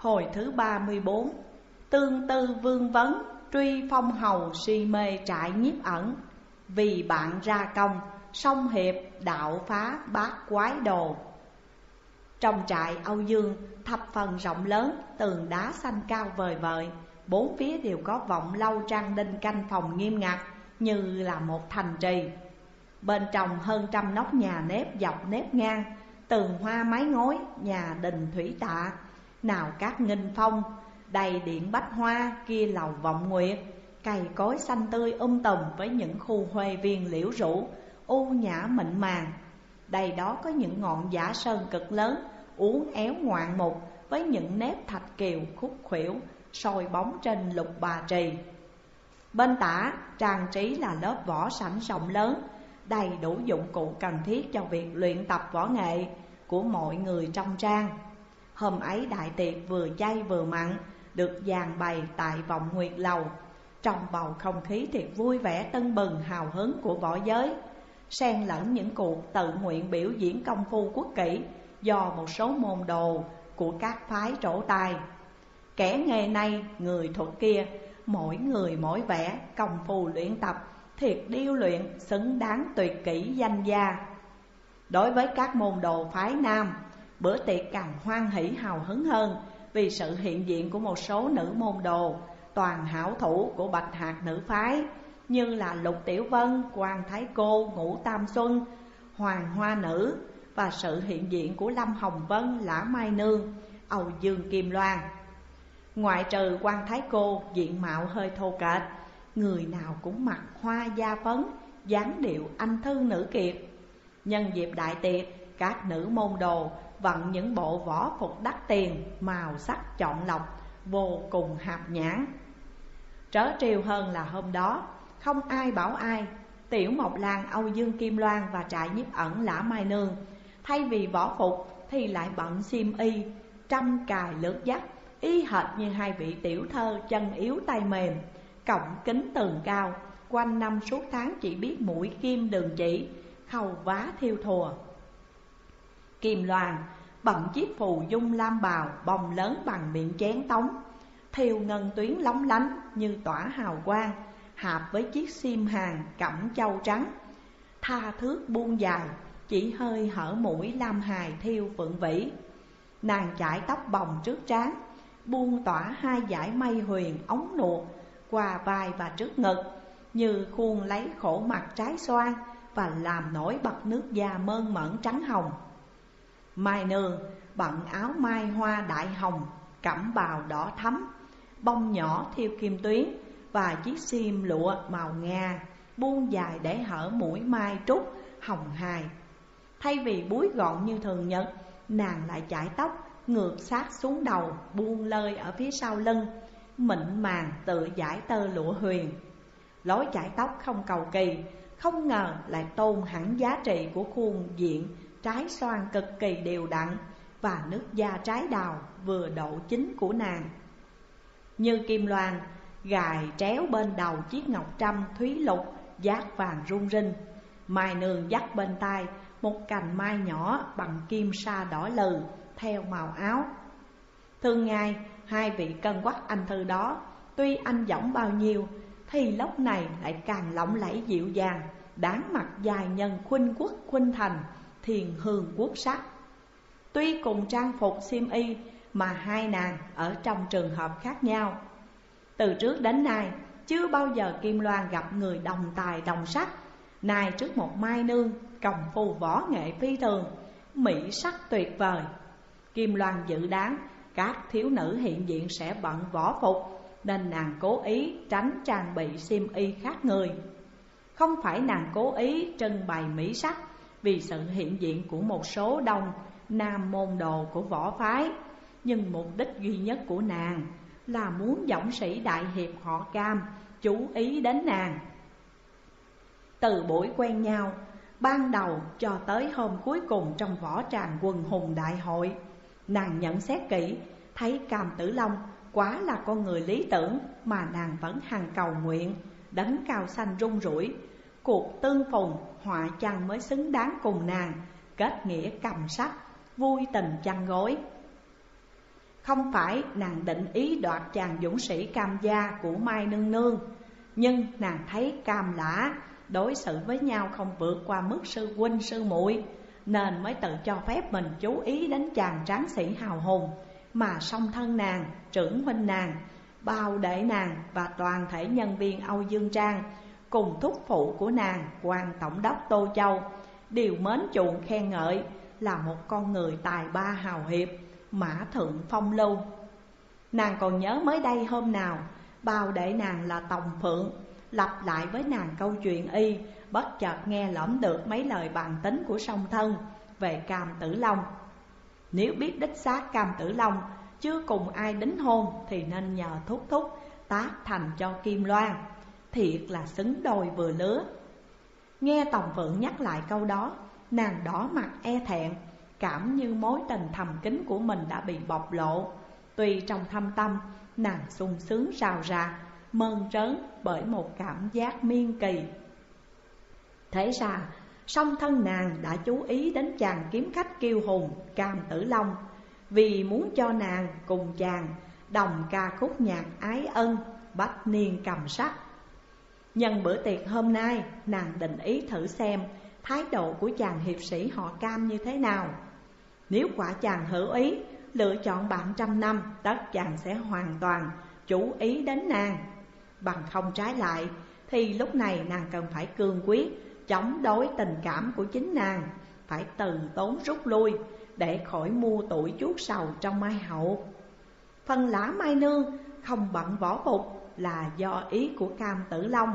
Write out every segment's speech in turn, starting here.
Hồi thứ 34. Tương tư vương vấn, truy phong hầu si mê trại nhiếp ẩn. Vì bạn ra công, song hiệp đạo phá bát quái đồ. Trong trại Âu Dương thập phần rộng lớn, tường đá xanh cao vời vợi, bốn phía đều có vọng lâu trang đinh canh phòng nghiêm ngặt, như là một thành trì. Bên trong hơn trăm nóc nhà nếp dọc nếp ngang, tường hoa mái ngói, nhà đình thủy tạ. Nào các nghinh phong, đầy điện bách hoa, kia lầu vọng nguyệt. Cây cối xanh tươi tùm với những khu huê viên liễu rủ, u nhã mịn màng. Đây đó có những ngọn giả sơn cực lớn, uốn éo ngoạn mục, với những nếp thạch kiều khúc khuỷu, soi bóng trên lục bà trì. Bên tả trang trí là lớp võ sảnh rộng lớn, đầy đủ dụng cụ cần thiết cho việc luyện tập võ nghệ của mọi người trong trang. Hôm ấy đại tiệc vừa chay vừa mặn, được dàn bày tại vọng nguyệt lầu, trong bầu không khí thiệt vui vẻ tưng bừng hào hứng của võ giới, xen lẫn những cuộc tự nguyện biểu diễn công phu quốc kỹ do một số môn đồ của các phái trổ tài. Kẻ nghề này, người thuật kia, mỗi người mỗi vẻ, công phu luyện tập thiệt điêu luyện, xứng đáng tuyệt kỹ danh gia. Đối với các môn đồ phái nam, bữa tiệc càng hoan hỷ hào hứng hơn, vì sự hiện diện của một số nữ môn đồ toàn hảo thủ của Bạch Hạc nữ phái, như là Lục Tiểu Vân, Quan Thái Cô, Ngũ Tam Xuân, Hoàng Hoa Nữ, và sự hiện diện của Lâm Hồng Vân, Lã Mai Nương, Âu Dương Kim Loan. Ngoại trừ Quan Thái Cô diện mạo hơi thô kệch, người nào cũng mặc hoa da phấn, dáng điệu anh thư nữ kiệt. Nhân dịp đại tiệc, các nữ môn đồ vận những bộ võ phục đắt tiền, màu sắc chọn lọc, vô cùng hạp nhãn. Trớ trêu hơn là hôm đó, không ai bảo ai, Tiểu Mộc Lan, Âu Dương Kim Loan và trại nhiếp ẩn Lã Mai Nương thay vì võ phục thì lại bận xiêm y, trăm cài lướt dắt, y hệt như hai vị tiểu thơ chân yếu tay mềm, cổng kính tường cao, quanh năm suốt tháng chỉ biết mũi kim đường chỉ, khâu vá thiêu thùa. Kim Loan bận chiếc phù dung lam bào bông lớn bằng miệng chén tống, thiêu ngân tuyến lóng lánh như tỏa hào quang, hạp với chiếc xiêm hàng cẩm châu trắng, tha thước buông dài, chỉ hơi hở mũi lam hài thiêu phượng vĩ. Nàng chải tóc bồng trước trán, buông tỏa hai dải mây huyền ống nuột qua vai và trước ngực, như khuôn lấy khổ mặt trái xoan và làm nổi bật nước da mơn mởn trắng hồng. Mai Nương bận áo mai hoa đại hồng, cẩm bào đỏ thắm, bông nhỏ thiêu kim tuyến, và chiếc xiêm lụa màu ngà buông dài để hở mũi mai trúc hồng hài. Thay vì búi gọn như thường nhật, nàng lại chải tóc ngược sát xuống đầu, buông lơi ở phía sau lưng, mịn màng tựa dải tơ lụa huyền. Lối chải tóc không cầu kỳ, không ngờ lại tôn hẳn giá trị của khuôn diện trái xoan cực kỳ đều đặn và nước da trái đào vừa độ chín của nàng. Như Kim Loan gài tréo bên đầu chiếc ngọc trâm thúy lục dát vàng rung rinh, Mai Nương dắt bên tay một cành mai nhỏ bằng kim sa đỏ lừ theo màu áo. Thường ngày hai vị cân quắc anh thư đó, tuy anh dõng bao nhiêu thì lúc này lại càng lộng lẫy dịu dàng, đáng mặt dài nhân khuynh quốc khuynh thành, thiền hương quốc sắc. Tuy cùng trang phục xiêm y mà hai nàng ở trong trường hợp khác nhau. Từ trước đến nay chưa bao giờ Kim Loan gặp người đồng tài đồng sắc. Nay trước một Mai Nương công phu võ nghệ phi thường, mỹ sắc tuyệt vời, Kim Loan dự đoán các thiếu nữ hiện diện sẽ bận võ phục, nên nàng cố ý tránh trang bị xiêm y khác người. Không phải nàng cố ý trưng bày mỹ sắc, vì sự hiện diện của một số đông nam môn đồ của võ phái, nhưng mục đích duy nhất của nàng là muốn dũng sĩ đại hiệp họ Cam chú ý đến nàng. Từ buổi quen nhau ban đầu cho tới hôm cuối cùng trong võ tràng quần hùng đại hội, nàng nhận xét kỹ, thấy Cam Tử Long quá là con người lý tưởng mà nàng vẫn hằng cầu nguyện, đấng cao xanh rung rủi, cuộc tương phùng họa chăng mới xứng đáng cùng nàng kết nghĩa cầm sắc, vui tình chăn gối. Không phải nàng định ý đoạt chàng dũng sĩ Cam gia của Mai Nương Nương, nhưng nàng thấy Cam Lã đối xử với nhau không vượt qua mức sư huynh sư muội, nên mới tự cho phép mình chú ý đến chàng tráng sĩ hào hùng mà song thân nàng, trưởng huynh nàng, bao đệ nàng và toàn thể nhân viên Âu Dương Trang cùng thúc phụ của nàng, quan tổng đốc Tô Châu đều mến chuộng khen ngợi là một con người tài ba hào hiệp, mã thượng phong lưu. Nàng còn nhớ mới đây hôm nào bao đệ nàng là Tòng Phượng lặp lại với nàng câu chuyện y, bất chợt nghe lỏm được mấy lời bàn tính của song thân về Cam Tử Long. Nếu biết đích xác Cam Tử Long chưa cùng ai đính hôn thì nên nhờ thúc thúc tác thành cho Kim Loan, thiệt là xứng đôi vừa lứa. Nghe Tòng Phượng nhắc lại câu đó, nàng đỏ mặt e thẹn, cảm như mối tình thầm kín của mình đã bị bộc lộ. Tuy trong thâm tâm nàng sung sướng rào rạt, mơn trớn bởi một cảm giác miên kỳ. Thế ra song thân nàng đã chú ý đến chàng kiếm khách kiêu hùng Cam Tử Long, vì muốn cho nàng cùng chàng đồng ca khúc nhạc ái ân bách niên cầm sắc. Nhân bữa tiệc hôm nay, nàng định ý thử xem thái độ của chàng hiệp sĩ họ Cam như thế nào. Nếu quả chàng hữu ý lựa chọn bạn trăm năm, tất chàng sẽ hoàn toàn chú ý đến nàng. Bằng không trái lại thì lúc này nàng cần phải cương quyết chống đối tình cảm của chính nàng, phải từ tốn rút lui để khỏi mua tuổi chuốt sầu trong mai hậu. Phần Lã Mai Nương không bận võ phục là do ý của Cam Tử Long.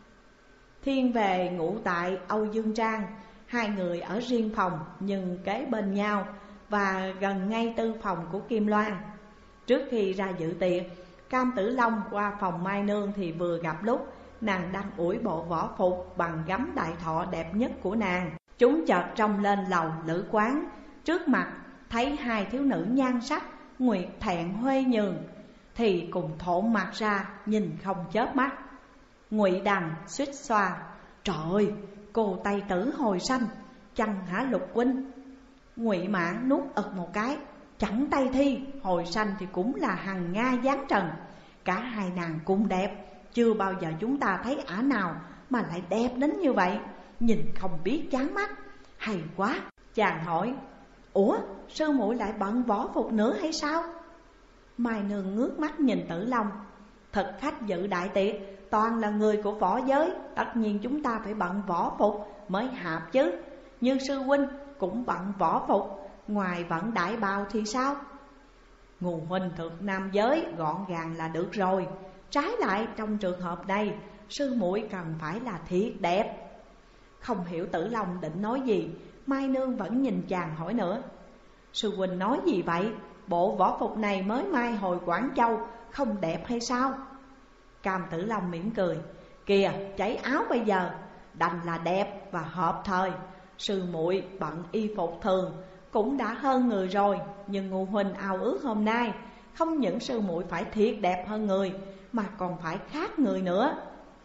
Thiên về ngụ tại Âu Dương Trang, hai người ở riêng phòng nhưng kế bên nhau và gần ngay tư phòng của Kim Loan. Trước khi ra dự tiệc, Cam Tử Long qua phòng Mai Nương thì vừa gặp lúc nàng đang ủi bộ võ phục bằng gấm đại thọ đẹp nhất của nàng. Chúng chợt trông lên lầu lữ quán, trước mặt thấy hai thiếu nữ nhan sắc nguyệt thẹn huê nhường, thì cùng thộn mặt ra nhìn không chớp mắt. Ngụy Đằng suýt xoa: "Trời ơi, cô Tây tử hồi sanh, chăng hả Lục huynh?" Ngụy Mãn nuốt ực một cái: "Chẳng Tây thi, hồi sanh thì cũng là hằng Nga giáng trần. Cả hai nàng cùng đẹp, chưa bao giờ chúng ta thấy ả nào mà lại đẹp đến như vậy, nhìn không biết chán mắt, hay quá." Chàng hỏi: "Ủa, sư muội lại bận võ phục nữa hay sao?" Mai Nương ngước mắt nhìn Tử Long: "Thực khách dự đại tiệc toàn là người của võ giới, tất nhiên chúng ta phải bận võ phục mới hạp chứ. Nhưng sư huynh cũng bận võ phục, ngoài bận đại bào thì sao?" "Ngù huynh thuộc nam giới, gọn gàng là được rồi. Trái lại trong trường hợp này, sư muội cần phải là thiệt đẹp." Không hiểu Tử Long định nói gì, Mai Nương vẫn nhìn chàng hỏi nữa: "Sư huynh nói gì vậy? Bộ võ phục này mới mai hồi Quảng Châu, không đẹp hay sao?" Cam Tử Long mỉm cười: "Kìa, cháy áo bây giờ đành là đẹp và hợp thời. Sư muội bận y phục thường cũng đã hơn người rồi, nhưng Ngô huynh ao ước hôm nay không những sư muội phải thiệt đẹp hơn người, mà còn phải khác người nữa.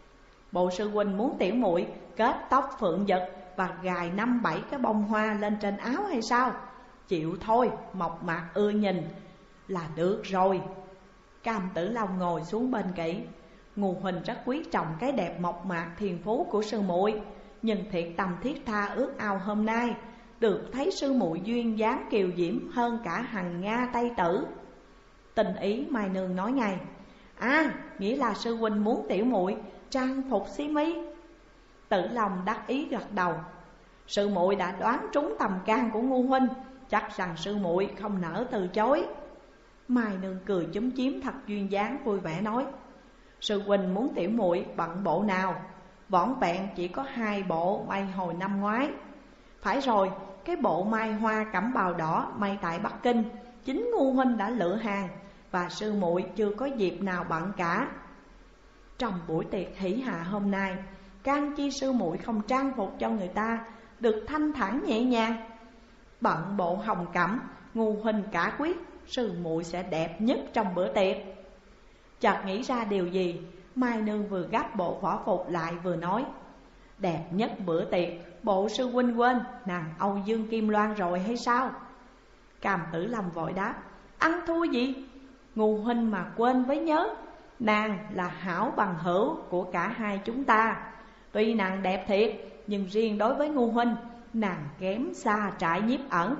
Bộ sư huynh muốn tiểu muội kết tóc phượng dật và gài 5-7 cái bông hoa lên trên áo hay sao? Chịu thôi, mộc mạc ưa nhìn là được rồi." Cam Tử Long ngồi xuống bên kỹ: "Ngô huynh rất quý trọng cái đẹp mộc mạc thiền phú của sư muội, nhưng thiệt tâm thiết tha ước ao hôm nay được thấy sư muội duyên dáng kiều diễm hơn cả hằng Nga Tây tử." Tình ý Mai Nương nói ngay: "À, nghĩa là sư huynh muốn tiểu muội trang phục xí mí." Tử Long đắc ý gật đầu: "Sư muội đã đoán trúng tầm can của Ngô huynh, chắc rằng sư muội không nỡ từ chối." Mai Nương cười chúm chím thật duyên dáng vui vẻ nói: "Sư huynh muốn tiểu muội bận bộ nào? Vỏn vẹn chỉ có 2 bộ may hồi năm ngoái. Phải rồi, cái bộ mai hoa cẩm bào đỏ may tại Bắc Kinh, chính Ngô huynh đã lựa hàng, và sư muội chưa có dịp nào bận cả. Trong buổi tiệc hỷ hạ hôm nay, can chi sư muội không trang phục cho người ta được thanh thản nhẹ nhàng? Bận bộ hồng cẩm, Ngô huynh cả quyết sư muội sẽ đẹp nhất trong bữa tiệc." Chợt nghĩ ra điều gì, Mai Nương vừa gấp bộ võ phục lại vừa nói: "Đẹp nhất bữa tiệc, bộ sư huynh quên nàng Âu Dương Kim Loan rồi hay sao?" Cam Tử Long vội đáp: ăn thua gì? Ngu huynh mà quên với nhớ, nàng là hảo bằng hữu của cả hai chúng ta. Tuy nàng đẹp thiệt, nhưng riêng đối với Ngu huynh, nàng kém xa Trại Nhiếp Ẩn.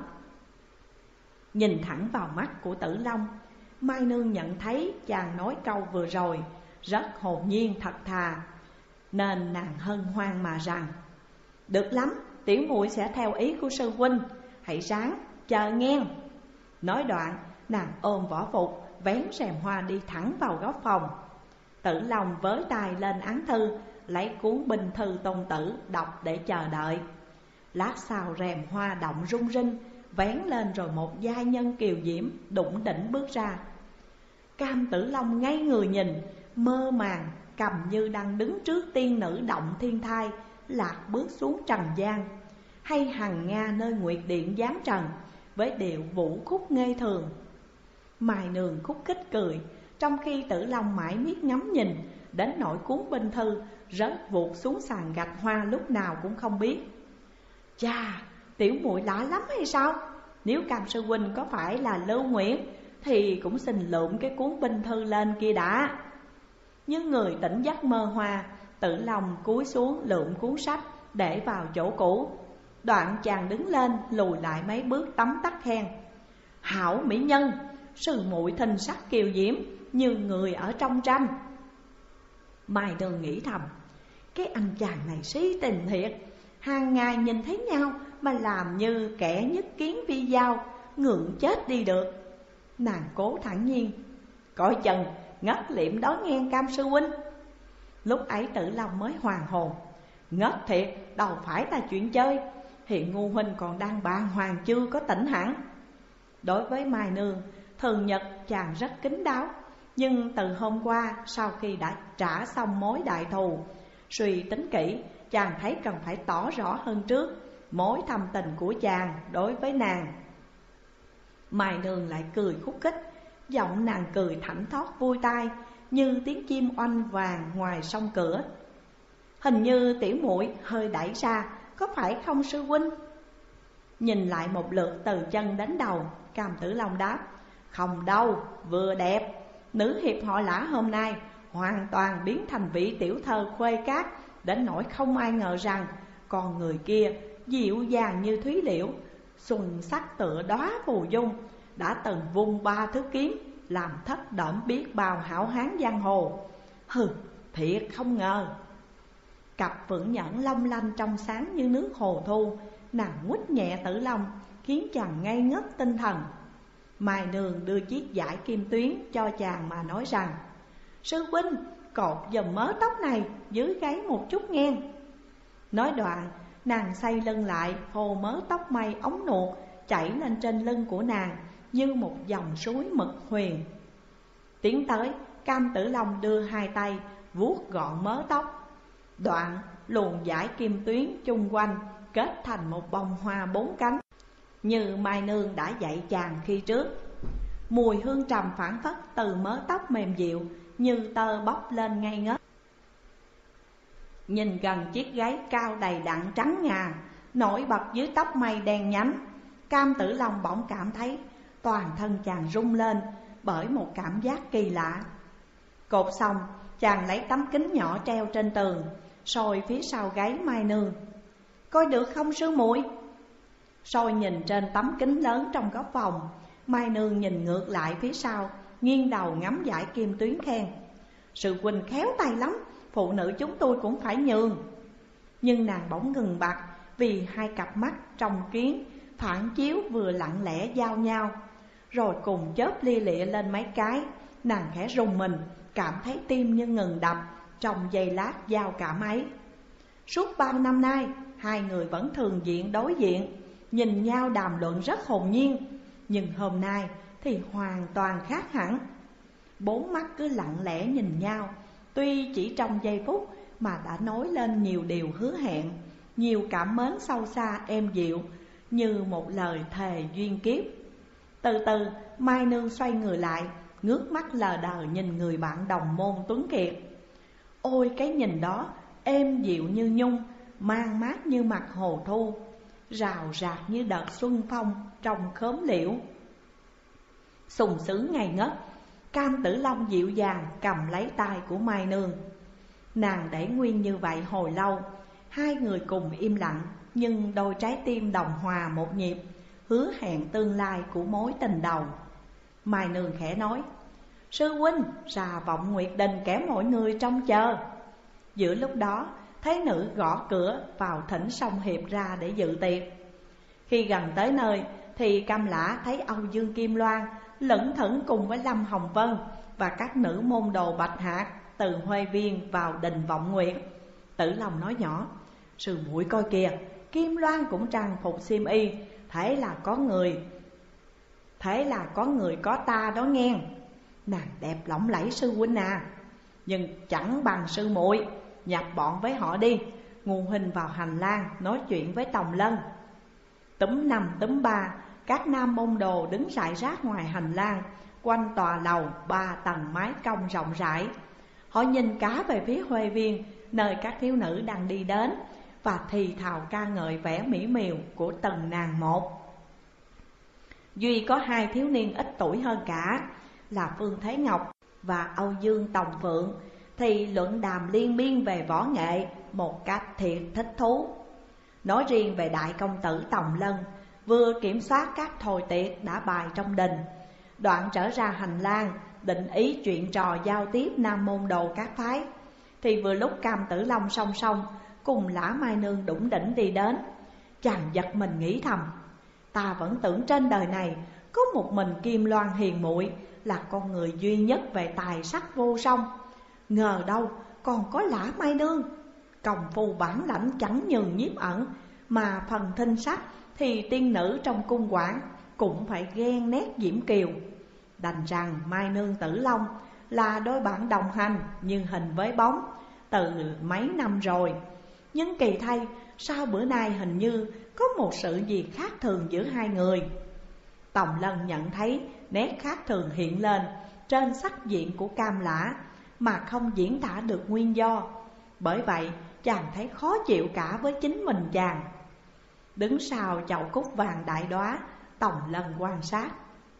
Nhìn thẳng vào mắt của Tử Long, Mai Nương nhận thấy chàng nói câu vừa rồi rất hồn nhiên thật thà, nên nàng hân hoan mà rằng: được lắm, tiểu muội sẽ theo ý của sư huynh, hãy ráng chờ nghe. Nói đoạn, nàng ôm võ phục, vén rèm hoa đi thẳng vào góc phòng. Tử Long với tay lên án thư, lấy cuốn binh thư tôn tử đọc để chờ đợi. Lát sau rèm hoa động rung rinh, vén lên rồi một giai nhân kiều diễm đủng đỉnh bước ra. Cam Tử Long ngay người nhìn, mơ màng cầm như đang đứng trước tiên nữ động thiên thai, lạc bước xuống trần gian, hay hằng nga nơi nguyệt điện giáng trần, với điệu vũ khúc nghê thường. Mai Nương khúc khích cười, trong khi Tử Long mãi miết ngắm nhìn, đến nỗi cuốn binh thư rớt vụt xuống sàn gạch hoa lúc nào cũng không biết. Chà, tiểu muội lạ lắm hay sao? Nếu Cam sư huynh có phải là Lưu Nguyện, thì cũng xin lượm cái cuốn binh thư lên kia đã. Như người tỉnh giấc mơ hoa, Tử Long cúi xuống lượm cuốn sách để vào chỗ cũ. Đoạn chàng đứng lên lùi lại mấy bước tấm tắc khen: hảo mỹ nhân, sư muội thình sắc kiều diễm như người ở trong tranh. Mai Nương nghĩ thầm: cái anh chàng này sĩ tình thiệt, hàng ngày nhìn thấy nhau mà làm như kẻ nhất kiến vi giao, ngượng chết đi được. Nàng cố thản nhiên: coi chừng ngất liệm đó nghe Cam sư huynh. Lúc ấy Tử Long mới hoàn hồn: ngất thiệt, đâu phải là chuyện chơi, hiện Ngu huynh còn đang bàng hoàng chưa có tỉnh hẳn. Đối với Mai Nương, thường nhật chàng rất kín đáo, nhưng từ hôm qua sau khi đã trả xong mối đại thù, suy tính kỹ, chàng thấy cần phải tỏ rõ hơn trước mối thâm tình của chàng đối với nàng. Mai Nương lại cười khúc khích, giọng nàng cười thảnh thót vui tai, như tiếng chim oanh vàng ngoài sông cửa. Hình như tiểu muội hơi đẩy ra, có phải không sư huynh? Nhìn lại một lượt từ chân đến đầu, Cam Tử Long đáp: không đâu, vừa đẹp. Nữ hiệp họ Lã hôm nay hoàn toàn biến thành vị tiểu thơ khuê cát, đến nỗi không ai ngờ rằng con người kia dịu dàng như thúy liễu, xuân sắc tựa đóa phù dung, đã từng vung 3 thước kiếm làm thất đẫm biết bao hảo hán giang hồ. Hừ, thiệt không ngờ. Cặp phượng nhẫn long lanh trong sáng như nước hồ thu, nàng quýt nhẹ Tử Long khiến chàng ngây ngất tinh thần. Mai Nương đưa chiếc dải kim tuyến cho chàng mà nói rằng: sư huynh, cột giùm mớ tóc này dưới gáy một chút nghe. Nói đoạn, nàng xoay lưng lại, phô mớ tóc mây ống nuột chảy lên trên lưng của nàng như một dòng suối mực huyền. Tiến tới, Cam Tử Long đưa hai tay vuốt gọn mớ tóc. Đoạn luồn dải kim tuyến chung quanh kết thành một bông hoa 4 cánh, như Mai Nương đã dạy chàng khi trước. Mùi hương trầm phảng phất từ mớ tóc mềm dịu như tơ bốc lên ngây ngất. Nhìn gần chiếc gáy cao đầy đặn trắng ngà nổi bật dưới tóc mây đen nhánh, Cam Tử Long bỗng cảm thấy toàn thân chàng rung lên bởi một cảm giác kỳ lạ. Cột xong, chàng lấy tấm kính nhỏ treo trên tường soi phía sau gáy Mai Nương. Coi được không sư muội? Soi nhìn trên tấm kính lớn trong góc phòng, Mai Nương nhìn ngược lại phía sau, nghiêng đầu ngắm dải kim tuyến khen: sư huynh khéo tay lắm, phụ nữ chúng tôi cũng phải nhường. Nhưng nàng bỗng ngừng bặt vì hai cặp mắt trong kiến phản chiếu vừa lặng lẽ giao nhau, rồi cùng chớp lia lịa lên mấy cái. Nàng khẽ rùng mình, cảm thấy tim như ngừng đập trong giây lát giao cảm ấy. Suốt bao năm nay, hai người vẫn thường diện đối diện, nhìn nhau đàm luận rất hồn nhiên. Nhưng hôm nay thì hoàn toàn khác hẳn. 4 mắt cứ lặng lẽ nhìn nhau, tuy chỉ trong giây phút mà đã nói lên nhiều điều hứa hẹn, nhiều cảm mến sâu xa êm dịu, như một lời thề duyên kiếp. Từ từ, Mai Nương xoay người lại, ngước mắt lờ đờ nhìn người bạn đồng môn tuấn kiệt. Ôi cái nhìn đó êm dịu như nhung, mang mát như mặt hồ thu, rào rạc như đợt xuân phong trong khóm liễu. sung sướng ngây ngất. Cam Tử Long dịu dàng cầm lấy tay của Mai Nương. Nàng để nguyên như vậy hồi lâu. Hai người cùng im lặng, nhưng đôi trái tim đồng hòa một nhịp, hứa hẹn tương lai của mối tình đầu. Mai Nương khẽ nói: sư huynh ra Vọng Nguyệt Đình kẻ mọi người trông chờ. Giữa lúc đó thấy nữ gõ cửa vào thỉnh Song Hiệp ra để dự tiệc. Khi gần tới nơi thì Cam Lã thấy Âu Dương Kim Loan lững thững cùng với Lâm Hồng Vân và các nữ môn đồ Bạch Hạc từ Huê Viên vào đình Vọng Nguyệt. Tử Long nói nhỏ: sư muội coi kìa, Kim Loan cũng trang phục xiêm y, thế là có người có ta đó nghe. Nàng đẹp lộng lẫy sư huynh à, nhưng chẳng bằng sư muội, nhập bọn với họ đi. Ngu huynh vào hành lang nói chuyện với Tòng Lân. Túm năm túm ba, các nam môn đồ đứng rải rác ngoài hành lang, quanh tòa lầu 3 tầng mái cong rộng rãi. Họ nhìn cá về phía Huê Viên, nơi các thiếu nữ đang đi đến, và thì thào ca ngợi vẻ mỹ miều của từng nàng một. Duy có hai thiếu niên ít tuổi hơn cả là Phương Thế Ngọc và Âu Dương Tòng Phượng thì luận đàm liên miên về võ nghệ một cách thiệt thích thú. Nói riêng về đại công tử Tòng Lân, vừa kiểm soát các thôi tiệc đã bài trong đình, đoạn trở ra hành lang định ý chuyện trò giao tiếp nam môn đồ các phái, thì vừa lúc Cam Tử Long song song cùng Lã Mai Nương đủng đỉnh đi đến. Chàng giật mình nghĩ thầm: ta vẫn tưởng trên đời này có một mình Kim Loan hiền muội là con người duy nhất về tài sắc vô song, ngờ đâu còn có Lã Mai Nương. Công phu bản lãnh chẳng nhường Nhiếp Ẩn, mà phần thinh sắc thì tiên nữ trong cung quản cũng phải ghen nét diễm kiều. Đành rằng Mai Nương Tử Long là đôi bạn đồng hành như hình với bóng từ mấy năm rồi. Nhưng kỳ thay, sao bữa nay hình như có một sự gì khác thường giữa hai người. Tòng Lân nhận thấy nét khác thường hiện lên trên sắc diện của Cam Lã mà không diễn tả được nguyên do. Bởi vậy chàng thấy khó chịu cả với chính mình chàng. Đứng sau chậu cúc vàng đại đóa, Tòng Lân quan sát.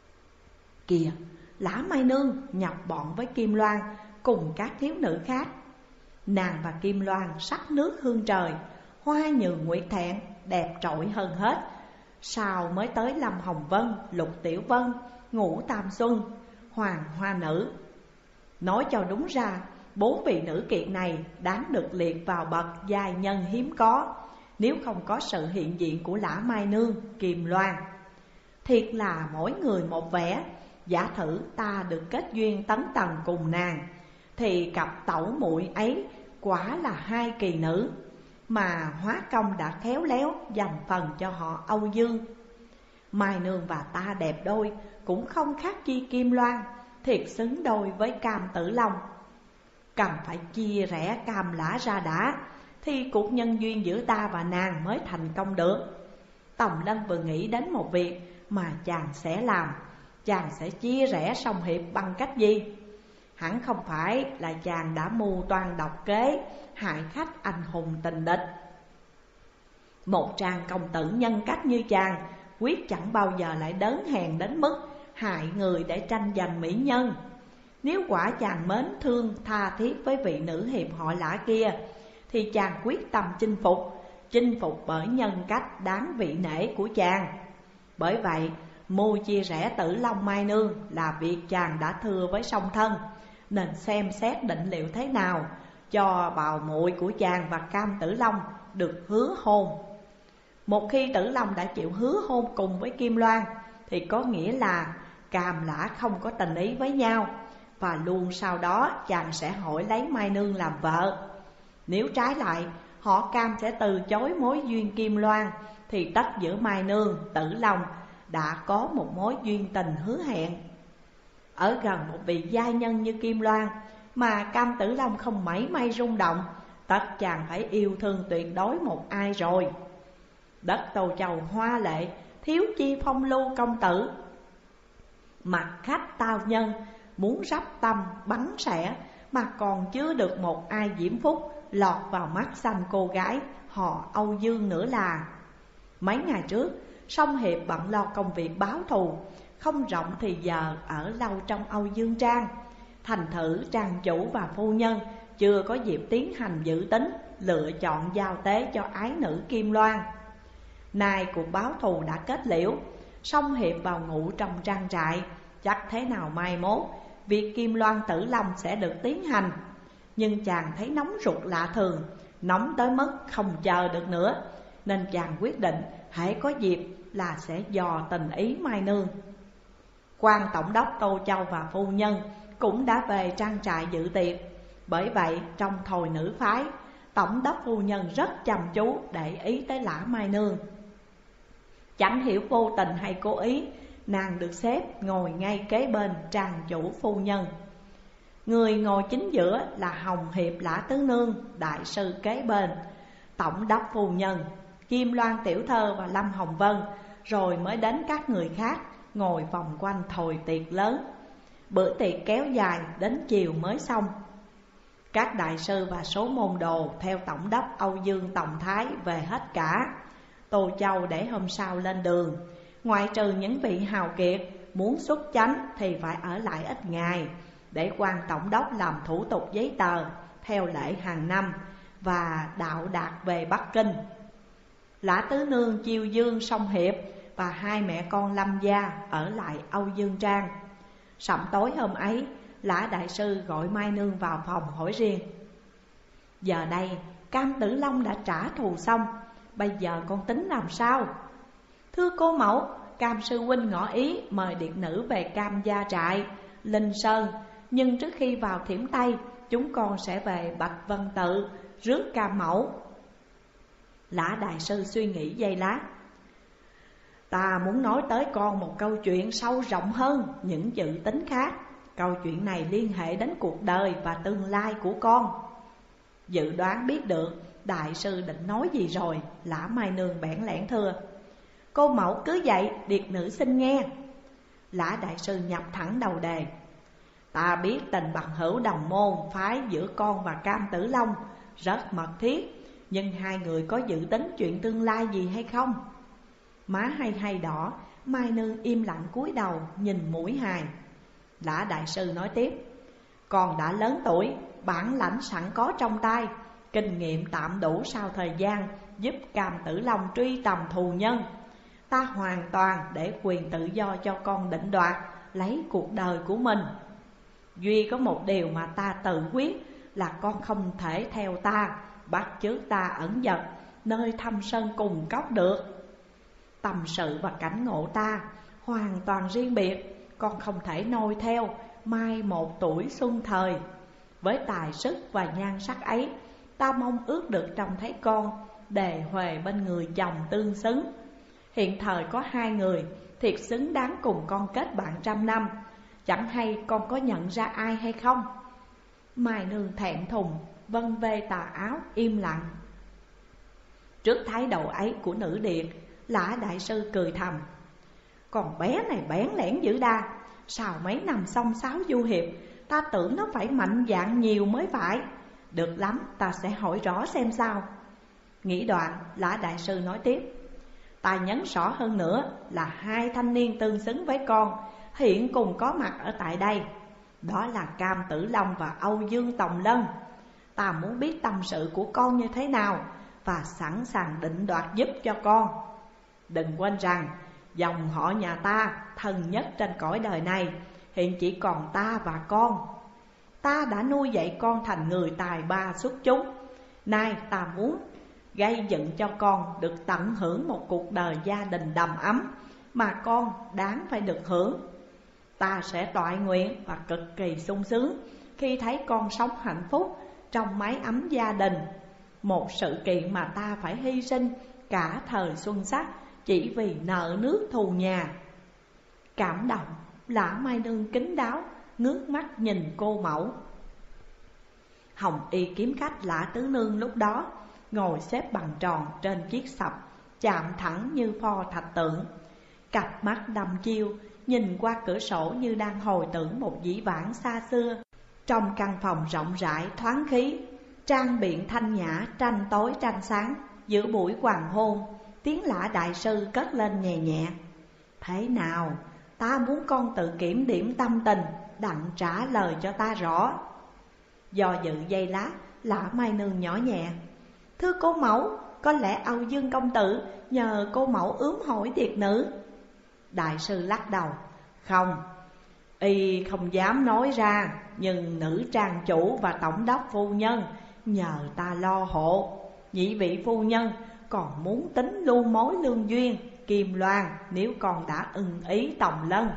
Kìa, Lã Mai Nương nhập bọn với Kim Loan cùng các thiếu nữ khác. Nàng và Kim Loan sắc nước hương trời, hoa nhường nguyệt thẹn, đẹp trội hơn hết. Sau mới tới Lâm Hồng Vân, Lục Tiểu Vân, Ngũ Tam Xuân, Hoàng Hoa Nữ. Nói cho đúng ra, 4 vị nữ kiệt này đáng được liệt vào bậc giai nhân hiếm có, nếu không có sự hiện diện của Lã Mai Nương, Kim Loan. Thiệt là mỗi người một vẻ. Giả thử ta được kết duyên tấn tầng cùng nàng, thì cặp tẩu muội ấy quả là hai kỳ nữ, mà hóa công đã khéo léo dành phần cho họ Âu Dương. Mai Nương và ta đẹp đôi, cũng không khác chi Kim Loan, thiệt xứng đôi với Cam Tử Long. Cần phải chia rẽ Cam Lã ra đã, thì cuộc nhân duyên giữa ta và nàng mới thành công được. Tòng Lân vừa nghĩ đến một việc mà chàng sẽ làm. Chàng sẽ chia rẽ Song Hiệp bằng cách gì? Hẳn không phải là chàng đã mưu toan độc kế hại khách anh hùng tình địch. Một chàng công tử nhân cách như chàng quyết chẳng bao giờ lại đớn hèn đến mức hại người để tranh giành mỹ nhân. Nếu quả chàng mến thương tha thiết với vị nữ hiệp họ Lã kia, thì chàng quyết tâm chinh phục bởi nhân cách đáng vị nể của chàng. Bởi vậy mưu chia rẽ Tử Long Mai Nương là việc chàng đã thưa với song thân, nên xem xét định liệu thế nào cho bào muội của chàng và Cam Tử Long được hứa hôn. Một khi Tử Long đã chịu hứa hôn cùng với Kim Loan, thì có nghĩa là Cam Lã không có tình ý với nhau, và luôn sau đó chàng sẽ hỏi lấy Mai Nương làm vợ. Nếu trái lại, họ Cam sẽ từ chối mối duyên Kim Loan, thì tất giữa Mai Nương, Tử Long đã có một mối duyên tình hứa hẹn. Ở gần một vị giai nhân như Kim Loan mà Cam Tử Long không mảy may rung động, tất chàng phải yêu thương tuyệt đối một ai rồi. Đất Tô Châu hoa lệ, thiếu chi phong lưu công tử. Mặt khách tao nhân, muốn rắp tâm bắn xẻ, mà còn chưa được một ai diễm phúc lọt vào mắt xanh cô gái họ Âu Dương nữa là. Mấy ngày trước, Song Hiệp bận lo công việc báo thù, không rộng thì giờ ở lâu trong Âu Dương Trang. Thành thử trang chủ và phu nhân chưa có dịp tiến hành dự tính, lựa chọn giao tế cho ái nữ Kim Loan. Nay cuộc báo thù đã kết liễu, Song Hiệp vào ngụ trong trang trại, chắc thế nào mai mốt việc Kim Loan Tử Long sẽ được tiến hành. Nhưng chàng thấy nóng ruột lạ thường, nóng tới mức không chờ được nữa, nên chàng quyết định hễ có dịp là sẽ dò tình ý Mai Nương. Quan tổng đốc Tô Châu và phu nhân cũng đã về trang trại dự tiệc. Bởi vậy trong Thôi nữ phái, tổng đốc phu nhân rất chăm chú để ý tới Lã Mai Nương. Chẳng hiểu vô tình hay cố ý, nàng được xếp ngồi ngay kế bên trang chủ phu nhân. Người ngồi chính giữa là Hồng Hiệp Lã Tứ Nương, đại sư kế bên, tổng đốc phu nhân, Kim Loan Tiểu Thơ và Lâm Hồng Vân, rồi mới đến các người khác ngồi vòng quanh thồi tiệc lớn. Bữa tiệc kéo dài đến chiều mới xong. Các đại sư và số môn đồ theo tổng đốc Âu Dương Tòng Thái về hết cả. Tô Châu để hôm sau lên đường, ngoại trừ những vị hào kiệt muốn xuất chánh thì phải ở lại ít ngày để quan tổng đốc làm thủ tục giấy tờ theo lệ hàng năm và đạo đạt về Bắc Kinh. Lã Tứ Nương, Chiêu Dương, Song Hiệp và hai mẹ con Lâm gia ở lại Âu Dương Trang. Sẩm tối hôm ấy, Lã đại sư gọi Mai Nương vào phòng hỏi riêng: giờ đây Cam Tử Long đã trả thù xong, bây giờ con tính làm sao? Thưa cô mẫu, Cam sư huynh ngỏ ý mời điệt nữ về Cam gia trại Linh Sơn, nhưng trước khi vào Thiểm Tây, chúng con sẽ về Bạch Vân Tự rước Cam mẫu. Lã đại sư suy nghĩ giây lát: ta muốn nói tới con một câu chuyện sâu rộng hơn những dự tính khác. Câu chuyện này liên hệ đến cuộc đời và tương lai của con. Dự đoán biết được đại sư định nói gì rồi, Lã Mai Nương bẽn lẽn thưa: cô mẫu cứ dạy, điệt nữ xin nghe. Lã đại sư nhập thẳng đầu đề: ta biết tình bằng hữu đồng môn phái giữa con và Cam Tử Long rất mật thiết, nhưng hai người có dự tính chuyện tương lai gì hay không? Má hay đỏ, Mai Nương im lặng cúi đầu nhìn mũi hài. Lã đại sư nói tiếp: con đã lớn tuổi, bản lãnh sẵn có trong tay, kinh nghiệm tạm đủ sau thời gian giúp Cam Tử Long truy tầm thù nhân. Ta hoàn toàn để quyền tự do cho con định đoạt lấy cuộc đời của mình. Duy có một điều mà ta tự quyết là con không thể theo ta, bắt chước ta ẩn dật nơi thâm sơn cùng cốc được. Tâm sự và cảnh ngộ ta hoàn toàn riêng biệt, con không thể noi theo mai một tuổi xuân thời. Với tài sức và nhan sắc ấy, ta mong ước được trông thấy con đề huề bên người chồng tương xứng. Hiện thời có hai người thiệt xứng đáng cùng con kết bạn trăm năm, chẳng hay con có nhận ra ai hay không? Mai Nương thẹn thùng vân vê tà áo im lặng. Trước thái độ ấy của nữ điệt, Lã đại sư cười thầm: còn bé này bén lẻn dữ đa, sao mấy năm xông xáo du hiệp, ta tưởng nó phải mạnh dạn nhiều mới phải. Được lắm, ta sẽ hỏi rõ xem sao. Nghĩ đoạn, Lã đại sư nói tiếp: ta nhấn rõ hơn nữa là hai thanh niên tương xứng với con hiện cùng có mặt ở tại đây, đó là Cam Tử Long và Âu Dương Tòng Lân. Ta muốn biết tâm sự của con như thế nào và sẵn sàng định đoạt giúp cho con. Đừng quên rằng dòng họ nhà ta thân nhất trên cõi đời này hiện chỉ còn ta và con. Ta đã nuôi dạy con thành người tài ba xuất chúng. Nay ta muốn gây dựng cho con được tận hưởng một cuộc đời gia đình đầm ấm mà con đáng phải được hưởng. Ta sẽ toại nguyện và cực kỳ sung sướng khi thấy con sống hạnh phúc trong mái ấm gia đình. Một sự kiện mà ta phải hy sinh cả thời xuân sắc chỉ vì nợ nước thù nhà. Cảm động, Lã Mai Nương kính đáo ngước mắt nhìn cô mẫu. Hồng y kiếm khách Lã Tứ Nương lúc đó ngồi xếp bằng tròn trên chiếc sập, chạm thẳng như pho thạch tượng. Cặp mắt đăm chiêu nhìn qua cửa sổ như đang hồi tưởng một dĩ vãng xa xưa. Trong căn phòng rộng rãi thoáng khí, trang biện thanh nhã, tranh tối tranh sáng. Giữa buổi hoàng hôn, tiếng Lã đại sư cất lên nhẹ nhẹ: thế nào, ta muốn con tự kiểm điểm tâm tình, đặng trả lời cho ta rõ. Do dự giây lát, Lã Mai Nương nhỏ nhẹ: Thưa cô mẫu, có lẽ Âu Dương công tử nhờ cô mẫu ướm hỏi điệt nữ. Đại sư lắc đầu: Không, y không dám nói ra, nhưng nữ trang chủ và tổng đốc phu nhân nhờ ta lo hộ. Nhị vị phu nhân còn muốn tính lưu mối lương duyên Kim Loan, nếu con đã ưng ý Tòng Lân.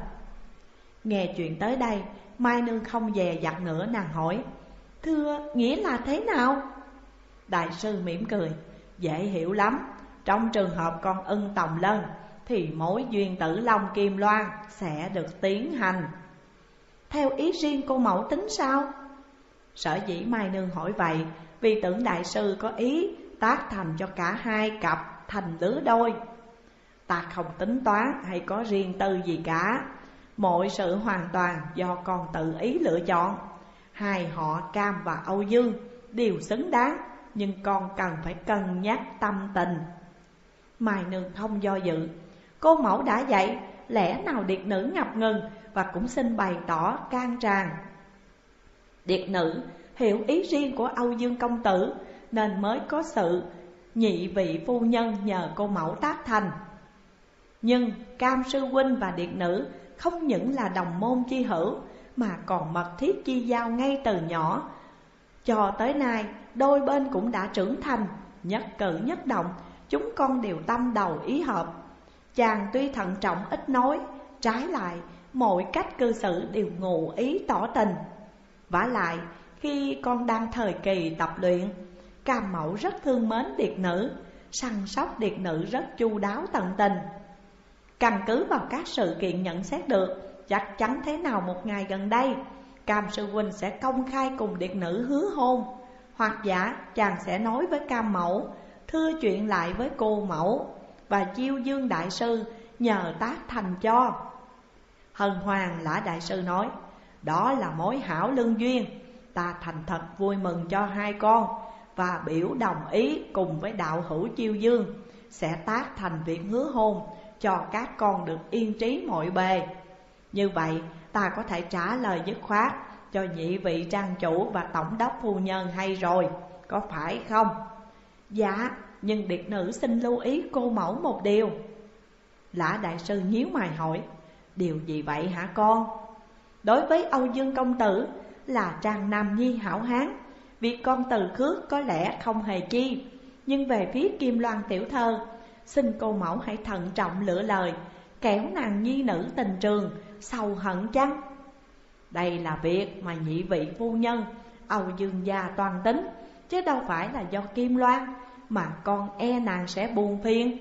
Nghe chuyện tới đây, Mai Nương không dè dặt nữa, nàng hỏi: Thưa, nghĩa là thế nào? Đại sư mỉm cười: Dễ hiểu lắm. Trong trường hợp con ưng Tòng Lân thì mối duyên Tử Long Kim Loan sẽ được tiến hành. Theo ý riêng cô mẫu tính sao? Sở dĩ Mai Nương hỏi vậy vì tưởng đại sư có ý tác thành cho cả hai cặp thành lứa đôi. Ta không tính toán hay có riêng tư gì cả, mọi sự hoàn toàn do con tự ý lựa chọn. Hai họ Cam và Âu Dương đều xứng đáng, nhưng con cần phải cân nhắc tâm tình. Mai Nương không do dự: Cô mẫu đã dạy, lẽ nào điệt nữ ngập ngừng, và cũng xin bày tỏ can tràn. Điệt nữ hiểu ý riêng của Âu Dương công tử, nên mới có sự nhị vị phu nhân nhờ cô mẫu tác thành. Nhưng Cam sư huynh và điệt nữ không những là đồng môn chi hữu, mà còn mật thiết chi giao ngay từ nhỏ. Cho tới nay đôi bên cũng đã trưởng thành, nhất cử nhất động chúng con đều tâm đầu ý hợp. Chàng tuy thận trọng ít nói, trái lại mọi cách cư xử đều ngụ ý tỏ tình. Vả lại khi con đang thời kỳ tập luyện, Cam mẫu rất thương mến điệt nữ, săn sóc điệt nữ rất chu đáo tận tình. Căn cứ vào các sự kiện nhận xét được, chắc chắn thế nào một ngày gần đây Cam sư huynh sẽ công khai cùng điệt nữ hứa hôn. Hoặc giả chàng sẽ nói với Cam mẫu, thưa chuyện lại với cô mẫu, và chiêu Dương đại sư nhờ tác thành cho. Hân hoan Lã đại sư nói: Đó là mối hảo lương duyên, ta thành thật vui mừng cho hai con, và biểu đồng ý cùng với đạo hữu Chiêu Dương sẽ tác thành việc hứa hôn, cho các con được yên trí mọi bề. Như vậy ta có thể trả lời dứt khoát cho nhị vị trang chủ và tổng đốc phu nhân hay rồi, có phải không? Dạ, nhưng điệt nữ xin lưu ý cô mẫu một điều. Lã đại sư nhíu mày hỏi: Điều gì vậy hả con? Đối với Âu Dương công tử là trang nam nhi hảo hán, việc con từ khước có lẽ không hề chi. Nhưng về phía Kim Loan tiểu thơ, xin cô mẫu hãy thận trọng lựa lời, kẻo nàng nhi nữ tình trường sầu hận chăng? Đây là việc mà nhị vị phu nhân Âu Dương gia toàn tính, chứ đâu phải là do Kim Loan, mà con e nàng sẽ buồn phiền.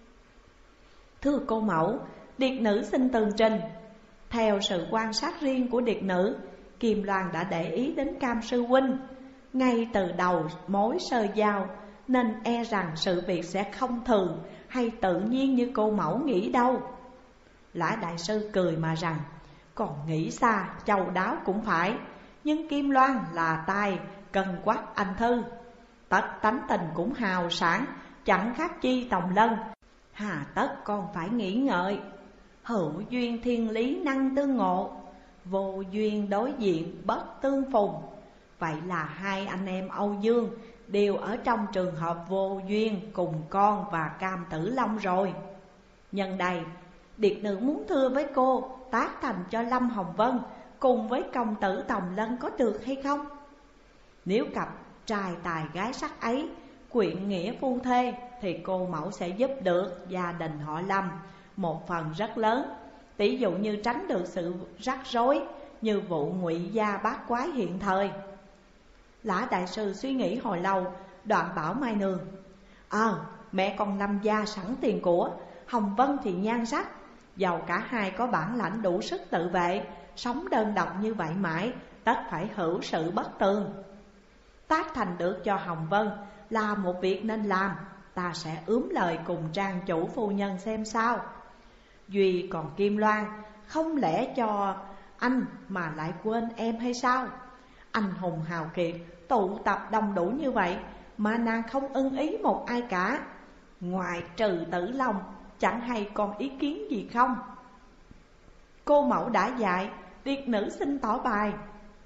Thưa cô mẫu, điệt nữ xin tường trình. Theo sự quan sát riêng của điệt nữ, Kim Loan đã để ý đến Cam sư huynh ngay từ đầu mối sơ giao, nên e rằng sự việc sẽ không thường hay tự nhiên như cô mẫu nghĩ đâu. Lã đại sư cười mà rằng: Còn nghĩ xa châu đáo cũng phải, nhưng Kim Loan là tài cân quắc anh thư, tất tánh tình cũng hào sản, chẳng khác chi Tòng Lân. Hà tất con phải nghĩ ngợi. Hữu duyên thiên lý năng tương ngộ, vô duyên đối diện bất tương phùng. Vậy là hai anh em Âu Dương đều ở trong trường hợp vô duyên cùng con và Cam Tử Long rồi. Nhân đây, điệt nữ muốn thưa với cô tác thành cho Lâm Hồng Vân cùng với công tử Tòng Lân có được hay không? Nếu cặp trai tài gái sắc ấy quyện nghĩa phu thê, thì cô mẫu sẽ giúp được gia đình họ Lâm một phần rất lớn. Tỷ dụ như tránh được sự rắc rối như vụ ngụy gia bát quái hiện thời. Lã đại sư suy nghĩ hồi lâu, đoạn bảo Mai Nương: Mẹ con Lâm gia sẵn tiền của, Hồng Vân thì nhan sắc, dầu cả hai có bản lãnh đủ sức tự vệ, sống đơn độc như vậy mãi, tất phải hữu sự bất tường. Tác thành được cho Hồng Vân là một việc nên làm, ta sẽ ướm lời cùng trang chủ phu nhân xem sao. Duy còn Kim Loan, không lẽ cho anh mà lại quên em hay sao? Anh hùng hào kiệt tụ tập đông đủ như vậy mà nàng không ưng ý một ai cả, ngoài trừ Tử Long, chẳng hay còn ý kiến gì không? Cô mẫu đã dạy, điệt nữ xin tỏ bài.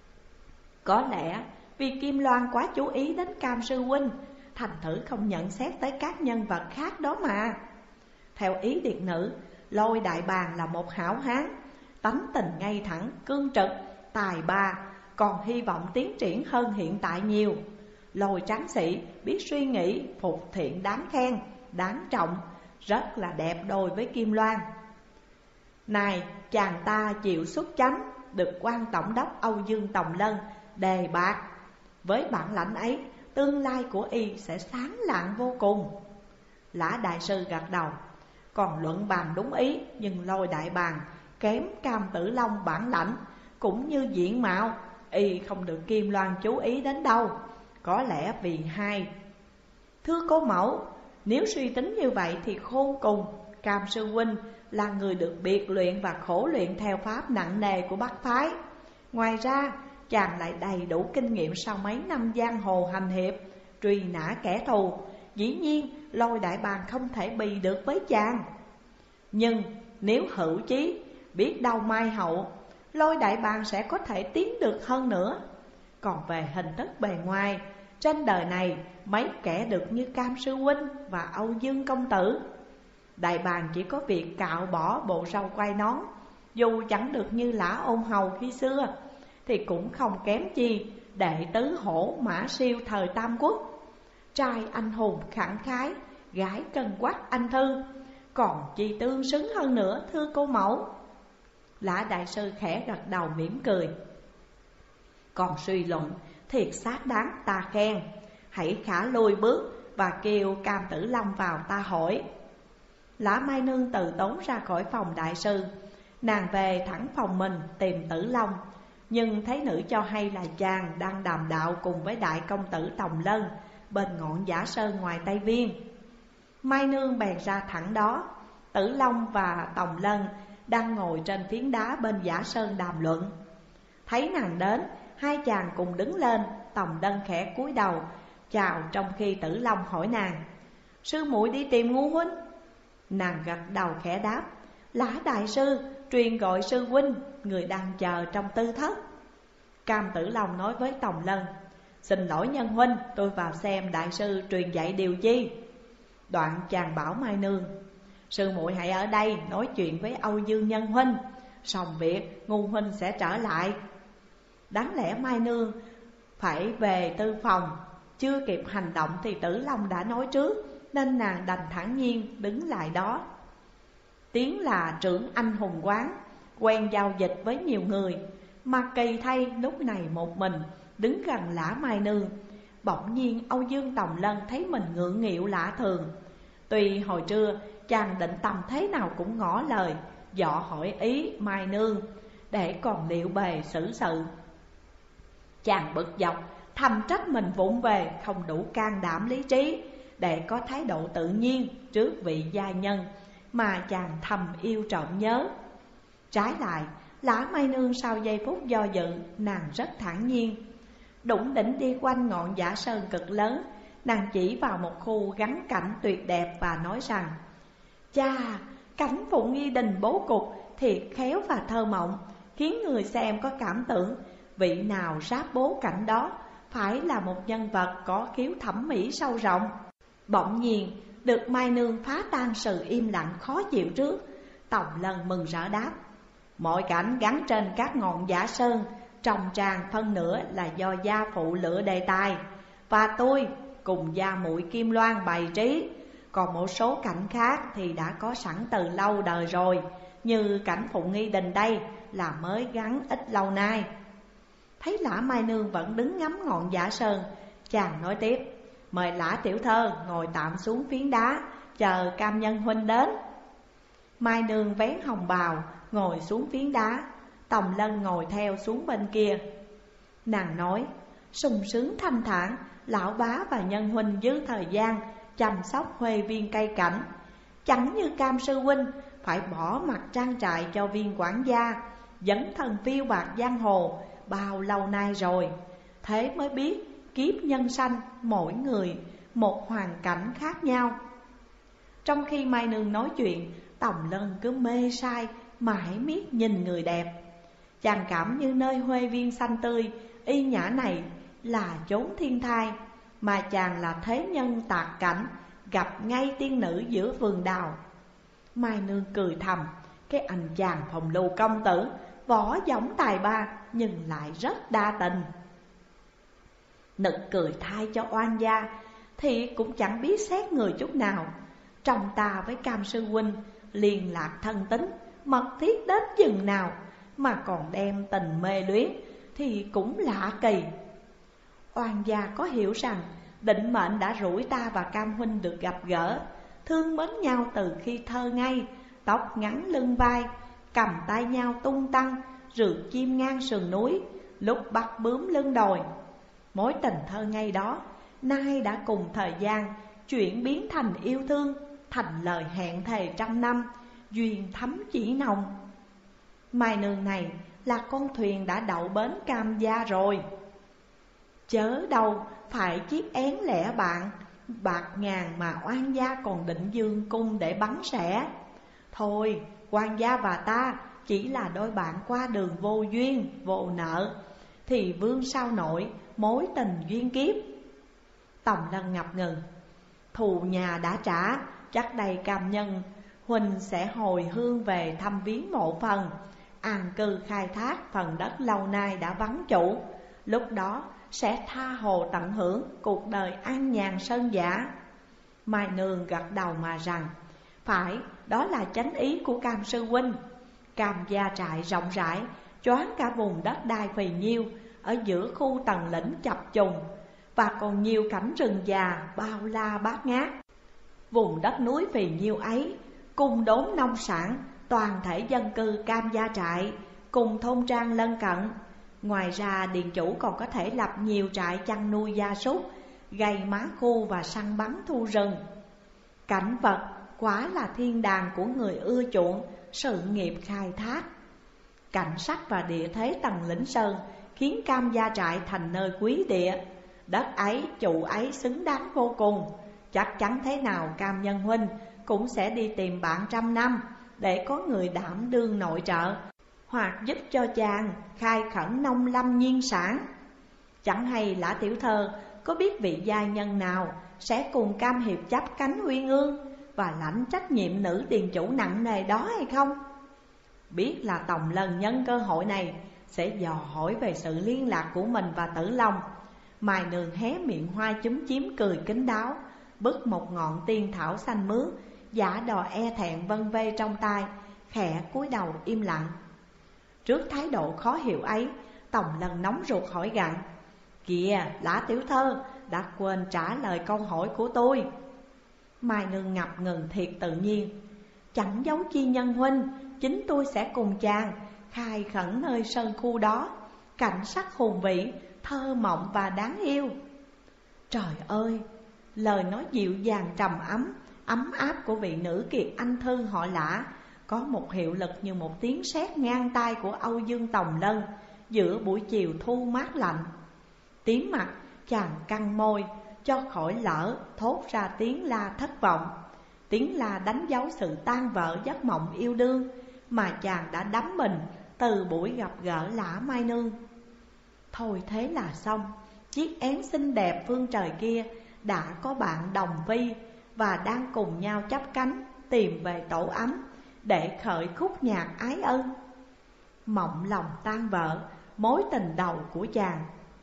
Có lẽ vì Kim Loan quá chú ý đến Cam sư huynh, thành thử không nhận xét tới các nhân vật khác đó mà. Theo ý điệt nữ, Lôi Đại Bàng là một hảo hán, tánh tình ngay thẳng, cương trực, tài ba, còn hy vọng tiến triển hơn hiện tại nhiều. Lôi tráng sĩ biết suy nghĩ, phục thiện đáng khen, đáng trọng, rất là đẹp đôi với Kim Loan. Này, chàng ta chịu xuất chánh, được quan tổng đốc Âu Dương Tòng Lân đề bạt. Với bản lãnh ấy, tương lai của y sẽ sáng lạng vô cùng. Lã đại sư gật đầu. Còn luận bàn đúng ý, nhưng Lôi Đại Bàng kém Cam Tử Long bản lãnh cũng như diện mạo, y không được Kim Loan chú ý đến đâu. Có lẽ vì hai. Thưa cô mẫu, nếu suy tính như vậy thì khôn cùng. Cam sư huynh là người được biệt luyện và khổ luyện theo pháp nặng nề của Bắc phái. Ngoài ra, chàng lại đầy đủ kinh nghiệm sau mấy năm giang hồ hành hiệp, truy nã kẻ thù. Dĩ nhiên Lôi Đại Bàng không thể bì được với chàng. Nhưng nếu hữu chí, biết đâu mai hậu Lôi Đại Bàng sẽ có thể tiến được hơn nữa. Còn về hình thức bề ngoài, trên đời này mấy kẻ được như Cam sư huynh và Âu Dương công tử. Đại Bàng chỉ có việc cạo bỏ bộ râu quai nón, dù chẳng được như Lã Ôn Hầu khi xưa, thì cũng không kém chi đệ tứ hổ Mã Siêu thời Tam Quốc. Trai anh hùng khẳng khái, gái cân quắc anh thư, còn chi tương xứng hơn nữa thưa cô mẫu. Lã đại sư khẽ gật đầu mỉm cười. Còn suy luận thiệt xác đáng ta khen, hãy khả lui bước và kêu Cam Tử Long vào ta hỏi. Lã Mai Nương từ tốn ra khỏi phòng đại sư. Nàng về thẳng phòng mình tìm Tử Long, nhưng thấy nữ cho hay là chàng đang đàm đạo cùng với đại công tử Tòng Lân bên ngọn Giả Sơn ngoài Tây Viên. Mai Nương bèn ra thẳng đó. Tử Long và Tòng Lân đang ngồi trên phiến đá bên Giả Sơn đàm luận. Thấy nàng đến, hai chàng cùng đứng lên. Tòng Lân khẽ cúi đầu chào, trong khi Tử Long hỏi nàng: sư muội đi tìm Ngu huynh? Nàng gật đầu khẽ đáp: Lã đại sư truyền gọi sư huynh, người đang chờ trong tư thất. Cam Tử Long nói với Tòng Lân: xin lỗi nhân huynh, tôi vào xem đại sư truyền dạy điều chi. Đoạn chàng bảo Mai Nương: sư muội hãy ở đây nói chuyện với Âu Dương nhân huynh, xong việc Ngu huynh sẽ trở lại. Đáng lẽ Mai Nương phải về tư phòng, chưa kịp hành động thì Tử Long đã nói trước, nên nàng đành thản nhiên đứng lại đó. Tiếng là trưởng anh hùng quán, quen giao dịch với nhiều người, mà kỳ thay lúc này một mình đứng gần Lã Mai Nương. Bỗng nhiên Âu Dương Tòng Lân thấy mình ngượng nghịu lạ thường. Tuy hồi trưa chàng định tầm thế nào cũng ngỏ lời dọ hỏi ý Mai Nương để còn liệu bề xử sự. Chàng bực dọc thầm trách mình vụng về, không đủ can đảm lý trí để có thái độ tự nhiên trước vị gia nhân mà chàng thầm yêu trộm nhớ. Trái lại, Lã Mai Nương sau giây phút do dự, nàng rất thản nhiên. Đủng đỉnh đi quanh ngọn Giả Sơn cực lớn, nàng chỉ vào một khu gắn cảnh tuyệt đẹp và nói rằng: chà, cảnh Phụng Nghi Đình bố cục thiệt khéo và thơ mộng, khiến người xem có cảm tưởng vị nào ráp bố cảnh đó phải là một nhân vật có khiếu thẩm mỹ sâu rộng. Bỗng nhiên được Mai Nương phá tan sự im lặng khó chịu trước. Tòng Lân mừng rỡ đáp: mọi cảnh gắn trên các ngọn Giả Sơn trồng tràn phân nửa là do gia phụ lựa đề tài, và tôi cùng gia muội Kim Loan bày trí. Còn một số cảnh khác thì đã có sẵn từ lâu đời rồi, như cảnh Phụng Nghi Đình đây là mới gắn ít lâu nay. Thấy Lã Mai Nương vẫn đứng ngắm ngọn Giả Sơn, chàng nói tiếp: mời Lã tiểu thơ ngồi tạm xuống phiến đá, chờ Cam nhân huynh đến. Mai Nương vén hồng bào ngồi xuống phiến đá, Tòng Lân ngồi theo xuống bên kia. Nàng nói: sung sướng thanh thản, lão bá và nhân huynh dư thời gian chăm sóc huê viên cây cảnh, chẳng như Cam sư huynh phải bỏ mặt trang trại cho viên quản gia, dấn thân phiêu bạt giang hồ bao lâu nay rồi. Thế mới biết kiếp nhân sanh mỗi người một hoàn cảnh khác nhau. Trong khi Mai Nương nói chuyện, Tòng Lân cứ mê say mãi miết nhìn người đẹp. Chàng cảm như nơi huê viên xanh tươi, y nhã này là chốn thiên thai, mà chàng là thế nhân tạc cảnh, gặp ngay tiên nữ giữa vườn đào. Mai Nương cười thầm, cái anh chàng Phong Lưu công tử võ giống tài ba nhưng lại rất đa tình. Nực cười thay cho oan gia thì cũng chẳng biết xét người chút nào. Trong ta với Cam sư huynh liên lạc thân tín, mật thiết đến chừng nào mà còn đem tình mê luyến thì cũng lạ kỳ. Oan gia có hiểu rằng định mệnh đã rủi ta và Cam huynh được gặp gỡ, thương mến nhau từ khi thơ ngây, tóc ngắn lưng vai, cầm tay nhau tung tăng, rượt chim ngang sườn núi, lúc bắt bướm lưng đồi. Mối tình thơ ngây đó nay đã cùng thời gian chuyển biến thành yêu thương, thành lời hẹn thề trăm năm, duyên thắm chỉ nồng. Mai Nương này là con thuyền đã đậu bến Cam gia rồi, chớ đâu phải chiếc én lẻ bạn bạc ngàn mà oan gia còn định dương cung để bắn xẻ. Thôi, oan gia và ta chỉ là đôi bạn qua đường vô duyên, vô nợ, thì vương sao nổi mối tình duyên kiếp. Tòng Lân ngập ngừng, thù nhà đã trả, chắc đây Cam nhân huynh sẽ hồi hương về thăm viếng mộ phần, an cư khai thác phần đất lâu nay đã vắng chủ. Lúc đó sẽ tha hồ tận hưởng cuộc đời an nhàn sơn dã. Mai Nương gật đầu mà rằng, phải, đó là chánh ý của Cam sư huynh. Cam gia trại rộng rãi, choáng cả vùng đất đai phì nhiêu ở giữa khu tầng lĩnh chập trùng, và còn nhiều cảnh rừng già bao la bát ngát. Vùng đất núi phì nhiêu ấy cùng đốn nông sản toàn thể dân cư Cam gia trại cùng thôn trang lân cận. Ngoài ra điền chủ còn có thể lập nhiều trại chăn nuôi gia súc, gây má khô và săn bắn thu rừng. Cảnh vật quả là thiên đàng của người ưa chuộng sự nghiệp khai thác. Cảnh sắc và địa thế tầng lĩnh sơn khiến Cam gia trại thành nơi quý địa. Đất ấy, chủ ấy xứng đáng vô cùng. Chắc chắn thế nào Cam nhân huynh cũng sẽ đi tìm bạn trăm năm, để có người đảm đương nội trợ, hoặc giúp cho chàng khai khẩn nông lâm nhiên sản. Chẳng hay Lã tiểu thơ có biết vị gia nhân nào sẽ cùng Cam hiệp chấp cánh uyên ương và lãnh trách nhiệm nữ điền chủ nặng nề đó hay không? Biết là Tòng Lân nhân cơ hội này sẽ dò hỏi về sự liên lạc của mình và Tử Long. Mai Nương hé miệng hoa chúm chím cười kín đáo, bứt một ngọn tiên thảo xanh mướt, giả đò e thẹn vân vê trong tay, khẽ cúi đầu im lặng. Trước thái độ khó hiểu ấy, Tòng Lân nóng ruột hỏi gặng, kìa Lã tiểu thơ, đã quên trả lời câu hỏi của tôi. Mai Nương ngập ngừng thiệt tự nhiên, chẳng giấu chi nhân huynh, chính tôi sẽ cùng chàng khai khẩn nơi sơn khu đó, cảnh sắc hùng vĩ, thơ mộng và đáng yêu. Trời ơi, lời nói dịu dàng trầm ấm áp của vị nữ kiệt anh thư họ Lã có một hiệu lực như một tiếng sét ngang tai của Âu Dương Tòng Lân giữa buổi chiều thu mát lạnh. Tím mặt, chàng căng môi cho khỏi lỡ thốt ra tiếng la thất vọng. Tiếng la đánh dấu sự tan vỡ giấc mộng yêu đương mà chàng đã đắm mình từ buổi gặp gỡ Lã Mai Nương. Thôi thế là xong, chiếc én xinh đẹp phương trời kia đã có bạn đồng vi và đang cùng nhau chắp cánh tìm về tổ ấm để khởi khúc nhạc ái ân. Mộng lòng tan vỡ, mối tình đầu của chàng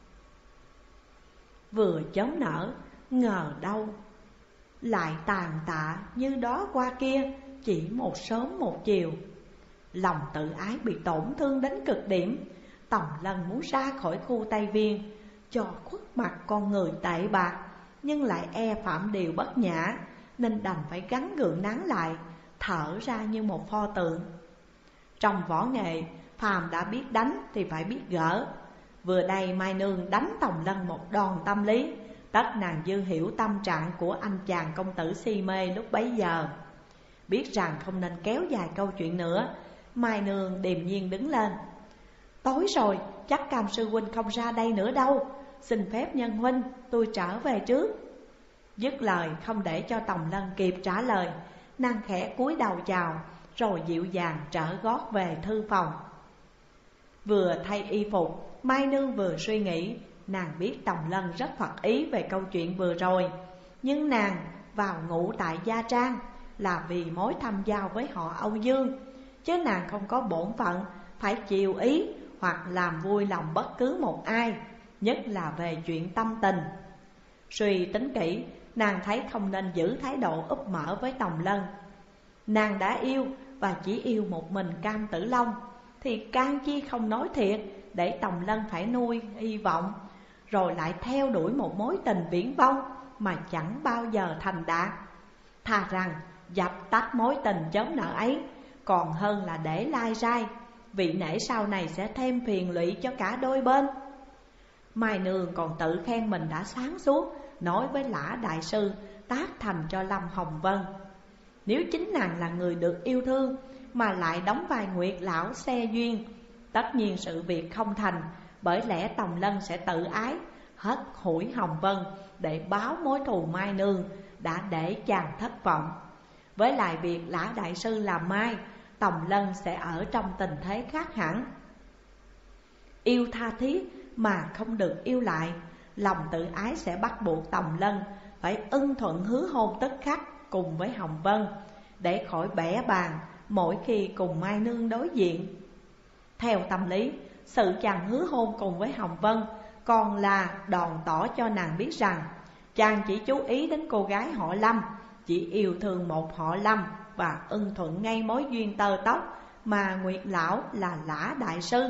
vừa chớm nở, ngờ đâu lại tàn tạ như đó qua kia chỉ một sớm một chiều. Lòng tự ái bị tổn thương đến cực điểm, Tòng Lân muốn ra khỏi khu Tây Viên cho khuất mặt con người tệ bạc, nhưng lại e phạm điều bất nhã, nên đành phải gắng gượng nán lại, thở ra như một pho tượng. Trong võ nghệ, phàm đã biết đánh thì phải biết gỡ. Vừa đây Mai Nương đánh Tòng Lân một đòn tâm lý, tất nàng dư hiểu tâm trạng của anh chàng công tử si mê lúc bấy giờ. Biết rằng không nên kéo dài câu chuyện nữa, Mai Nương điềm nhiên đứng lên. Tối rồi, chắc Cam sư huynh không ra đây nữa đâu, xin phép nhân huynh tôi trở về trước. Dứt lời không để cho Tòng Lân kịp trả lời, nàng khẽ cúi đầu chào, rồi dịu dàng trở gót về thư phòng. Vừa thay y phục, Mai Nương vừa suy nghĩ. Nàng biết Tòng Lân rất phật ý về câu chuyện vừa rồi, nhưng nàng vào ngủ tại gia trang là vì mối thâm giao với họ Âu Dương, chứ nàng không có bổn phận phải chiều ý hoặc làm vui lòng bất cứ một ai, nhất là về chuyện tâm tình. Suy tính kỹ, nàng thấy không nên giữ thái độ úp mở với Tòng Lân. Nàng đã yêu và chỉ yêu một mình Cam Tử Long, thì can chi không nói thiệt để Tòng Lân phải nuôi hy vọng, rồi lại theo đuổi một mối tình viển vông mà chẳng bao giờ thành đạt. Thà rằng dập tắt mối tình chớm nợ ấy, còn hơn là để lai rai, vì nể sau này sẽ thêm phiền lụy cho cả đôi bên. Mai Nương còn tự khen mình đã sáng suốt, nói với Lã đại sư tác thành cho Lâm Hồng Vân. Nếu chính nàng là người được yêu thương mà lại đóng vai Nguyệt lão xe duyên, tất nhiên sự việc không thành, bởi lẽ Tòng Lân sẽ tự ái hất hủi Hồng Vân để báo mối thù Mai Nương đã để chàng thất vọng. Với lại việc Lã đại sư làm mai, Tòng Lân sẽ ở trong tình thế khác hẳn. Yêu tha thiết mà không được yêu lại, lòng tự ái sẽ bắt buộc Tòng Lân phải ưng thuận hứa hôn tức khắc cùng với Hồng Vân, để khỏi bẽ bàng mỗi khi cùng Mai Nương đối diện. Theo tâm lý, sự chàng hứa hôn cùng với Hồng Vân còn là đòn tỏ cho nàng biết rằng chàng chỉ chú ý đến cô gái họ Lâm, chỉ yêu thương một họ Lâm và ưng thuận ngay mối duyên tơ tóc mà Nguyệt lão là Lã đại sư.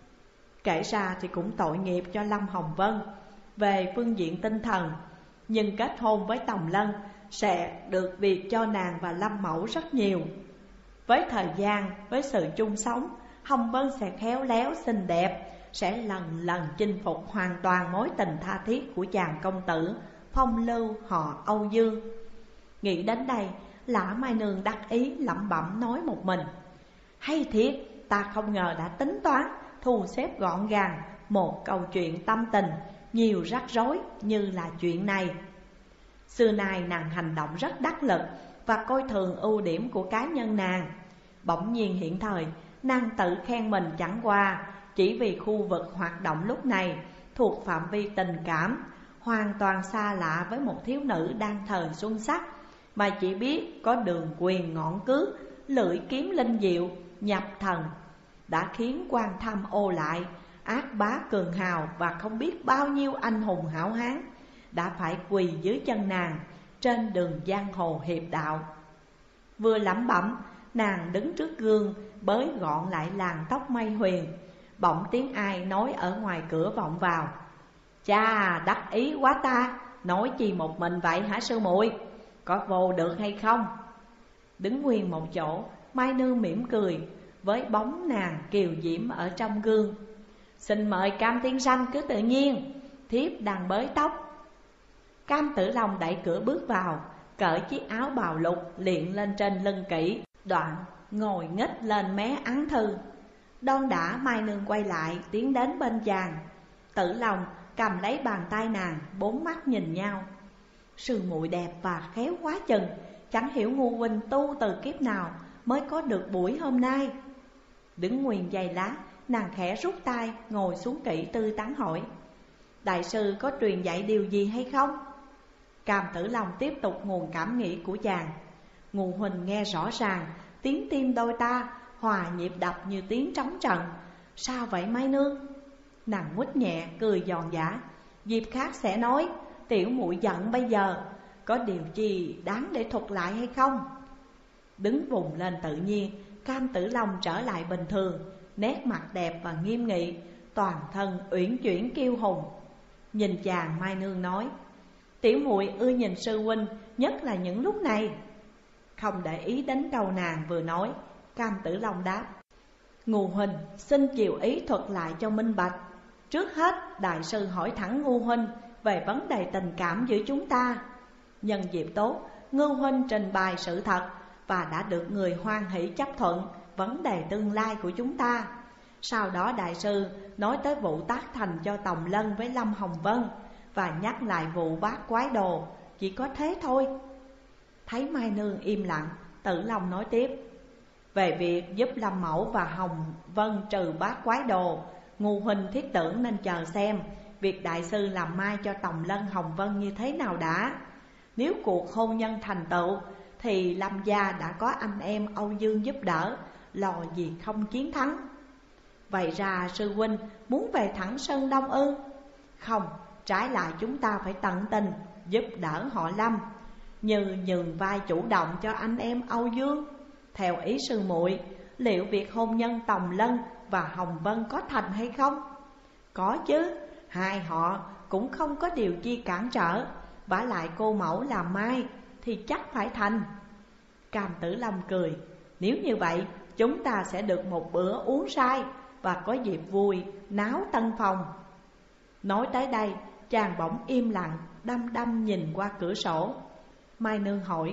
Kể ra thì cũng tội nghiệp cho Lâm Hồng Vân về phương diện tinh thần, nhưng kết hôn với Tòng Lân sẽ được việc cho nàng và Lâm Mẫu rất nhiều. Với thời gian, với sự chung sống, Hồng Vân sẽ khéo léo xinh đẹp, sẽ lần lần chinh phục hoàn toàn mối tình tha thiết của chàng công tử phong lưu họ Âu Dương. Nghĩ đến đây, Lã Mai Nương đắc ý lẩm bẩm nói một mình: hay thiệt, ta không ngờ đã tính toán thu xếp gọn gàng một câu chuyện tâm tình nhiều rắc rối như là chuyện này. Xưa nay nàng hành động rất đắc lực và coi thường ưu điểm của cá nhân nàng. Bỗng nhiên hiện thời, nàng tự khen mình chẳng qua chỉ vì khu vực hoạt động lúc này thuộc phạm vi tình cảm, hoàn toàn xa lạ với một thiếu nữ đang thời xuân sắc, mà chỉ biết có đường quyền ngọn cước, lưỡi kiếm linh diệu, nhập thần, đã khiến quan thâm ô lại, ác bá cường hào và không biết bao nhiêu anh hùng hảo hán đã phải quỳ dưới chân nàng trên đường giang hồ hiệp đạo. Vừa lẩm bẩm, nàng đứng trước gương bới gọn lại làn tóc mây huyền. Bỗng tiếng ai nói ở ngoài cửa vọng vào: chà, đắc ý quá ta, nói chi một mình vậy hả sư muội, có vô được hay không? Đứng nguyên một chỗ, Mai Nương mỉm cười với bóng nàng kiều diễm ở trong gương. Xin mời Cam tiên sinh cứ tự nhiên, thiếp đang bới tóc. Cam Tử Long đẩy cửa bước vào, cởi chiếc áo bào lục liệng lên trên lưng kỹ, đoạn ngồi nghếch lên mé án thư. Đon đả Mai Nương quay lại tiến đến bên chàng. Tử Long cầm lấy bàn tay nàng, bốn mắt nhìn nhau. Sư muội đẹp và khéo quá chừng, chẳng hiểu ngu huynh tu từ kiếp nào mới có được buổi hôm nay. Đứng nguyên giây lát, nàng khẽ rút tay ngồi xuống kỹ tư tán hỏi: đại sư có truyền dạy điều gì hay không? Cam Tử Long tiếp tục nguồn cảm nghĩ của chàng. Ngu huynh nghe rõ ràng, tiếng tim đôi ta hòa nhịp đập như tiếng trống trận. Sao vậy Mai Nương? Nàng nguýt nhẹ cười giòn giã: dịp khác sẽ nói, tiểu muội giận bây giờ, có điều gì đáng để thuật lại hay không? Đứng vùng lên tự nhiên, Cam Tử Long trở lại bình thường, nét mặt đẹp và nghiêm nghị, toàn thân uyển chuyển kiêu hùng. Nhìn chàng, Mai Nương nói: tiểu muội ưa nhìn sư huynh, nhất là những lúc này. Không để ý đến câu nàng vừa nói, Cam Tử Long đáp: Ngu huynh xin chiều ý thuật lại cho minh bạch. Trước hết đại sư hỏi thẳng Ngu huynh về vấn đề tình cảm giữa chúng ta. Nhân dịp tốt, Ngu huynh trình bày sự thật và đã được người hoan hỷ chấp thuận vấn đề tương lai của chúng ta. Sau đó đại sư nói tới vụ tác thành cho Tòng Lân với Lâm Hồng Vân, và nhắc lại vụ bát quái đồ. Chỉ có thế thôi. Thấy Mai Nương im lặng, Tử Long nói tiếp: Về việc giúp Lâm Mẫu và Hồng Vân trừ bát quái đồ, Ngu huynh thiết tưởng nên chờ xem việc đại sư làm mai cho Tòng Lân Hồng Vân như thế nào đã. Nếu cuộc hôn nhân thành tựu thì Lâm gia đã có anh em Âu Dương giúp đỡ, lo gì không chiến thắng. Vậy ra sư huynh muốn về thẳng Sơn Đông ư? Không, trái lại chúng ta phải tận tình giúp đỡ họ Lâm, như nhường vai chủ động cho anh em Âu Dương. Theo ý sư muội, liệu việc hôn nhân Tòng Lân và Hồng Vân có thành hay không? Có chứ, hai họ cũng không có điều chi cản trở. Vả lại cô mẫu làm mai thì chắc phải thành. Cam Tử Long cười, nếu như vậy chúng ta sẽ được một bữa uống say và có dịp vui náo tân phòng. Nói tới đây chàng bỗng im lặng, đăm đăm nhìn qua cửa sổ. Mai Nương hỏi,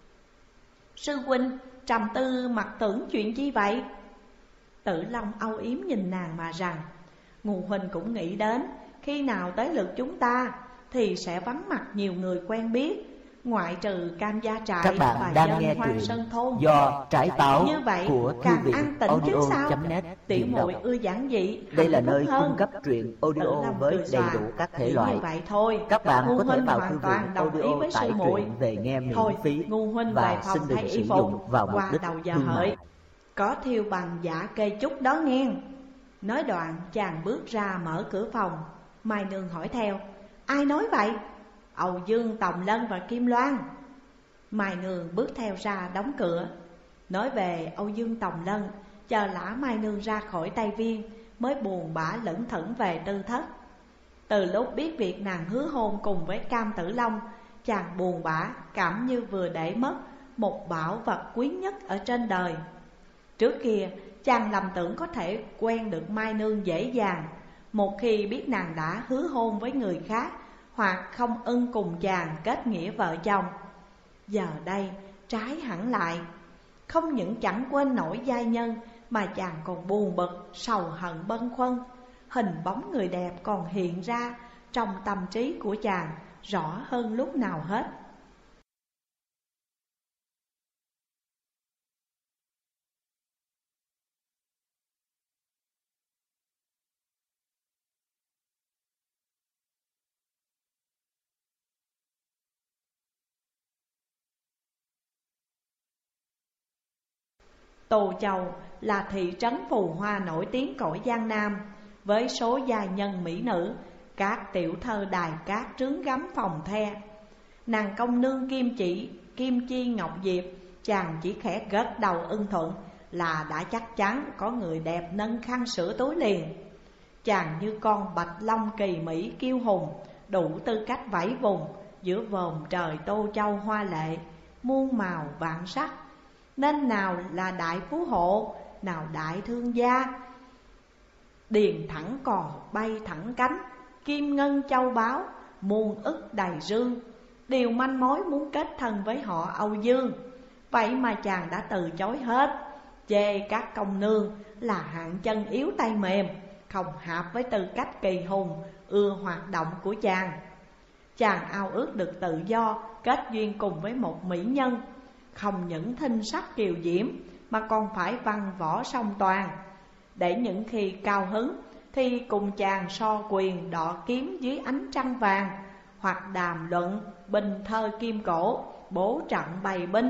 sư huynh trầm tư mặc tưởng chuyện chi vậy? Tử Long âu yếm nhìn nàng mà rằng, Ngu huynh cũng nghĩ đến khi nào tới lượt chúng ta thì sẽ vắng mặt nhiều người quen biết, ngoại trừ Cam Gia Trại Các bạn và đang dân nghe Hoa truyện Sơn Thôn. do Trải Táo như vậy của thư càng viện an tĩnh chứ sao? audio.net Tiểu diễn muội đọc. ưa giản dị, Đây là hạnh phúc nơi hơn. cung cấp truyện audio Tử Long với cười đầy xòa, đủ các thể nghĩ loại. như vậy thôi. Các bạn Ngu có thể huynh vào hoàn thư toàn viện đồng ý audio với sư tải muội. truyện về nghe miễn Thôi, phí Ngu huynh về và phòng xin đừng thay sử y phục dụng vào mục qua đích đầu giờ thương hợi. mại. Có thiêu bằng giả cây trúc đó nghe. Nói đoạn chàng bước ra mở cửa phòng. Mai Nương hỏi theo, ai nói vậy? Âu Dương, Tòng Lân và Kim Loan. Mai Nương bước theo ra đóng cửa. Nói về Âu Dương Tòng Lân, chờ lã Mai Nương ra khỏi Tây Viên mới buồn bã lững thững về tư thất. Từ lúc biết việc nàng hứa hôn cùng với Cam Tử Long, chàng buồn bã cảm như vừa để mất một bảo vật quý nhất ở trên đời. Trước kia chàng lầm tưởng có thể quen được Mai Nương dễ dàng, một khi biết nàng đã hứa hôn với người khác hoặc không ưng cùng chàng kết nghĩa vợ chồng. Giờ đây trái hẳn lại, không những chẳng quên nổi giai nhân mà chàng còn buồn bực, sầu hận bâng khuâng. Hình bóng người đẹp còn hiện ra trong tâm trí của chàng rõ hơn lúc nào hết. Tô Châu là thị trấn phù hoa nổi tiếng cõi Giang Nam, với số gia nhân mỹ nữ, các tiểu thơ đài cát trướng gắm phòng the. Nàng công nương Kim Chi Ngọc Diệp, chàng chỉ khẽ gật đầu ưng thuận là đã chắc chắn có người đẹp nâng khăn sửa túi liền. Chàng như con bạch long kỳ mỹ kiêu hùng, đủ tư cách vẫy vùng giữa vòm trời Tô Châu hoa lệ, muôn màu vạn sắc. Nên nào là đại phú hộ, nào đại thương gia, điền thẳng cò bay thẳng cánh, kim ngân châu báu, muôn ức đầy rương, đều manh mối muốn kết thân với họ Âu Dương. Vậy mà chàng đã từ chối hết, chê các công nương là hạng chân yếu tay mềm, không hợp với tư cách kỳ hùng, ưa hoạt động của chàng. Chàng ao ước được tự do, kết duyên cùng với một mỹ nhân, không những thinh sắc kiều diễm mà còn phải văn võ song toàn, để những khi cao hứng thì cùng chàng so quyền đọ kiếm dưới ánh trăng vàng, hoặc đàm luận bình thơ kim cổ, bố trận bày binh.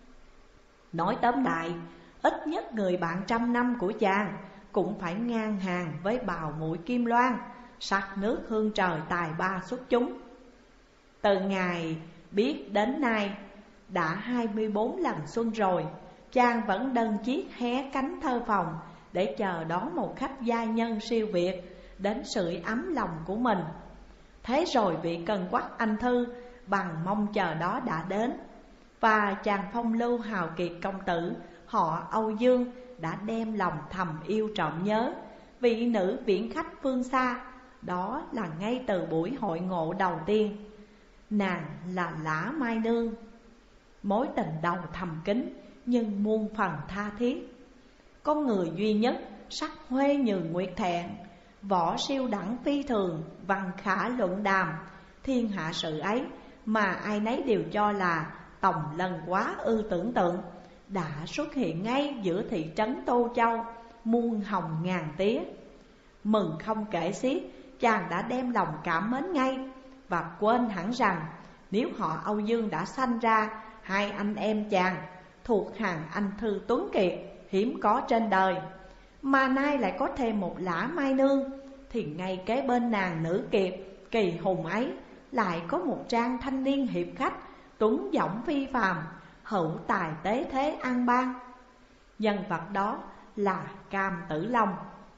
Nói tóm lại, ít nhất người bạn trăm năm của chàng cũng phải ngang hàng với bào muội Kim Loan, sắc nước hương trời tài ba xuất chúng. Từ ngày biết đến nay đã 24 lần xuân rồi, chàng vẫn đơn chiếc hé cánh thơ phòng để chờ đón một khách gia nhân siêu việt đến sưởi ấm lòng của mình. Thế rồi vị cần quắc anh thư bằng mong chờ đó đã đến, và chàng phong lưu hào kiệt công tử họ Âu Dương đã đem lòng thầm yêu trộm nhớ vị nữ viễn khách phương xa. Đó là ngay từ buổi hội ngộ đầu tiên. Nàng là Lã Mai Nương, mối tình đầu thầm kín nhưng muôn phần tha thiết. Con người duy nhất sắc huê như nguyệt thẹn, võ siêu đẳng phi thường, văn khả luận đàm. Thiên hạ sự ấy mà ai nấy đều cho là Tòng Lân quá ư tưởng tượng, đã xuất hiện ngay giữa thị trấn Tô Châu, muôn hồng ngàn tía. Mừng không kể xiết, chàng đã đem lòng cảm mến ngay, và quên hẳn rằng nếu họ Âu Dương đã sanh ra hai anh em chàng thuộc hàng anh thư tuấn kiệt hiếm có trên đời, mà nay lại có thêm một lã mai nương, thì ngay kế bên nàng nữ kiệt kỳ hùng ấy lại có một trang thanh niên hiệp khách, tuấn giọng phi phàm, hữu tài tế thế an bang. Nhân vật đó là Cam Tử Long.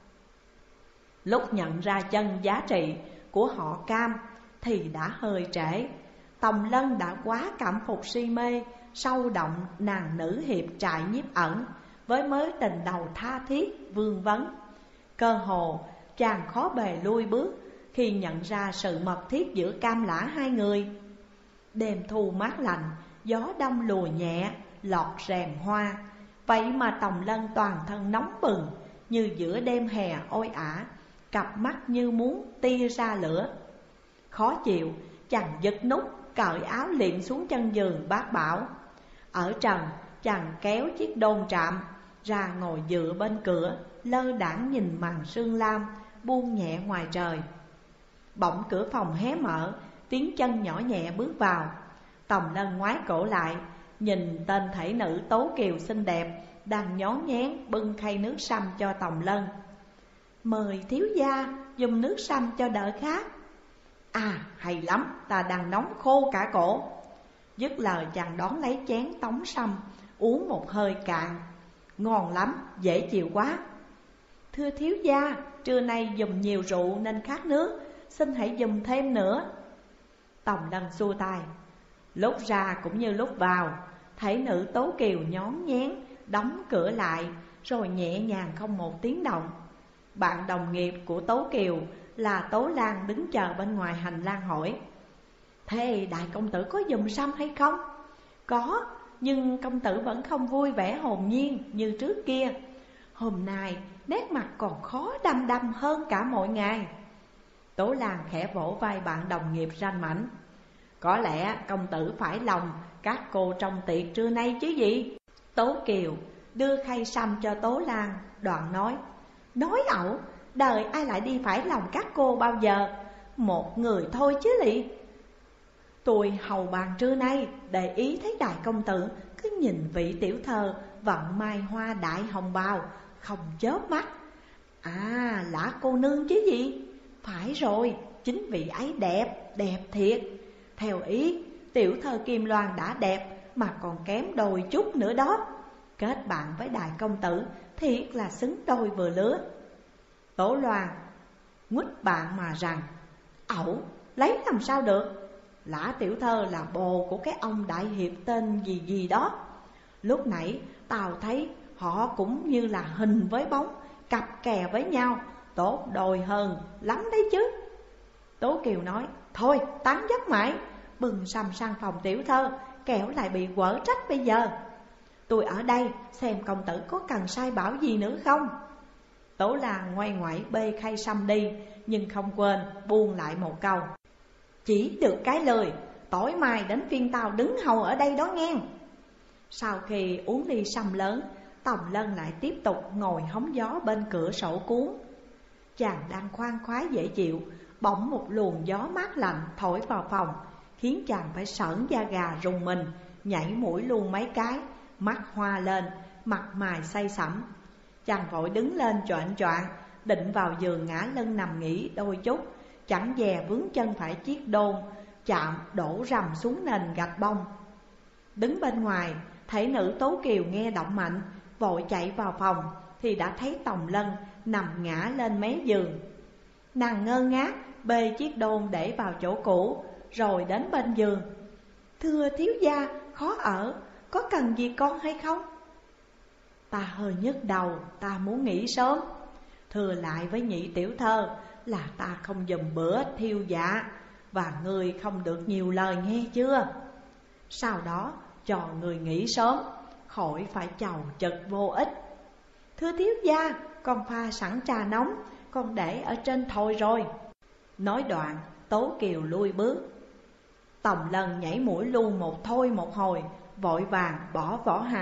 Lúc nhận ra chân giá trị của họ Cam thì đã hơi trễ. Tòng Lân đã quá cảm phục si mê sâu động nàng nữ hiệp trại nhiếp ẩn với mối tình đầu tha thiết vương vấn. Cơ hồ chàng khó bề lui bước khi nhận ra sự mật thiết giữa Cam Lã hai người. Đêm thu mát lạnh, gió đông lùa nhẹ, lọt rèn hoa, vậy mà Tòng Lân toàn thân nóng bừng như giữa đêm hè oi ả, cặp mắt như muốn tia ra lửa. Khó chịu, chàng giật nút cởi áo liệm xuống chân giường bát bảo. Ở trần, chàng kéo chiếc đôn trạm ra ngồi dựa bên cửa, lơ đãng nhìn màn sương lam buông nhẹ ngoài trời. Bỗng cửa phòng hé mở, tiếng chân nhỏ nhẹ bước vào. Tòng Lân ngoái cổ lại, nhìn tên thể nữ tố kiều xinh đẹp đang nhón nhén bưng khay nước sâm cho Tòng Lân. Mời thiếu gia dùng nước sâm cho đỡ khát. À hay lắm, ta đang nóng khô cả cổ. Dứt lời chàng đón lấy chén tống sâm, uống một hơi cạn. Ngon lắm, dễ chịu quá. Thưa thiếu gia, trưa nay dùng nhiều rượu nên khát nước, xin hãy dùng thêm nữa. Tòng Lân xua tay. Lúc ra cũng như lúc vào, thể nữ tố kiều nhón nhén đóng cửa lại, rồi nhẹ nhàng không một tiếng động. Bạn đồng nghiệp của Tố Kiều là Tố Lan đứng chờ bên ngoài hành lang hỏi: Thế đại công tử có dùng sâm hay không? Có, nhưng công tử vẫn không vui vẻ hồn nhiên như trước kia. Hôm nay nét mặt còn khó đăm đăm hơn cả mọi ngày. Tố Lan khẽ vỗ vai bạn đồng nghiệp ranh mãnh. Có lẽ công tử phải lòng các cô trong tiệc trưa nay chứ gì? Tố Kiều đưa khay sâm cho Tố Lan, đoạn nói ẩu, đời ai lại đi phải lòng các cô bao giờ, một người thôi chứ lị. Tôi hầu bàn trưa nay để ý thấy đại công tử cứ nhìn vị tiểu thơ vận mai hoa đại hồng bào không chớp mắt. À, Lã cô nương chứ gì? Phải rồi, chính vị ấy đẹp, đẹp thiệt. Theo ý, tiểu thơ Kim Loan đã đẹp mà còn kém đôi chút nữa đó. Kết bạn với đại công tử thiệt là xứng đôi vừa lứa. Tố Loan nguýt bạn mà rằng: Ẩu, lấy làm sao được? Lã tiểu thơ là bồ của cái ông đại hiệp tên gì gì đó. Lúc nãy tao thấy họ cũng như là hình với bóng, cặp kè với nhau, tốt đôi hơn lắm đấy chứ. Tố Kiều nói: Thôi tán dấp mãi, bừng sầm sang phòng tiểu thơ, kẻo lại bị quở trách bây giờ. Tôi ở đây xem công tử có cần sai bảo gì nữa không. Tố Lan ngoay ngoẩy bê khay sâm đi, nhưng không quên buông lại một câu: Chỉ được cái lời, tối mai đến phiên tao đứng hầu ở đây đó nghe. Sau khi uống ly sâm lớn, Tòng Lân lại tiếp tục ngồi hóng gió bên cửa sổ cuốn. Chàng đang khoan khoái dễ chịu, bỗng một luồng gió mát lạnh thổi vào phòng, khiến chàng phải sởn da gà rùng mình, nhảy mũi luôn mấy cái, mắt hoa lên, mặt mày say sẩm. Chàng vội đứng lên choạng choạng, định vào giường ngã lưng nằm nghỉ đôi chút, chẳng dè vướng chân phải chiếc đôn, chạm đổ rầm xuống nền gạch bông. Đứng bên ngoài, thể nữ Tố Kiều nghe động mạnh, vội chạy vào phòng thì đã thấy Tòng Lân nằm ngã lên mé giường. Nàng ngơ ngác bê chiếc đôn để vào chỗ cũ, rồi đến bên giường. Thưa thiếu gia, khó ở, có cần gì con hay không? Ta hơi nhức đầu, ta muốn nghỉ sớm. Thừa lại với nhị tiểu thơ là ta không dùm bữa thiêu dạ, và người không được nhiều lời nghe chưa? Sau đó cho người nghỉ sớm, khỏi phải chầu chật vô ích. Thưa thiếu gia, con pha sẵn trà nóng, con để ở trên thồi rồi. Nói đoạn, Tố Kiều lui bước. Tòng Lân nhảy mũi luôn một thôi một hồi, vội vàng bỏ vỏ hài,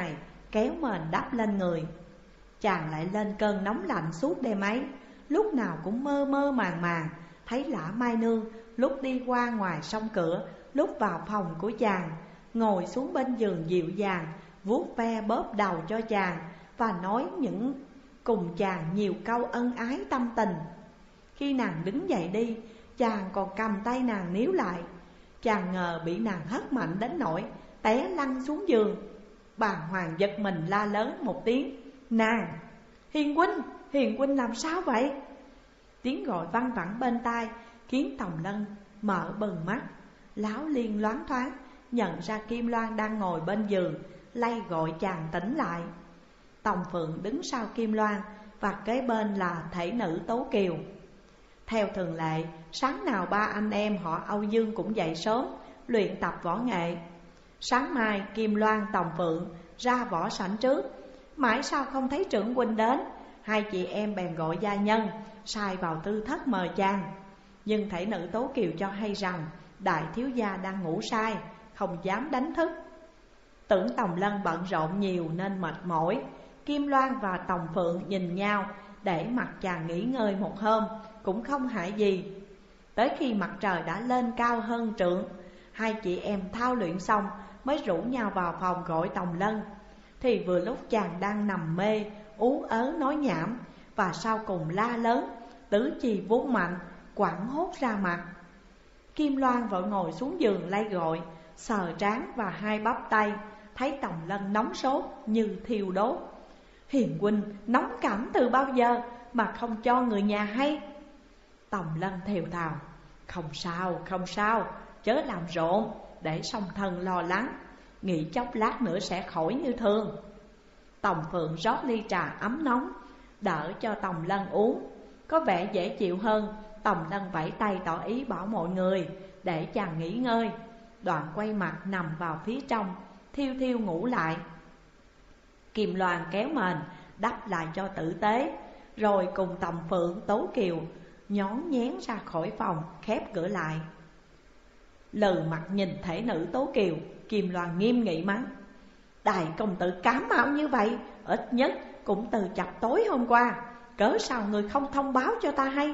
kéo mền đắp lên người. Chàng lại lên cơn nóng lạnh suốt đêm ấy, lúc nào cũng mơ mơ màng màng thấy Lã Mai Nương lúc đi qua ngoài sông cửa, lúc vào phòng của chàng, ngồi xuống bên giường dịu dàng, vuốt ve bóp đầu cho chàng và nói những cùng chàng nhiều câu ân ái tâm tình. Khi nàng đứng dậy đi, chàng còn cầm tay nàng níu lại. Chàng ngờ bị nàng hất mạnh đến nỗi té lăn xuống giường. Bàng hoàng giật mình la lớn một tiếng: "Nàng! Hiền huynh làm sao vậy?" Tiếng gọi văng vẳng bên tai khiến Tòng Lân mở bừng mắt, láo liên loáng thoáng nhận ra Kim Loan đang ngồi bên giường, lay gọi chàng tỉnh lại. Tòng Phượng đứng sau Kim Loan và kế bên là thể nữ Tố Kiều. Theo thường lệ, sáng nào ba anh em họ Âu Dương cũng dậy sớm luyện tập võ nghệ. Sáng mai Kim Loan, Tòng Phượng ra võ sảnh trước, mãi sao không thấy trưởng huynh đến. Hai chị em bèn gọi gia nhân sai vào tư thất mời chàng. Nhưng thể nữ Tố Kiều cho hay rằng đại thiếu gia đang ngủ say, không dám đánh thức. Tưởng Tòng Lân bận rộn nhiều nên mệt mỏi, Kim Loan và Tòng Phượng nhìn nhau để mặc chàng nghỉ ngơi một hôm cũng không hại gì. Tới khi mặt trời đã lên cao hơn trượng, hai chị em thao luyện xong mới rủ nhau vào phòng gọi Tòng Lân. Thì vừa lúc chàng đang nằm mê, ú ớ nói nhảm và sau cùng la lớn, tứ chi vốn mạnh, quẳng hốt ra mặt. Kim Loan vội ngồi xuống giường lay gọi, sờ trán và hai bắp tay, thấy Tòng Lân nóng sốt như thiêu đốt. "Hiền huynh nóng cảm từ bao giờ mà không cho người nhà hay?" Tòng Lân thều thào: Không sao, chớ làm rộn, để song thân lo lắng, nghĩ chốc lát nữa sẽ khỏi như thường." Tòng Phượng rót ly trà ấm nóng đỡ cho Tòng Lân uống, có vẻ dễ chịu hơn. Tòng Lân vẫy tay tỏ ý bảo mọi người để chàng nghỉ ngơi, đoạn quay mặt nằm vào phía trong, thiêu thiêu ngủ lại. Kim Loan kéo mền đắp lại cho tử tế, rồi cùng Tòng Phượng, Tố Kiều nhón nhén ra khỏi phòng, khép cửa lại. Lừ mặt nhìn thể nữ Tố Kiều, Kim Loan nghiêm nghị mắng: "Đại công tử cám mạo như vậy, ít nhất cũng từ chập tối hôm qua, cớ sao người không thông báo cho ta hay?"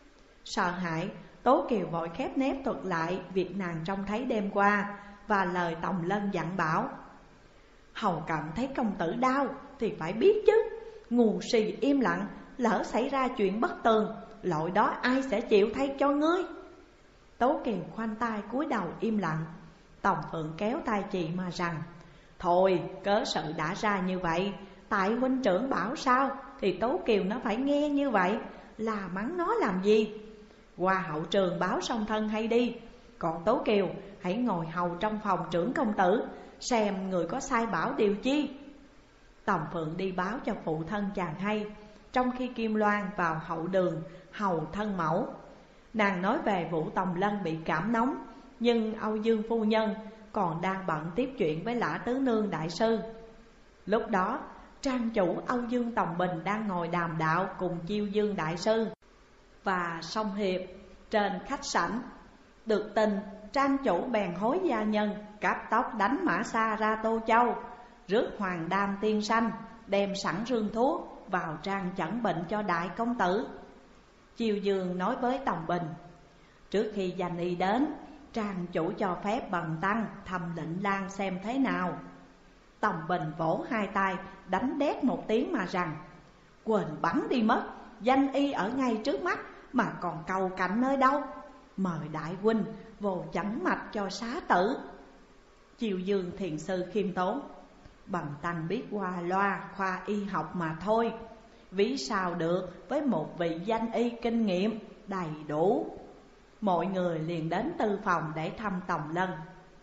Sợ hãi, Tố Kiều vội khép nép thuật lại việc nàng trông thấy đêm qua và lời Tòng Lân dặn bảo: "Hầu cận thấy công tử đau thì phải biết chứ, ngu si im lặng, lỡ xảy ra chuyện bất tường, lỗi đó ai sẽ chịu thay cho ngươi?" Tố Kiều khoanh tay cúi đầu im lặng. Tòng Phượng kéo tay chị mà rằng: "Thôi, cớ sự đã ra như vậy, tại huynh trưởng bảo sao thì Tố Kiều nó phải nghe như vậy, là mắng nó làm gì? Qua hậu trường báo song thân hay đi. Còn Tố Kiều hãy ngồi hầu trong phòng trưởng công tử, xem người có sai bảo điều chi." Tòng Phượng đi báo cho phụ thân chàng hay, trong khi Kim Loan vào hậu đường hầu thân mẫu. Nàng nói về vụ Tòng Lân bị cảm nóng, nhưng Âu Dương phu nhân còn đang bận tiếp chuyện với Lã Tứ Nương đại sư. Lúc đó trang chủ Âu Dương Tòng Bình đang ngồi đàm đạo cùng Chiêu Dương đại sư và Song Hiệp trên khách sảnh. Được tin, trang chủ bèn hối gia nhân cáp tóc đánh mã xa ra Tô Châu, rước hoàng đam tiên sanh, đem sẵn rương thuốc vào trang chẩn bệnh cho đại công tử. Chiêu Dương nói với Tòng Bình: "Trước khi danh y đến, trang chủ cho phép bần tăng thăm lệnh lang xem thế nào." Tòng Bình vỗ hai tay đánh đét một tiếng mà rằng: "Quên bắn đi mất, danh y ở ngay trước mắt mà còn cầu cạnh nơi đâu, mời đại huynh vô chẩn mạch cho xá tử." Chiêu Dương thiền sư khiêm tốn: "Bần tăng biết qua loa khoa y học mà thôi, ví sao được với một vị danh y kinh nghiệm đầy đủ." Mọi người liền đến tư phòng để thăm Tòng Lân.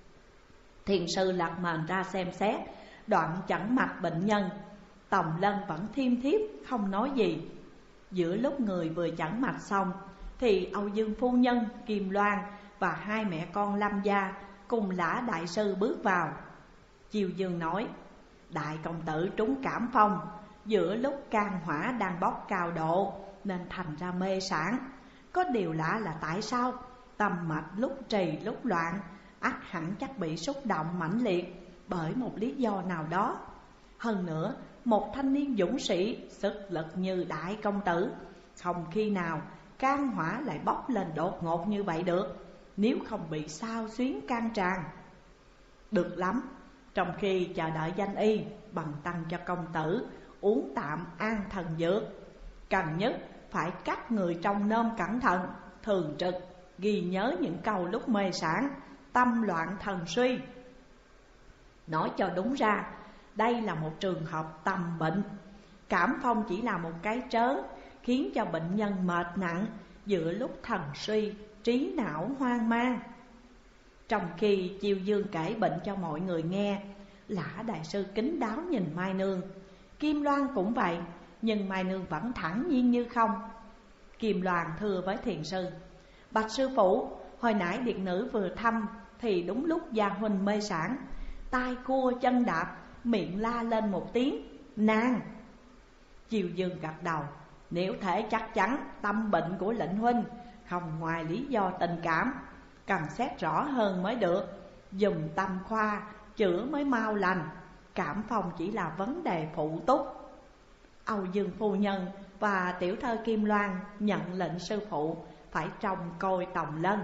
Thiền sư lật mền ra xem xét, đoạn chẩn mạch bệnh nhân. Tòng Lân vẫn thiêm thiếp không nói gì. Giữa lúc người vừa chẩn mạch xong thì Âu Dương phu nhân, Kim Loan và hai mẹ con Lâm gia cùng Lã đại sư bước vào. Chiêu Dương nói: "Đại công tử trúng cảm phong, giữa lúc can hỏa đang bốc cao độ nên thành ra mê sản. Có điều lạ là tại sao tâm mạch lúc trì lúc loạn, ắt hẳn chắc bị xúc động mãnh liệt bởi một lý do nào đó. Hơn nữa, một thanh niên dũng sĩ, sức lực như đại công tử, không khi nào can hỏa lại bốc lên đột ngột như vậy được, nếu không bị xao xuyến can tràn. Được lắm, trong khi chờ đợi danh y, bằng tăng cho công tử uống tạm an thần dược. Cần nhất phải cắt người trong nôm cẩn thận, thường trực ghi nhớ những câu lúc mê sản, tâm loạn thần suy. Nói cho đúng ra, đây là một trường hợp tầm bệnh. Cảm phong chỉ là một cái trớ, khiến cho bệnh nhân mệt nặng giữa lúc thần suy, trí não hoang mang. Trong khi Chiêu Dương kể bệnh cho mọi người nghe, Lã đại sư kín đáo nhìn Mai Nương. Kim Loan cũng vậy, nhưng Mai Nương vẫn thản nhiên như không. Kim Loan thưa với thiền sư: bạch sư phụ, hồi nãy điệt nữ vừa thăm thì đúng lúc gia huynh mê sản, tai cua chân đạp, miệng la lên một tiếng nàng. Chiêu Dương gật đầu: nếu thể chắc chắn tâm bệnh của lệnh huynh không ngoài lý do tình cảm, cần xét rõ hơn mới được. Dùng tâm khoa chữa mới mau lành, cảm phong chỉ là vấn đề phụ túc. Âu Dương phu nhân và tiểu thơ Kim Loan nhận lệnh sư phụ phải trông coi Tòng Lân.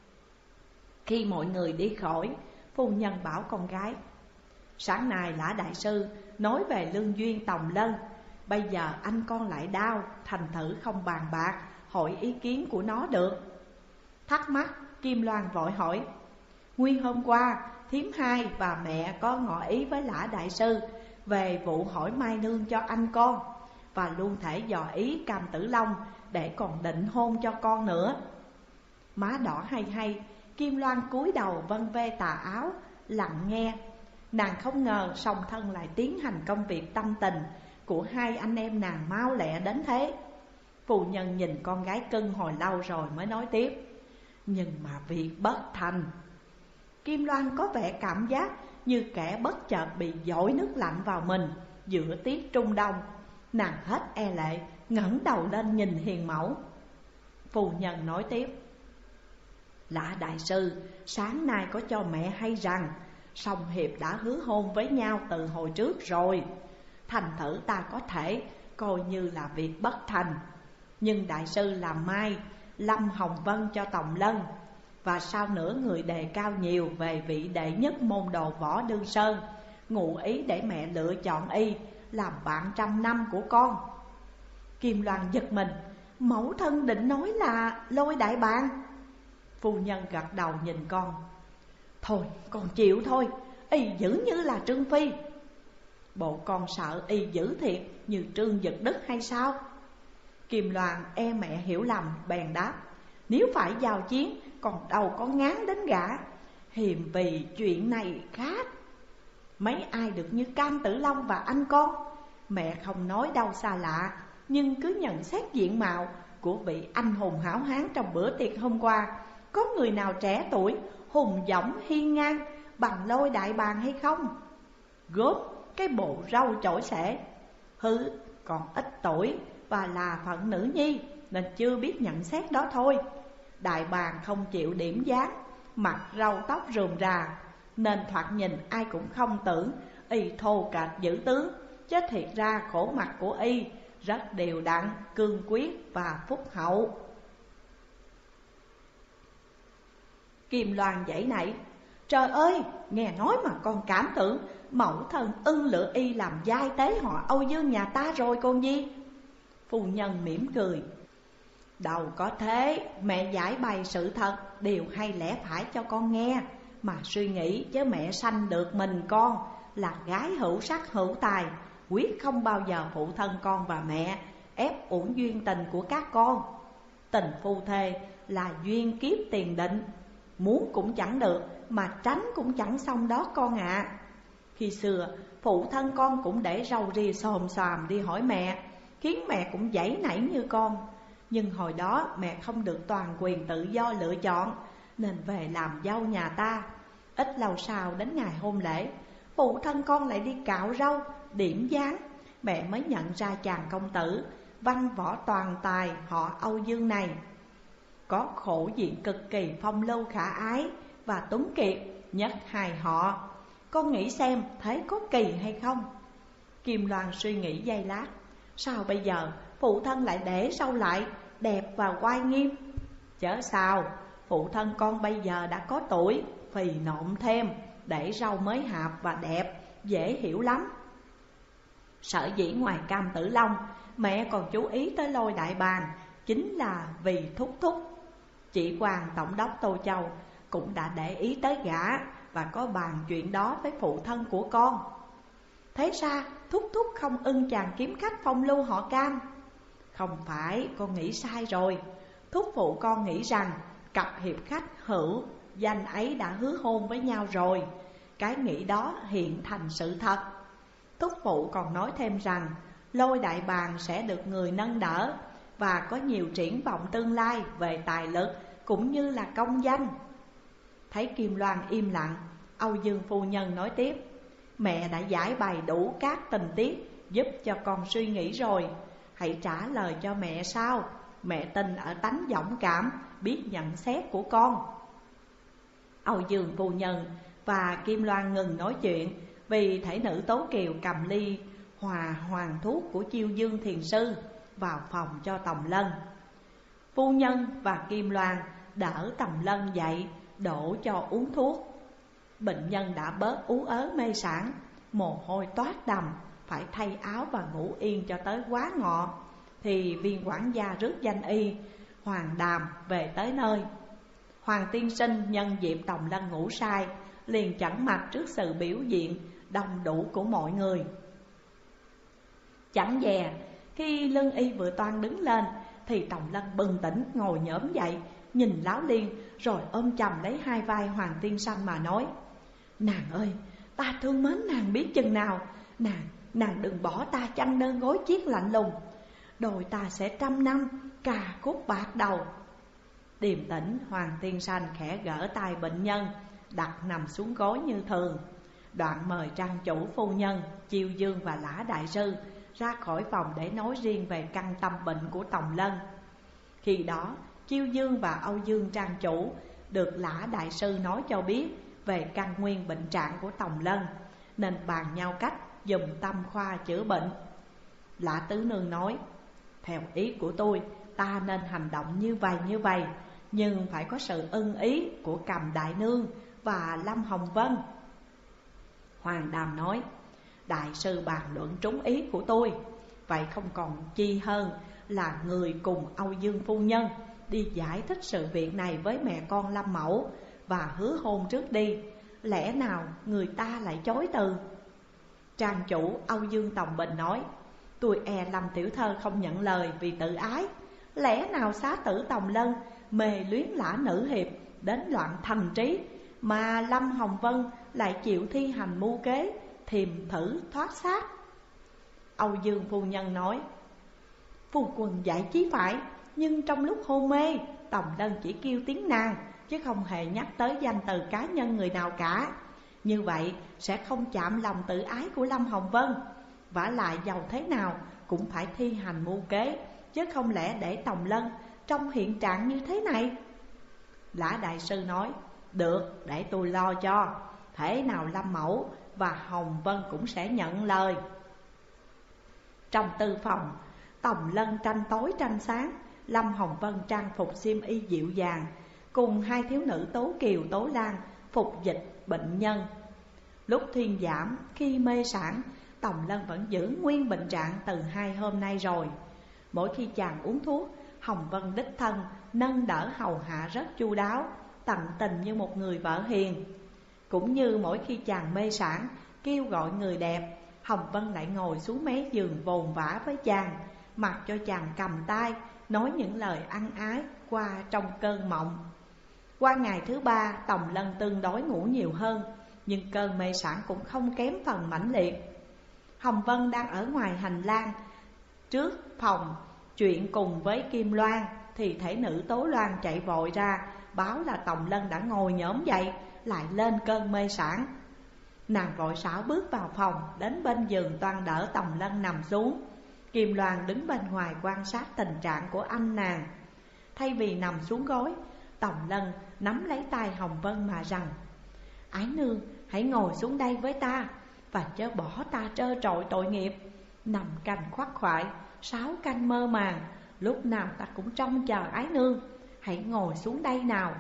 Khi mọi người đi khỏi, phu nhân bảo con gái: sáng nay Lã đại sư nói về lương duyên Tòng Lân, bây giờ anh con lại đau, thành thử không bàn bạc hỏi ý kiến của nó được. Thắc mắc, Kim Loan vội hỏi: nguyên hôm qua thím hai và mẹ có ngỏ ý với Lã đại sư về vụ hỏi Mai Nương cho anh con, và luôn thể dò ý Cam Tử Long để còn định hôn cho con nữa. Má đỏ hay, Kim Loan cúi đầu vân vê tà áo, lặng nghe. Nàng không ngờ song thân lại tiến hành công việc tâm tình của hai anh em nàng mau lẹ đến thế. Phu nhân nhìn con gái cưng hồi lâu rồi mới nói tiếp: nhưng mà việc bất thành. Kim Loan có vẻ cảm giác như kẻ bất chợt bị dội nước lạnh vào mình giữa tiết Trung Đông. Nàng hết e lệ, ngẩng đầu lên nhìn hiền mẫu. Phu nhân nói tiếp: Lã đại sư sáng nay có cho mẹ hay rằng Song Hiệp đã hứa hôn với nhau từ hồi trước rồi, thành thử ta có thể coi như là việc bất thành. Nhưng đại sư làm mai Lâm Hồng Vân cho Tòng Lân, và sau nữa người đề cao nhiều về vị đệ nhất môn đồ Võ Đương Sơn, ngụ ý để mẹ lựa chọn y làm bạn trăm năm của con. Kim Loan giật mình: mẫu thân định nói là Lôi đại bàng? Phu nhân gật đầu nhìn con: thôi con chịu thôi, y dữ như là Trương Phi. Bộ con sợ y dữ thiệt như Trương Dực Đức hay sao? Kim Loan e mẹ hiểu lầm bèn đáp: nếu phải giao chiến còn đâu có ngán đến gã, hiềm vì chuyện này khác. Mấy ai được như Cam Tử Long và anh con, mẹ không nói đâu xa lạ, nhưng cứ nhận xét diện mạo của vị anh hùng hảo hán trong bữa tiệc hôm qua, có người nào trẻ tuổi, hùng dõng hiên ngang bằng Lôi đại bàng hay không? Góp cái bộ râu chổi xẻ, hứ còn ít tuổi và là phận nữ nhi nên chưa biết nhận xét đó thôi. Đại bàng không chịu điểm dáng, mặt râu tóc rườm rà, nên thoạt nhìn ai cũng không tưởng y thô kệch dữ tướng, chứ thiệt ra khổ mặt của y rất đều đặn, cương quyết và phúc hậu. Kim Loan dãy nảy: trời ơi, nghe nói mà con cảm tưởng mẫu thân ưng lựa y làm giai tế họ Âu Dương nhà ta rồi còn gì. Phu nhân mỉm cười: đâu có thế, mẹ giải bày sự thật, điều hay lẽ phải cho con nghe mà suy nghĩ, chứ mẹ sanh được mình con là gái hữu sắc hữu tài, quyết không bao giờ phụ thân con và mẹ ép uổng duyên tình của các con. Tình phu thê là duyên kiếp tiền định, muốn cũng chẳng được mà tránh cũng chẳng xong đó con ạ. Khi xưa phụ thân con cũng để râu ria xồm xoàm đi hỏi mẹ, khiến mẹ cũng dãy nảy như con. Nhưng hồi đó mẹ không được toàn quyền tự do lựa chọn, nên về làm dâu nhà ta. Ít lâu sau đến ngày hôn lễ, phụ thân con lại đi cạo râu, điểm dáng. Mẹ mới nhận ra chàng công tử văn võ toàn tài họ Âu Dương này có khổ diện cực kỳ phong lưu khả ái và tuấn kiệt, nhất hai họ. Con nghĩ xem thế có kỳ hay không? Kim Loan suy nghĩ giây lát. Sao bây giờ phụ thân lại để sau lại, đẹp và oai nghiêm? Chớ sao, phụ thân con bây giờ đã có tuổi, phì nộm thêm, để râu mới hạp và đẹp, dễ hiểu lắm. Sở dĩ ngoài Cam Tử Long, mẹ còn chú ý tới Lôi Đại Bàng, chính là vì Thúc Thúc. Chỉ Hoàng Tổng đốc Tô Châu cũng đã để ý tới gã và có bàn chuyện đó với phụ thân của con. Thế ra Thúc Thúc không ưng chàng kiếm khách phong lưu họ Cam? Không phải, con nghĩ sai rồi. Thúc phụ con nghĩ rằng cặp hiệp khách hữu danh ấy đã hứa hôn với nhau rồi. Cái nghĩ đó hiện thành sự thật. Thúc phụ còn nói thêm rằng Lôi Đại Bàng sẽ được người nâng đỡ và có nhiều triển vọng tương lai về tài lực cũng như là công danh. Thấy Kim Loan im lặng, Âu Dương phu nhân nói tiếp: mẹ đã giải bày đủ các tình tiết giúp cho con suy nghĩ rồi. Hãy trả lời cho mẹ sao. Mẹ tin ở tánh dũng cảm, biết nhận xét của con. Âu Dương phu nhân và Kim Loan ngừng nói chuyện, vì thể nữ Tố Kiều cầm ly hòa hoàng thuốc của Chiêu Dương thiền sư vào phòng cho Tòng Lân. Phu nhân và Kim Loan đỡ Tòng Lân dậy, đổ cho uống thuốc. Bệnh nhân đã bớt ú ớ mê sảng, mồ hôi toát đầm, phải thay áo và ngủ yên cho tới quá ngọ. Thì viên quản gia rước danh y Hoàng Đàm về tới nơi. Hoàng tiên sinh nhân dịp Tòng Lân ngủ say, liền chẩn mặt trước sự biểu diện đông đủ của mọi người. Chẳng dè, khi lưng y vừa toan đứng lên, thì Tòng Lân bừng tỉnh ngồi nhổm dậy, nhìn Láo Liên, rồi ôm chầm lấy hai vai Hoàng tiên sinh mà nói: nàng ơi, ta thương mến nàng biết chừng nào. Nàng đừng bỏ ta chăn đơn gối chiếc lạnh lùng, đôi ta sẽ 100 năm cà cúc bạc đầu. Điềm tĩnh, Hoàng tiên sanh khẽ gỡ tay bệnh nhân, đặt nằm xuống gối như thường. Đoạn mời trang chủ phu nhân, Chiêu Dương và Lã đại sư ra khỏi phòng để nói riêng về căn tâm bệnh của Tòng Lân. Khi đó Chiêu Dương và Âu Dương trang chủ được Lã đại sư nói cho biết về căn nguyên bệnh trạng của Tòng Lân, nên bàn nhau cách dùng tâm khoa chữa bệnh. Lã tứ nương nói: theo ý của tôi, ta nên hành động như vậy, nhưng phải có sự ưng ý của Cầm đại nương và Lâm Hồng Vân. Hoàng Đàm nói: đại sư bàn luận trúng ý của tôi, vậy không còn chi hơn là người cùng Âu Dương phu nhân đi giải thích sự việc này với mẹ con Lâm mẫu và hứa hôn trước đi. Lẽ nào người ta lại chối từ? Trang chủ Âu Dương Tòng Bình nói: tôi e Lâm tiểu thơ không nhận lời vì tự ái. Lẽ nào xá tử Tòng Lân mê luyến Lã nữ hiệp đến loạn thành trí, mà Lâm Hồng Vân lại chịu thi hành mưu kế thiềm thử thoát xác? Âu Dương phu nhân nói: phu quân dạy chí phải, nhưng trong lúc hôn mê, Tòng Lân chỉ kêu tiếng nàng, chứ không hề nhắc tới danh từ cá nhân người nào cả. Như vậy sẽ không chạm lòng tự ái của Lâm Hồng Vân. Vả lại dầu thế nào cũng phải thi hành mưu kế, chứ không lẽ để Tòng Lân trong hiện trạng như thế này. Lã đại sư nói: được, để tôi lo cho. Thế nào Lâm mẫu và Hồng Vân cũng sẽ nhận lời. Trong tư phòng, Tòng Lân tranh tối tranh sáng, Lâm Hồng Vân trang phục xiêm y dịu dàng, cùng hai thiếu nữ Tố Kiều Tố Lan phục dịch bệnh nhân. Lúc thuyên giảm, khi mê sản, Tòng Lân vẫn giữ nguyên bệnh trạng từ 2 hôm nay rồi. Mỗi khi chàng uống thuốc, Hồng Vân đích thân nâng đỡ hầu hạ rất chu đáo, tận tình như một người vợ hiền. Cũng như mỗi khi chàng mê sản, kêu gọi người đẹp, Hồng Vân lại ngồi xuống mé giường vồn vã với chàng, mặc cho chàng cầm tay, nói những lời ân ái qua trong cơn mộng. Qua ngày thứ 3, Tòng Lân tương đối ngủ nhiều hơn, nhưng cơn mê sản cũng không kém phần mãnh liệt. Hồng Vân đang ở ngoài hành lang trước phòng chuyện cùng với Kim Loan, thì thể nữ Tố Loan chạy vội ra báo là Tòng Lân đã ngồi nhổm dậy, lại lên cơn mê sản. Nàng vội xảo bước vào phòng, đến bên giường toan đỡ Tòng Lân nằm xuống. Kim Loan đứng bên ngoài quan sát tình trạng của anh nàng. Thay vì nằm xuống gối, Tòng Lân nắm lấy tay Hồng Vân mà rằng: ái nương, hãy ngồi xuống đây với ta. và chớ bỏ ta trơ trọi tội nghiệp. Nằm canh khoắt khoải, 6 canh mơ màng, lúc nào ta cũng trông chờ ái nương. Hãy ngồi xuống đây nào.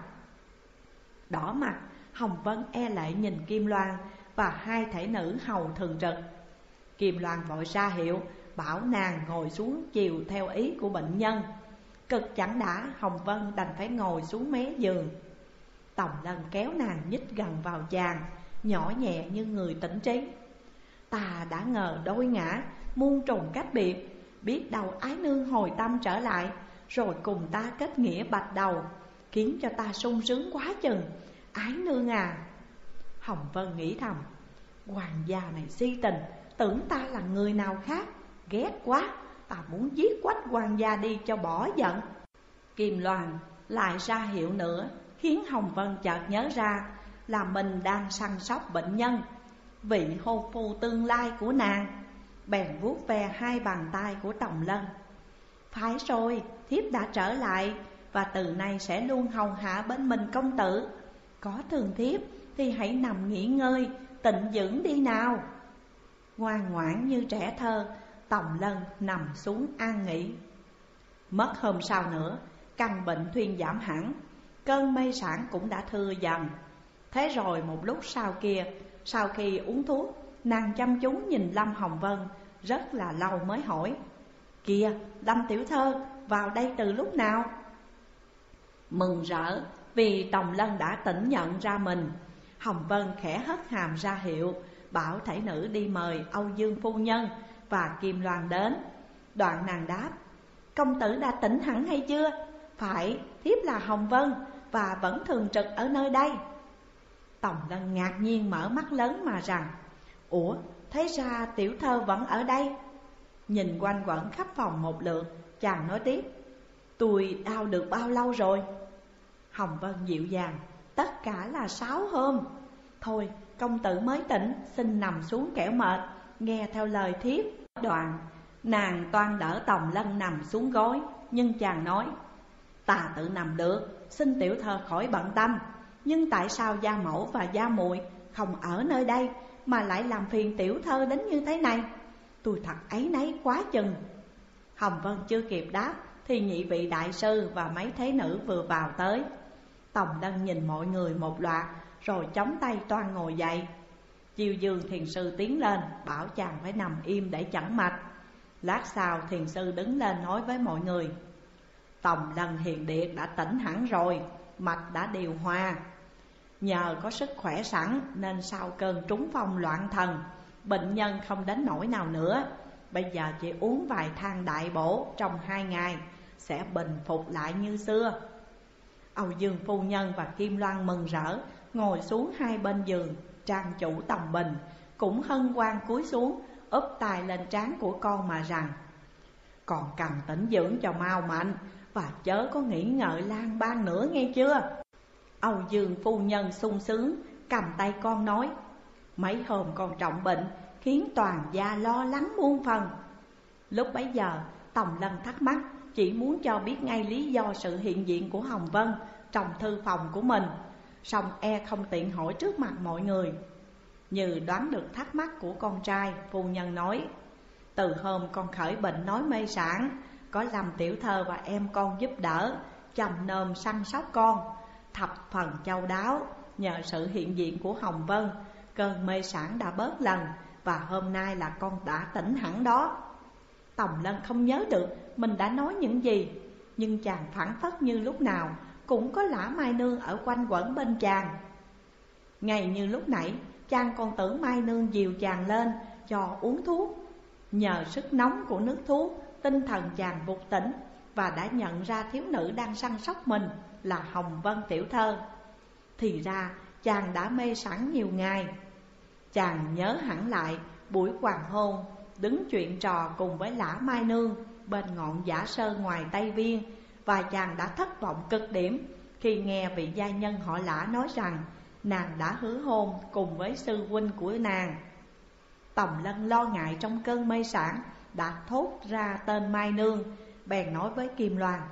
Đỏ mặt, Hồng Vân e lệ nhìn Kim Loan và hai thể nữ hầu thường trực. Kim Loan vội ra hiệu, bảo nàng ngồi xuống chiều theo ý của bệnh nhân. Cực chẳng đã, Hồng Vân đành phải ngồi xuống mé giường. Tòng Lân kéo nàng nhích gần vào chàng, nhỏ nhẹ như người tỉnh trí. Ta đã ngờ đôi ngã, muôn trùng cách biệt, biết đâu ái nương hồi tâm trở lại, rồi cùng ta kết nghĩa bạch đầu, khiến cho ta sung sướng quá chừng. Ái nương à! Hồng Vân nghĩ thầm, hoàng gia này si tình, tưởng ta là người nào khác, ghét quá, ta muốn giết quách hoàng gia đi cho bỏ giận. Kim Loan lại ra hiệu nữa, khiến Hồng Vân chợt nhớ ra là mình đang săn sóc bệnh nhân, vị hôn phu tương lai của nàng. Bèn vuốt ve hai bàn tay của Tòng Lân. Phải rồi, thiếp đã trở lại, và từ nay sẽ luôn hầu hạ bên mình công tử. Có thương thiếp thì hãy nằm nghỉ ngơi, tịnh dưỡng đi nào. Ngoan ngoãn như trẻ thơ, Tòng Lân nằm xuống an nghỉ. Mất hôm sau nữa, căn bệnh thuyên giảm hẳn, cơn mê sản cũng đã thưa dần. Thế rồi một lúc sau kia, sau khi uống thuốc, nàng chăm chú nhìn Lâm Hồng Vân rất là lâu mới hỏi: Kìa, Lâm tiểu thơ, vào đây từ lúc nào? Mừng rỡ vì Tòng Lân đã tỉnh nhận ra mình, Hồng Vân khẽ hất hàm ra hiệu, bảo thể nữ đi mời Âu Dương phu nhân và Kim Loan đến. Đoạn nàng đáp: Công tử đã tỉnh hẳn hay chưa? Phải, thiếp là Hồng Vân và vẫn thường trực ở nơi đây. Tòng Lân ngạc nhiên mở mắt lớn mà rằng: Ủa, thế ra tiểu thơ vẫn ở đây? Nhìn quanh quẩn khắp phòng một lượt, chàng nói tiếp: Tôi đau được bao lâu rồi? Hồng Vân dịu dàng: Tất cả là 6 hôm. Thôi, công tử mới tỉnh, xin nằm xuống kẻo mệt, nghe theo lời thiếp. Đoạn, nàng toan đỡ Tòng Lân nằm xuống gối, nhưng chàng nói: Ta tự nằm được, xin tiểu thơ khỏi bận tâm. Nhưng tại sao gia mẫu và gia muội không ở nơi đây mà lại làm phiền tiểu thơ đến như thế này? Tôi thật áy náy quá chừng. Hồng Vân chưa kịp đáp thì nhị vị đại sư và mấy thế nữ vừa vào tới. Tòng Lân nhìn mọi người một loạt, rồi chống tay toan ngồi dậy. Chiêu Dương thiền sư tiến lên, bảo chàng phải nằm im để chẩn mạch. Lát sau thiền sư đứng lên nói với mọi người: Tòng Lân hiền điệt đã tỉnh hẳn rồi, mạch đã điều hòa. Nhờ có sức khỏe sẵn nên sau cơn trúng phong loạn thần, bệnh nhân không đến nỗi nào nữa. Bây giờ chỉ uống vài thang đại bổ, trong 2 ngày sẽ bình phục lại như xưa. Âu Dương phu nhân và Kim Loan mừng rỡ, ngồi xuống hai bên giường. Trang chủ Tòng Bình cũng hân hoan cúi xuống, úp tay lên trán của con mà rằng: Còn cần tĩnh dưỡng cho mau mạnh, và chớ có nghĩ ngợi lan ban nữa nghe chưa? Âu Dương phu nhân sung sướng, cầm tay con nói: Mấy hôm con trọng bệnh, khiến toàn gia lo lắng muôn phần. Lúc bấy giờ Tòng Lân thắc mắc, chỉ muốn cho biết ngay lý do sự hiện diện của Hồng Vân trong thư phòng của mình, song e không tiện hỏi trước mặt mọi người. Như đoán được thắc mắc của con trai, phu nhân nói: Từ hôm con khởi bệnh nói mê sản, có Lâm tiểu thơ và em con giúp đỡ, chăm nom săn sóc con, thập phần chu đáo. Nhờ sự hiện diện của Hồng Vân, cơn mê sản đã bớt lần, và hôm nay là con đã tỉnh hẳn đó. Tòng Lân không nhớ được mình đã nói những gì, nhưng chàng phảng phất như lúc nào cũng có Lã Mai Nương ở quanh quẩn bên chàng. Ngay như lúc nãy, chàng còn tưởng Mai Nương dìu chàng lên cho uống thuốc. Nhờ sức nóng của nước thuốc, tinh thần chàng vụt tỉnh và đã nhận ra thiếu nữ đang săn sóc mình là Hồng Vân tiểu thơ. Thì ra chàng đã mê sẵn nhiều ngày. Chàng nhớ hẳn lại buổi hoàng hôn đứng chuyện trò cùng với Lã Mai Nương bên ngọn Giả Sơn ngoài Tây Viên, và chàng đã thất vọng cực điểm khi nghe vị gia nhân họ Lã nói rằng nàng đã hứa hôn cùng với sư huynh của nàng. Tòng Lân lo ngại trong cơn mê sản đã thốt ra tên Mai Nương, bèn nói với Kim Loan: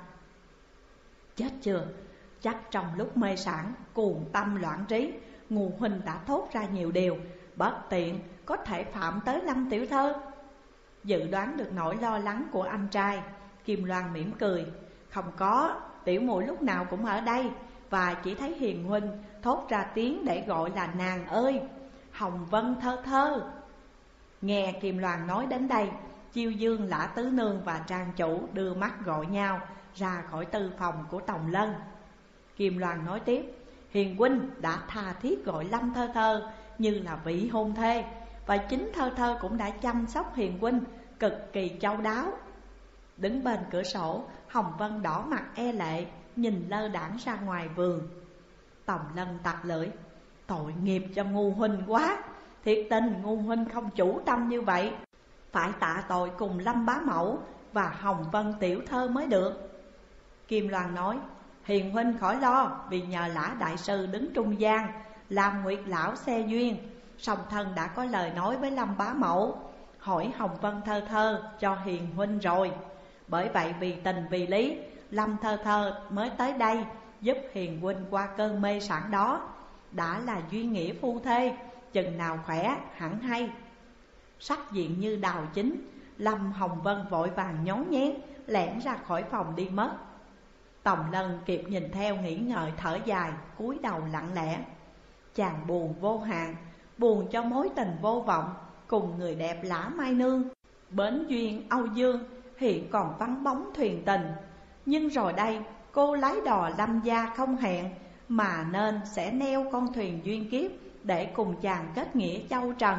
Chết chưa, chắc trong lúc mê sản cuồng tâm loạn trí, Ngụ huynh đã thốt ra nhiều điều, bất tiện có thể phạm tới Lâm tiểu thơ. Dự đoán được nỗi lo lắng của anh trai, Kim Loan mỉm cười. Không có, tiểu muội lúc nào cũng ở đây, và chỉ thấy Hiền huynh thốt ra tiếng để gọi là nàng ơi, Hồng Vân thơ thơ. Nghe Kim Loan nói đến đây, Chiêu Dương, Lã Tứ Nương và trang chủ đưa mắt gọi nhau ra khỏi tư phòng của Tòng Lân. Kim Loan nói tiếp, Hiền huynh đã tha thiết gọi Lâm thơ thơ như là vị hôn thê, và chính thơ thơ cũng đã chăm sóc Hiền huynh cực kỳ chu đáo. Đứng bên cửa sổ, Hồng Vân đỏ mặt e lệ nhìn lơ đãng ra ngoài vườn. Tòng Lân tặc lưỡi, tội nghiệp cho Ngu huynh quá. Thiệt tình Ngu huynh không chủ tâm như vậy, phải tạ tội cùng Lâm bá mẫu và Hồng Vân tiểu thơ mới được. Kim Loan nói, Hiền huynh khỏi lo, vì nhờ Lã đại sư đứng trung gian, làm nguyệt lão xe duyên. Song thân đã có lời nói với Lâm bá mẫu, hỏi Hồng Vân thơ thơ cho Hiền huynh rồi. Bởi vậy vì tình vì lý, Lâm thơ thơ mới tới đây giúp Hiền huynh qua cơn mê sảng đó. Đã là duyên nghĩa phu thê, chừng nào khỏe hẳn hay. Sắc diện như đào chín, Lâm Hồng Vân vội vàng nhón nhén lẻn ra khỏi phòng đi mất. Tòng Lân kịp nhìn theo nghĩ ngợi thở dài, cúi đầu lặng lẽ. Chàng buồn vô hạn, buồn cho mối tình vô vọng cùng người đẹp Lã Mai Nương. Bến duyên Âu Dương hiện còn vắng bóng thuyền tình, nhưng rồi đây cô lái đò Lâm gia không hẹn, mà nên sẽ neo con thuyền duyên kiếp để cùng chàng kết nghĩa châu trần.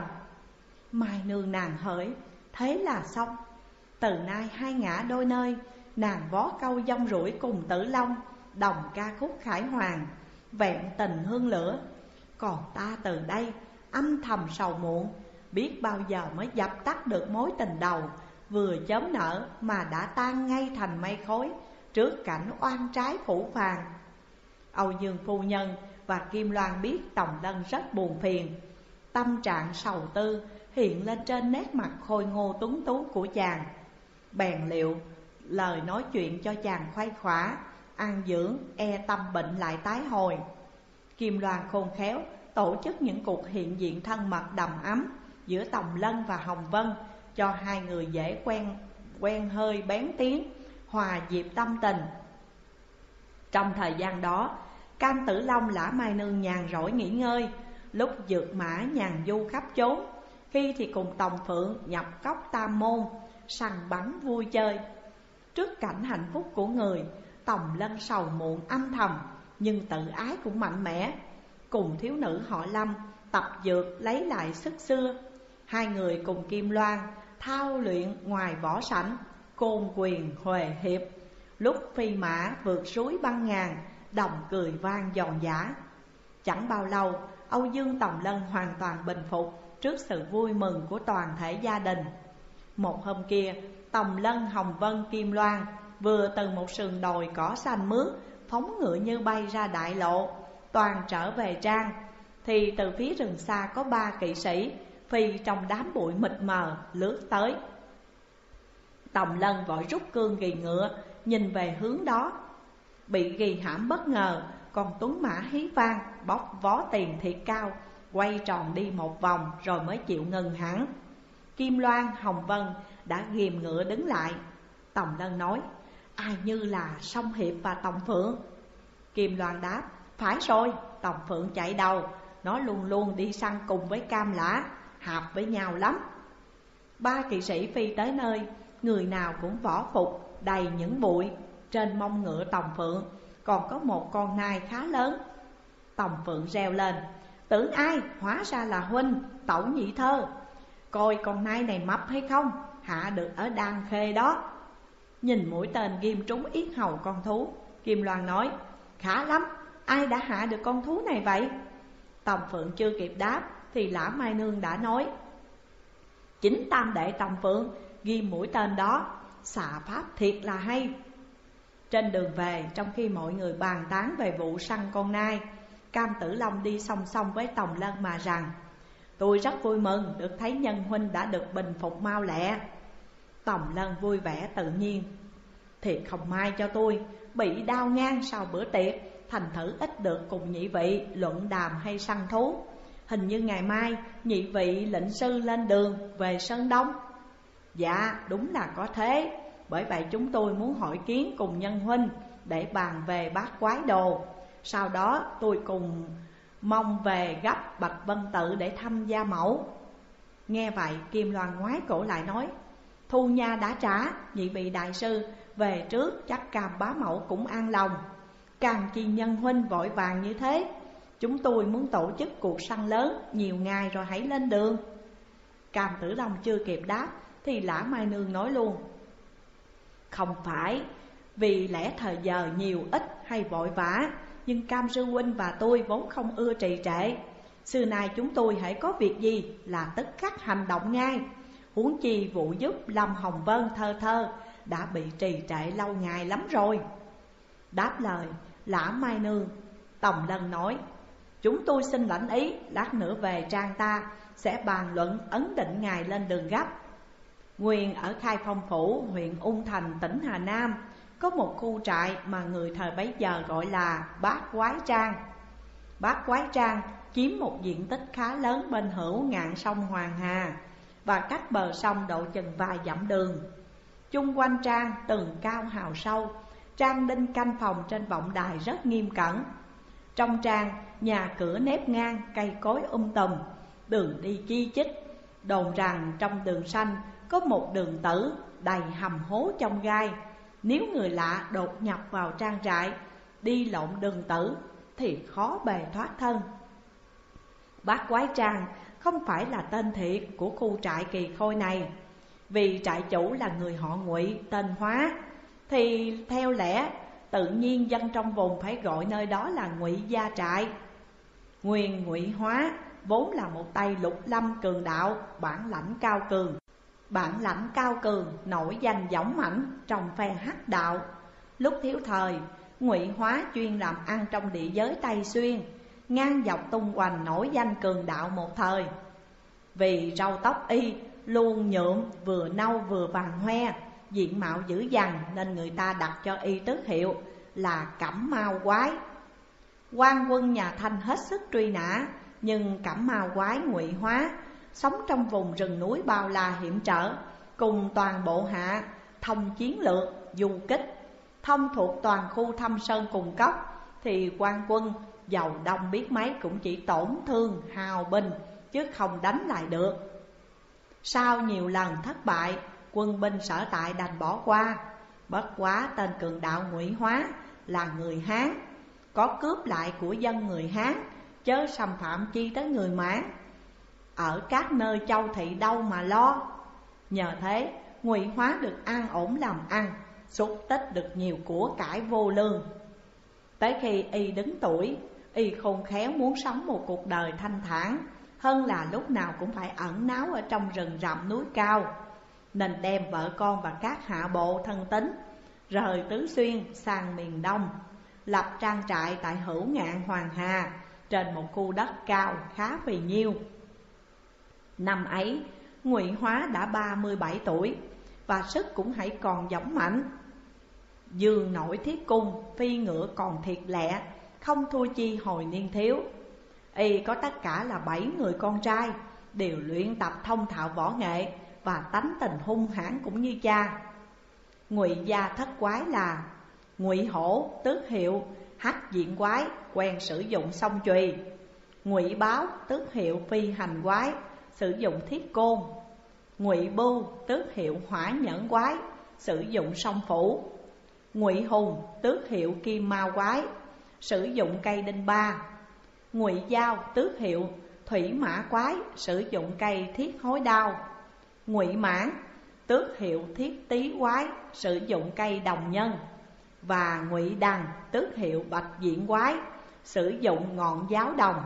Mai Nương nàng hỡi, thế là xong. Từ nay hai ngả đôi nơi, nàng vó câu dông rủi cùng Tử Long, đồng ca khúc khải hoàng, vẹn tình hương lửa. Còn ta từ đây âm thầm sầu muộn, biết bao giờ mới dập tắt được mối tình đầu vừa chớm nở mà đã tan ngay thành mây khói trước cảnh oan trái phủ phàng. Âu Dương phu nhân và Kim Loan biết Tòng Lân rất buồn phiền, tâm trạng sầu tư hiện lên trên nét mặt khôi ngô tuấn tú của chàng. Bèn liệu lời nói chuyện cho chàng khuây khỏa, ăn dưỡng e tâm bệnh lại tái hồi. Kim Loan khôn khéo tổ chức những cuộc hiện diện thân mật đầm ấm giữa Tòng Lân và Hồng Vân, cho hai người dễ quen hơi bén tiếng, hòa dịp tâm tình. Trong thời gian đó, Cam Tử Long Lã Mai Nương nhàn rỗi nghỉ ngơi, lúc Dược Mã nhàn du khắp chốn, khi thì cùng Tòng Phượng nhập cốc Tam Môn, săn bắn vui chơi. Trước cảnh hạnh phúc của người, Tòng Lân sầu muộn âm thầm, nhưng tự ái cũng mạnh mẽ. Cùng thiếu nữ họ Lâm tập dược lấy lại sức xưa. Hai người cùng Kim Loan thao luyện ngoài võ sảnh, côn quyền huề hiệp. Lúc phi mã vượt suối băng ngàn, đồng cười vang giòn giã. Chẳng bao lâu, Âu Dương Tòng Lân hoàn toàn bình phục trước sự vui mừng của toàn thể gia đình. Một hôm kia, Tòng Lân, Hồng Vân, Kim Loan vừa từ một sườn đồi cỏ xanh mướt phóng ngựa như bay ra đại lộ, toàn trở về trang, thì từ phía rừng xa có ba kỵ sĩ phi trong đám bụi mịt mờ lướt tới. Tòng Lân vội rút cương gì ngựa nhìn về hướng đó, bị ghi hãm bất ngờ. Còn tuấn mã hí vang bóc vó tiền thiệt cao, quay tròn đi một vòng rồi mới chịu ngừng hẳn. Kim Loan, Hồng Vân đã ghìm ngựa đứng lại. Tòng Lân nói, ai như là Song Hiệp và Tòng Phượng? Kim Loan đáp, phải rồi, Tòng Phượng chạy đầu, nó luôn luôn đi săn cùng với Cam Lã, hợp với nhau lắm. Ba kỵ sĩ phi tới nơi, người nào cũng võ phục đầy những bụi. Trên mông ngựa Tòng Phượng còn có một con nai khá lớn. Tòng Phượng reo lên, tưởng ai, hóa ra là huynh, Tẩu Nhị Thơ. Coi con nai này mập hay không, hạ được ở Đan Khê đó. Nhìn mũi tên ghim trúng yết hầu con thú, Kim Loan nói, khá lắm, ai đã hạ được con thú này vậy? Tòng Phượng chưa kịp đáp thì Lã Mai Nương đã nói, chính tam đệ Tòng Phượng ghim mũi tên đó, xạ pháp thiệt là hay. Trên đường về, trong khi mọi người bàn tán về vụ săn con nai, Cam Tử Long đi song song với Tòng Lân mà rằng, tôi rất vui mừng được thấy nhân huynh đã được bình phục mau lẹ. Tòng Lân vui vẻ tự nhiên, thiệt không may cho tôi, bị đau ngang sau bữa tiệc, thành thử ít được cùng nhị vị luận đàm hay săn thú. hình như ngày mai nhị vị lệnh sư lên đường về Sơn Đông. Dạ đúng là có thế. Bởi vậy chúng tôi muốn hội kiến cùng nhân huynh để bàn về bát quái đồ. Sau đó tôi cùng mong về gấp Bạch Vân Tự để thăm gia mẫu. Nghe vậy Kim Loan ngoái cổ lại nói: Thu nha đã trả, nhị vị đại sư về trước chắc Cam bá mẫu cũng an lòng. Càng chi nhân huynh vội vàng như thế, chúng tôi muốn tổ chức cuộc săn lớn nhiều ngày rồi hãy lên đường. Cam Tử Long chưa kịp đáp thì Lã Mai Nương nói luôn: Không phải vì lẽ thời giờ nhiều ít hay vội vã, nhưng Cam sư huynh và tôi vốn không ưa trì trệ. Xưa nay chúng tôi hãy có việc gì là tức khắc hành động ngay. Huống chi vụ giúp Lâm Hồng Vân thơ thơ đã bị trì trệ lâu ngày lắm rồi. Đáp lời Lã Mai Nương, Tòng Lân nói: Chúng tôi xin lãnh ý, lát nữa về trang ta sẽ bàn luận ấn định ngày lên đường gấp. Nguyên ở Khai Phong Phủ, huyện Ung Thành, tỉnh Hà Nam, có một khu trại mà người thời bấy giờ gọi là Bát Quái Trang. Bát Quái Trang chiếm một diện tích khá lớn bên hữu ngạn sông Hoàng Hà và cách bờ sông độ chừng vài dặm đường. Chung quanh trang tường cao hào sâu, trang đinh canh phòng trên vọng đài rất nghiêm cẩn. Trong trang nhà cửa nếp ngang, cây cối tùm, đường đi chi chít. Đồn rằng trong đường xanh có một đường tử đầy hầm hố trong gai. Nếu người lạ đột nhập vào trang trại, đi lộn đường tử thì khó bề thoát thân. Bát Quái Trang không phải là tên thiệt của khu trại Kỳ Khôi này. Vì trại chủ là người họ Ngụy tên Hóa, thì theo lẽ tự nhiên dân trong vùng phải gọi nơi đó là Ngụy Gia Trại. Nguyên Ngụy Hóa vốn là một tay lục lâm cường đạo, bản lãnh cao cường, nổi danh dõng mãnh trong phe hắc đạo. Lúc thiếu thời, Ngụy Hóa chuyên làm ăn trong địa giới Tây Xuyên, ngang dọc tung hoành nổi danh cường đạo một thời. Vì râu tóc y luôn nhuộm vừa nâu vừa vàng hoe, diện mạo dữ dằn, nên người ta đặt cho y tước hiệu là Cẩm Mao Quái. Quan quân nhà Thanh hết sức truy nã, nhưng Cẩm Mao Quái Ngụy Hóa sống trong vùng rừng núi bao la hiểm trở, cùng toàn bộ hạ thông chiến lược du kích, thông thuộc toàn khu thâm sơn cùng cốc, thì quan quân giàu đông biết mấy cũng chỉ tổn thương hào binh chứ không đánh lại được. Sau nhiều lần thất bại, quân binh sở tại đành bỏ qua. Bất quá tên cường đạo Ngụy Hóa là người Hán, có cướp lại của dân người Hán, chớ xâm phạm chi tới người Mãn. Ở các nơi châu thị đâu mà lo. Nhờ thế Ngụy Hóa được an ổn làm ăn, xúc tích được nhiều của cải vô lương. Tới khi y đứng tuổi, y khôn khéo muốn sống một cuộc đời thanh thản hơn là lúc nào cũng phải ẩn náu ở trong rừng rậm núi cao, nên đem vợ con và các hạ bộ thân tín rời Tứ Xuyên sang miền Đông, lập trang trại tại hữu ngạn Hoàng Hà trên một khu đất cao khá phì nhiêu. Năm ấy Ngụy Hóa đã 37 tuổi và sức cũng hãy còn dõng mãnh. Dương nổi thiết cung, phi ngựa còn thiệt lẹ, không thua chi hồi niên thiếu. Y có tất cả là 7 người con trai, đều luyện tập thông thạo võ nghệ và tánh tình hung hãn cũng như cha. Ngụy gia thất quái là Ngụy Hổ, tước hiệu Hắc Diện Quái, quen sử dụng song chùy. Ngụy Báo, tước hiệu Phi Hành Quái, sử dụng thiết côn. Ngụy Bưu, tước hiệu Hỏa Nhẫn Quái, sử dụng song phủ. Ngụy Hùng, tước hiệu Kim Mao Quái, sử dụng cây đinh ba. Ngụy Giao, tước hiệu Thủy Mã Quái, sử dụng cây thiết hối đao. Ngụy Mãn, tước hiệu Thiết Tý Quái, sử dụng cây đồng nhân. Và Ngụy Đằng, tước hiệu Bạch Diện Quái, sử dụng ngọn giáo đồng.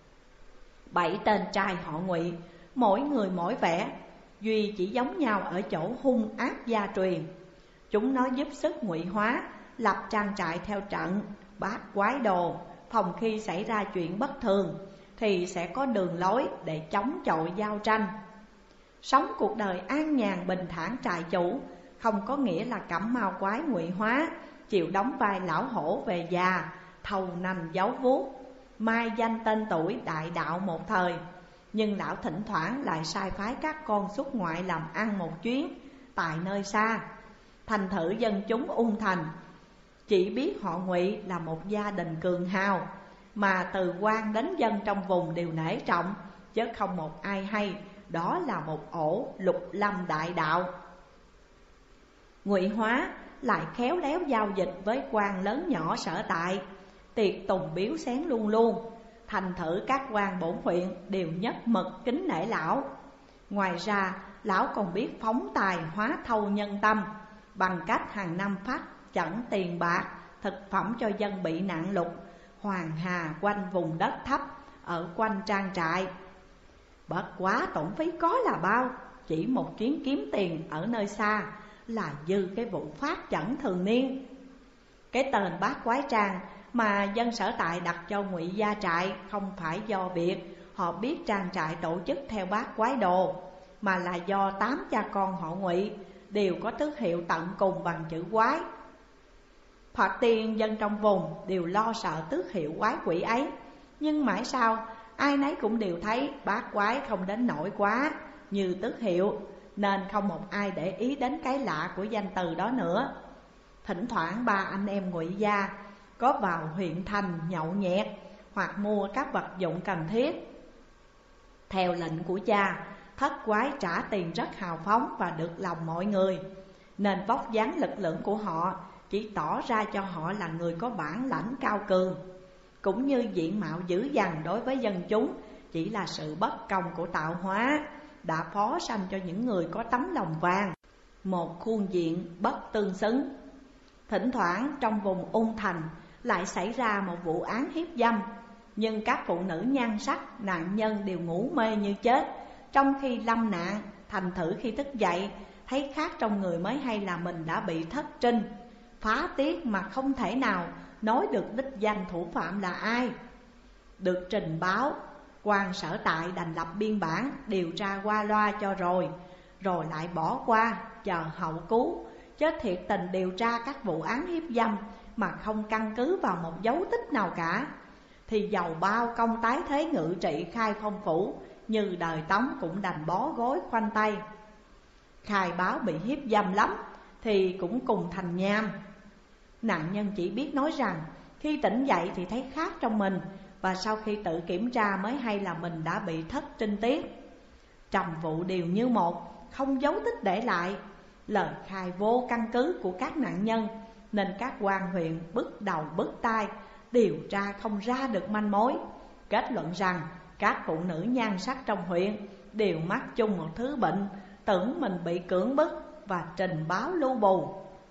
7 tên trai họ Ngụy, mỗi người mỗi vẻ, duy chỉ giống nhau ở chỗ hung ác gia truyền. Chúng nó giúp sức Ngụy Hóa lập trang trại theo trận Bát Quái Đồ, phòng khi xảy ra chuyện bất thường thì sẽ có đường lối để chống chọi giao tranh. Sống cuộc đời an nhàn bình thản trại chủ không có nghĩa là Cẩm Mao Quái Ngụy Hóa chịu đóng vai lão hổ về già, thầu nành giáo vuốt. mai danh tên tuổi đại đạo một thời. Nhưng lão thỉnh thoảng lại sai phái các con xuất ngoại làm ăn một chuyến tại nơi xa. Thành thử dân chúng Ung Thành chỉ biết họ Ngụy là một gia đình cường hào, mà từ quan đến dân trong vùng đều nể trọng, chứ không một ai hay đó là một ổ lục lâm đại đạo. Ngụy Hóa lại khéo léo giao dịch với quan lớn nhỏ sở tại, tiệc tùng biếu xén luôn luôn. Thành thử các quan bổn huyện đều nhất mực kính nể lão. Ngoài ra lão còn biết phóng tài hóa thâu nhân tâm, bằng cách hàng năm phát chẩn tiền bạc, thực phẩm cho dân bị nạn lụt hoàng hà quanh vùng đất thấp ở quanh trang trại. Bất quá tổn phí có là bao, chỉ một chuyến kiếm tiền ở nơi xa là dư cái vụ phát chẩn thường niên. Cái tên Bát Quái Trang mà dân sở tại đặt cho Ngụy Gia Trại không phải do việc họ biết trang trại tổ chức theo Bát Quái Đồ, mà là do 8 cha con họ Ngụy đều có tước hiệu tận cùng bằng chữ quái. Thoạt tiên dân trong vùng đều lo sợ tước hiệu quái quỷ ấy, nhưng mãi sau ai nấy cũng đều thấy bát quái không đến nỗi quá như tước hiệu, nên không một ai để ý đến cái lạ của danh từ đó nữa. Thỉnh thoảng ba anh em Ngụy Gia có vào huyện thành nhậu nhẹt hoặc mua các vật dụng cần thiết. Theo lệnh của cha, thất quái trả tiền rất hào phóng và được lòng mọi người, nên vóc dáng lực lượng của họ chỉ tỏ ra cho họ là người có bản lãnh cao cường, cũng như diện mạo dữ dằn đối với dân chúng chỉ là sự bất công của tạo hóa đã phó sanh cho những người có tấm lòng vàng một khuôn diện bất tương xứng. Thỉnh thoảng trong vùng Ung Thành lại xảy ra một vụ án hiếp dâm, nhưng các phụ nữ nhan sắc nạn nhân đều ngủ mê như chết trong khi lâm nạn. Thành thử khi thức dậy thấy khác trong người mới hay là mình đã bị thất trinh, phá tiết mà không thể nào nói được đích danh thủ phạm là ai. Được trình báo, quan sở tại đành lập biên bản điều tra qua loa cho rồi lại bỏ qua chờ hậu cứu, chứ thiệt tình điều tra các vụ án hiếp dâm mà không căn cứ vào một dấu tích nào cả, thì dầu bao công tái thế ngự trị khai phong phủ như đời Tống cũng đành bó gối khoanh tay. Khai báo bị hiếp dâm lắm thì cũng cùng thành nham. Nạn nhân chỉ biết nói rằng khi tỉnh dậy thì thấy khác trong mình, và sau khi tự kiểm tra mới hay là mình đã bị thất trinh tiết. Trầm vụ đều như một, không dấu tích để lại, lời khai vô căn cứ của các nạn nhân, nên các quan huyện bứt đầu bứt tai điều tra không ra được manh mối. Kết luận rằng các phụ nữ nhan sắc trong huyện đều mắc chung một thứ bệnh, tưởng mình bị cưỡng bức và trình báo lưu bù.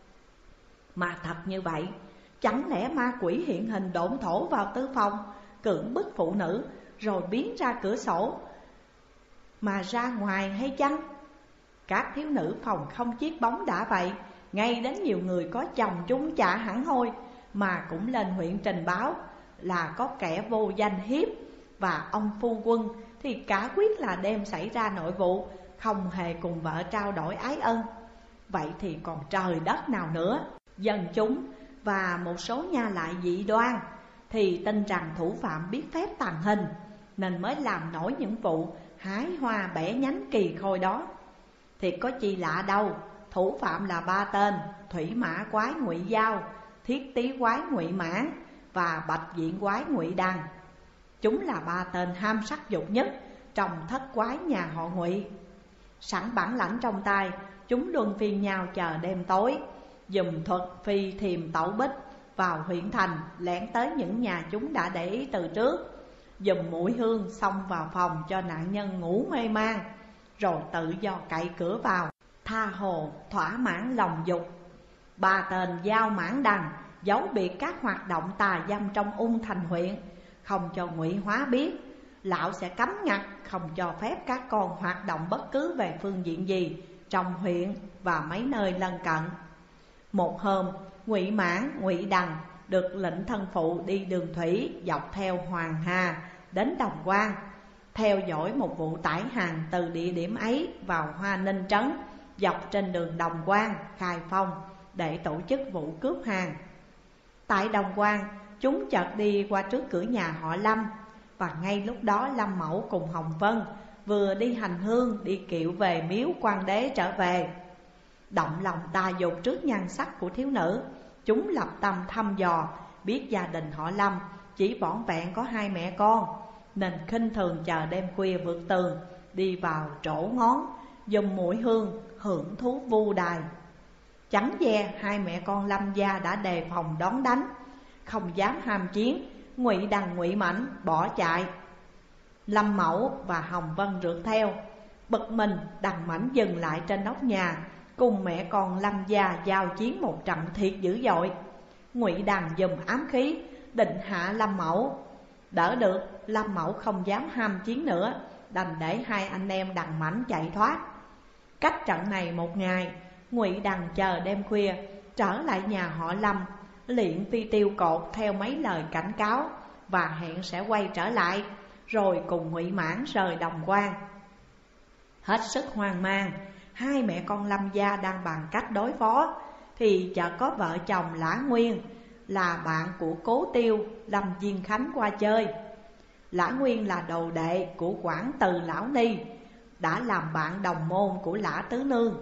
Mà thật như vậy, chẳng lẽ ma quỷ hiện hình độn thổ vào tư phòng, cưỡng bức phụ nữ rồi biến ra cửa sổ mà ra ngoài hay chăng? Các thiếu nữ phòng không chiếc bóng đã vậy, ngay đến nhiều người có chồng chúng chả hẳn hoi mà cũng lên huyện trình báo là có kẻ vô danh hiếp, và ông phu quân thì cả quyết là đêm xảy ra nội vụ, không hề cùng vợ trao đổi ái ân. Vậy thì còn trời đất nào nữa? Dân chúng và một số nha lại dị đoan thì tin rằng thủ phạm biết phép tàng hình, nên mới làm nổi những vụ hái hoa bẻ nhánh kỳ khôi đó. Thì có chi lạ đâu, thủ phạm là ba tên: Thủy Mã Quái Ngụy Giao, Thiết Tý Quái Ngụy Mãn và Bạch Diện Quái Ngụy Đằng. Chúng là ba tên ham sắc dục nhất trong thất quái nhà họ Ngụy. Sẵn bản lãnh trong tay, chúng luân phiên nhau chờ đêm tối, dùng thuật phi thiềm tẩu bích vào huyện thành, lẻn tới những nhà chúng đã để ý từ trước, dùng mũi hương xông vào phòng cho nạn nhân ngủ mê man, rồi tự do cậy cửa vào, tha hồ thỏa mãn lòng dục. Ba tên Giao Mãn Đằng giấu biệt các hoạt động tà dâm trong Ung Thành huyện, không cho Ngụy Hóa biết. Lão sẽ cấm ngặt không cho phép các con hoạt động bất cứ về phương diện gì trong huyện và mấy nơi lân cận. Một hôm, Ngụy Mãn, Ngụy Đằng được lệnh thân phụ đi đường thủy dọc theo Hoàng Hà đến Đồng Quan, theo dõi một vụ tải hàng từ địa điểm ấy vào Hoa Ninh Trấn, dọc trên đường Đồng Quan, Khai Phong để tổ chức vụ cướp hàng. Tại Đồng Quan, chúng chợt đi qua trước cửa nhà họ Lâm. Và ngay lúc đó Lâm Mẫu cùng Hồng Vân vừa đi hành hương đi kiệu về miếu Quan Đế trở về. Động lòng ta dục trước nhan sắc của thiếu nữ, chúng lập tâm thăm dò, biết gia đình họ Lâm chỉ vỏn vẹn có 2 mẹ con, nên khinh thường chờ đêm khuya vượt tường, đi vào trổ ngón, dùng mũi hương hưởng thú vu đài. Chẳng dè 2 mẹ con Lâm gia đã đề phòng đón đánh, không dám ham chiến, Ngụy Đằng Ngụy Mãnh bỏ chạy. Lâm Mẫu và Hồng Vân rượt theo. Bực mình, Đằng Mãnh dừng lại trên nóc nhà, cùng mẹ con Lâm gia giao chiến một trận thiệt dữ dội. Ngụy Đằng dùng ám khí định hạ Lâm Mẫu. Đỡ được, Lâm Mẫu không dám ham chiến nữa, đành để 2 anh em Đằng Mãnh chạy thoát. Cách trận này 1 ngày, Ngụy Đằng chờ đêm khuya trở lại nhà họ Lâm, luyện phi tiêu cột theo mấy lời cảnh cáo và hẹn sẽ quay trở lại, rồi cùng Ngụy Mãn rời Đồng Quan. Hết sức hoang mang, 2 mẹ con Lâm gia đang bàn cách đối phó, thì chợt có vợ chồng Lã Nguyên là bạn của Cố Tiêu Lâm Diên Khánh qua chơi. Lã Nguyên là đồ đệ của Quảng Từ Lão Ni, đã làm bạn đồng môn của Lã Tứ Nương.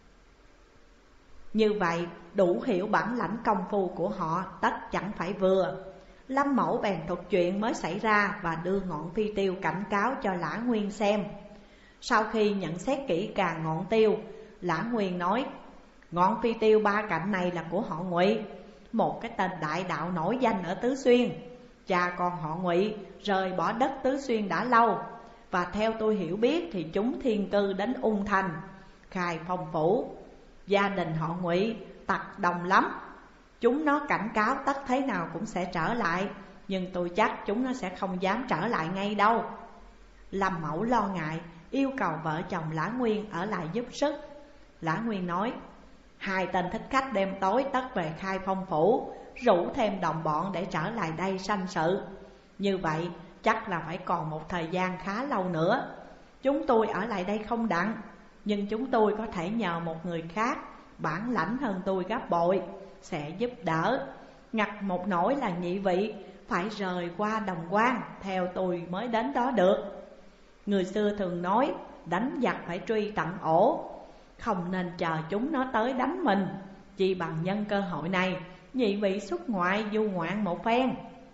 Như vậy đủ hiểu bản lãnh công phu của họ tất chẳng phải vừa. Lâm Mẫu bèn thuật chuyện mới xảy ra và đưa ngọn phi tiêu cảnh cáo cho Lã Nguyên xem. Sau khi nhận xét kỹ càng ngọn tiêu, Lã Nguyên nói: ngọn phi tiêu 3 cạnh này là của họ Ngụy, một cái tên đại đạo nổi danh ở Tứ Xuyên. Cha con họ Ngụy rời bỏ đất Tứ Xuyên đã lâu, và theo tôi hiểu biết thì chúng thiên cư đến Ung Thành, Khai Phong Phủ. Gia đình họ Ngụy tặc đồng lắm. Chúng nó cảnh cáo tất thế nào cũng sẽ trở lại, nhưng tôi chắc chúng nó sẽ không dám trở lại ngay đâu. Lâm Mẫu lo ngại, yêu cầu vợ chồng Lã Nguyên ở lại giúp sức. Lã Nguyên nói: 2 tên thích khách đêm tối tất về Khai Phong Phủ, rủ thêm đồng bọn để trở lại đây sanh sự. Như vậy chắc là phải còn một thời gian khá lâu nữa. Chúng tôi ở lại đây không đặng, nhưng chúng tôi có thể nhờ một người khác bản lãnh hơn tôi gấp bội sẽ giúp đỡ. Ngặt một nỗi là nhị vị phải rời qua Đồng Quan theo tôi mới đến đó được. Người xưa thường nói đánh giặc phải truy tận ổ, không nên chờ chúng nó tới đánh mình. Chỉ bằng nhân cơ hội này, nhị vị xuất ngoại du ngoạn một phen.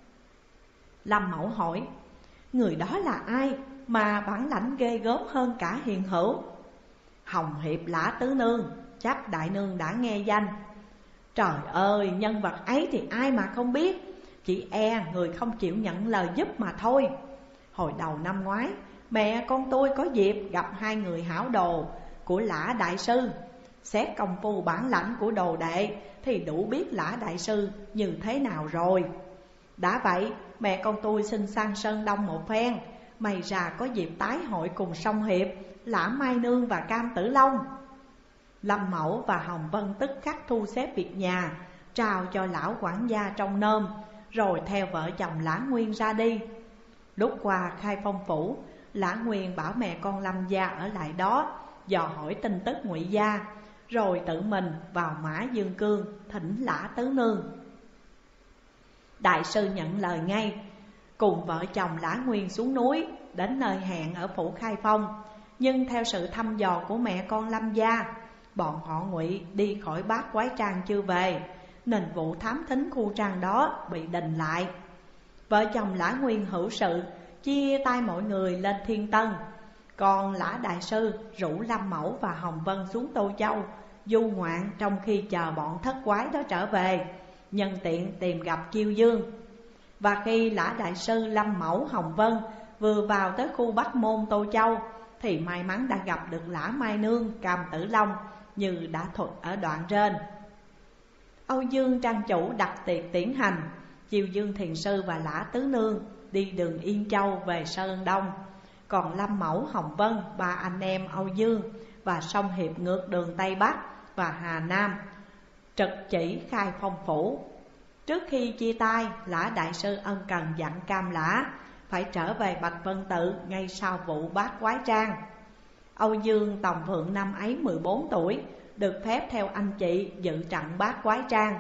Lâm Mẫu hỏi: người đó là ai mà bản lãnh ghê gớm hơn cả hiền hữu? Hồng Hiệp Lã Tứ Nương, chắc đại nương đã nghe danh. Trời ơi, nhân vật ấy thì ai mà không biết, chỉ e người không chịu nhận lời giúp mà thôi. Hồi đầu năm ngoái, mẹ con tôi có dịp gặp 2 người hảo đồ của Lã Đại Sư. Xét công phu bản lãnh của đồ đệ thì đủ biết Lã Đại Sư như thế nào rồi. Đã vậy, mẹ con tôi xin sang Sơn Đông một phen, may ra có dịp tái hội cùng Song Hiệp, Lã Mai Nương và Cam Tử Long. Lâm Mẫu và Hồng Vân tức khắc thu xếp việc nhà, trao cho lão quản gia trong nôm, rồi theo vợ chồng Lã Nguyên ra đi. Lúc qua Khai Phong Phủ, Lã Nguyên bảo mẹ con Lâm gia ở lại đó dò hỏi tin tức Ngụy gia, rồi tự mình vào Mã Dương Cương thỉnh Lã Tứ Nương. Đại sư nhận lời ngay, cùng vợ chồng Lã Nguyên xuống núi đến nơi hẹn ở phủ Khai Phong. Nhưng theo sự thăm dò của mẹ con Lâm gia, bọn họ Ngụy đi khỏi Bát Quái Trang chưa về, nên vụ thám thính khu trang đó bị đình lại. Vợ chồng Lã Nguyên hữu sự chia tay mọi người lên Thiên Tân. Còn Lã Đại Sư rủ Lâm Mẫu và Hồng Vân xuống Tô Châu du ngoạn, trong khi chờ bọn thất quái đó trở về, nhân tiện tìm gặp Kiêu Dương. Và khi Lã Đại Sư, Lâm Mẫu, Hồng Vân vừa vào tới khu Bắc Môn Tô Châu, thì may mắn đã gặp được Lã Mai Nương, Cam Tử Long như đã thuật ở đoạn trên. Âu Dương trang chủ đặt tiệc tiễn hành, Chiêu Dương Thiền Sư và Lã Tứ Nương đi đường Yên Châu về Sơn Đông. Còn Lâm Mẫu, Hồng Vân, 3 anh em Âu Dương và Song Hiệp ngược đường Tây Bắc và Hà Nam, trực chỉ Khai Phong Phủ. Trước khi chia tay, Lã Đại Sư ân cần dặn Cam Lã phải trở về Bạch Vân Tự ngay sau vụ Bát Quái Trang. Âu Dương Tòng Phượng năm ấy 14 tuổi, được phép theo anh chị dự trận Bát Quái Trang,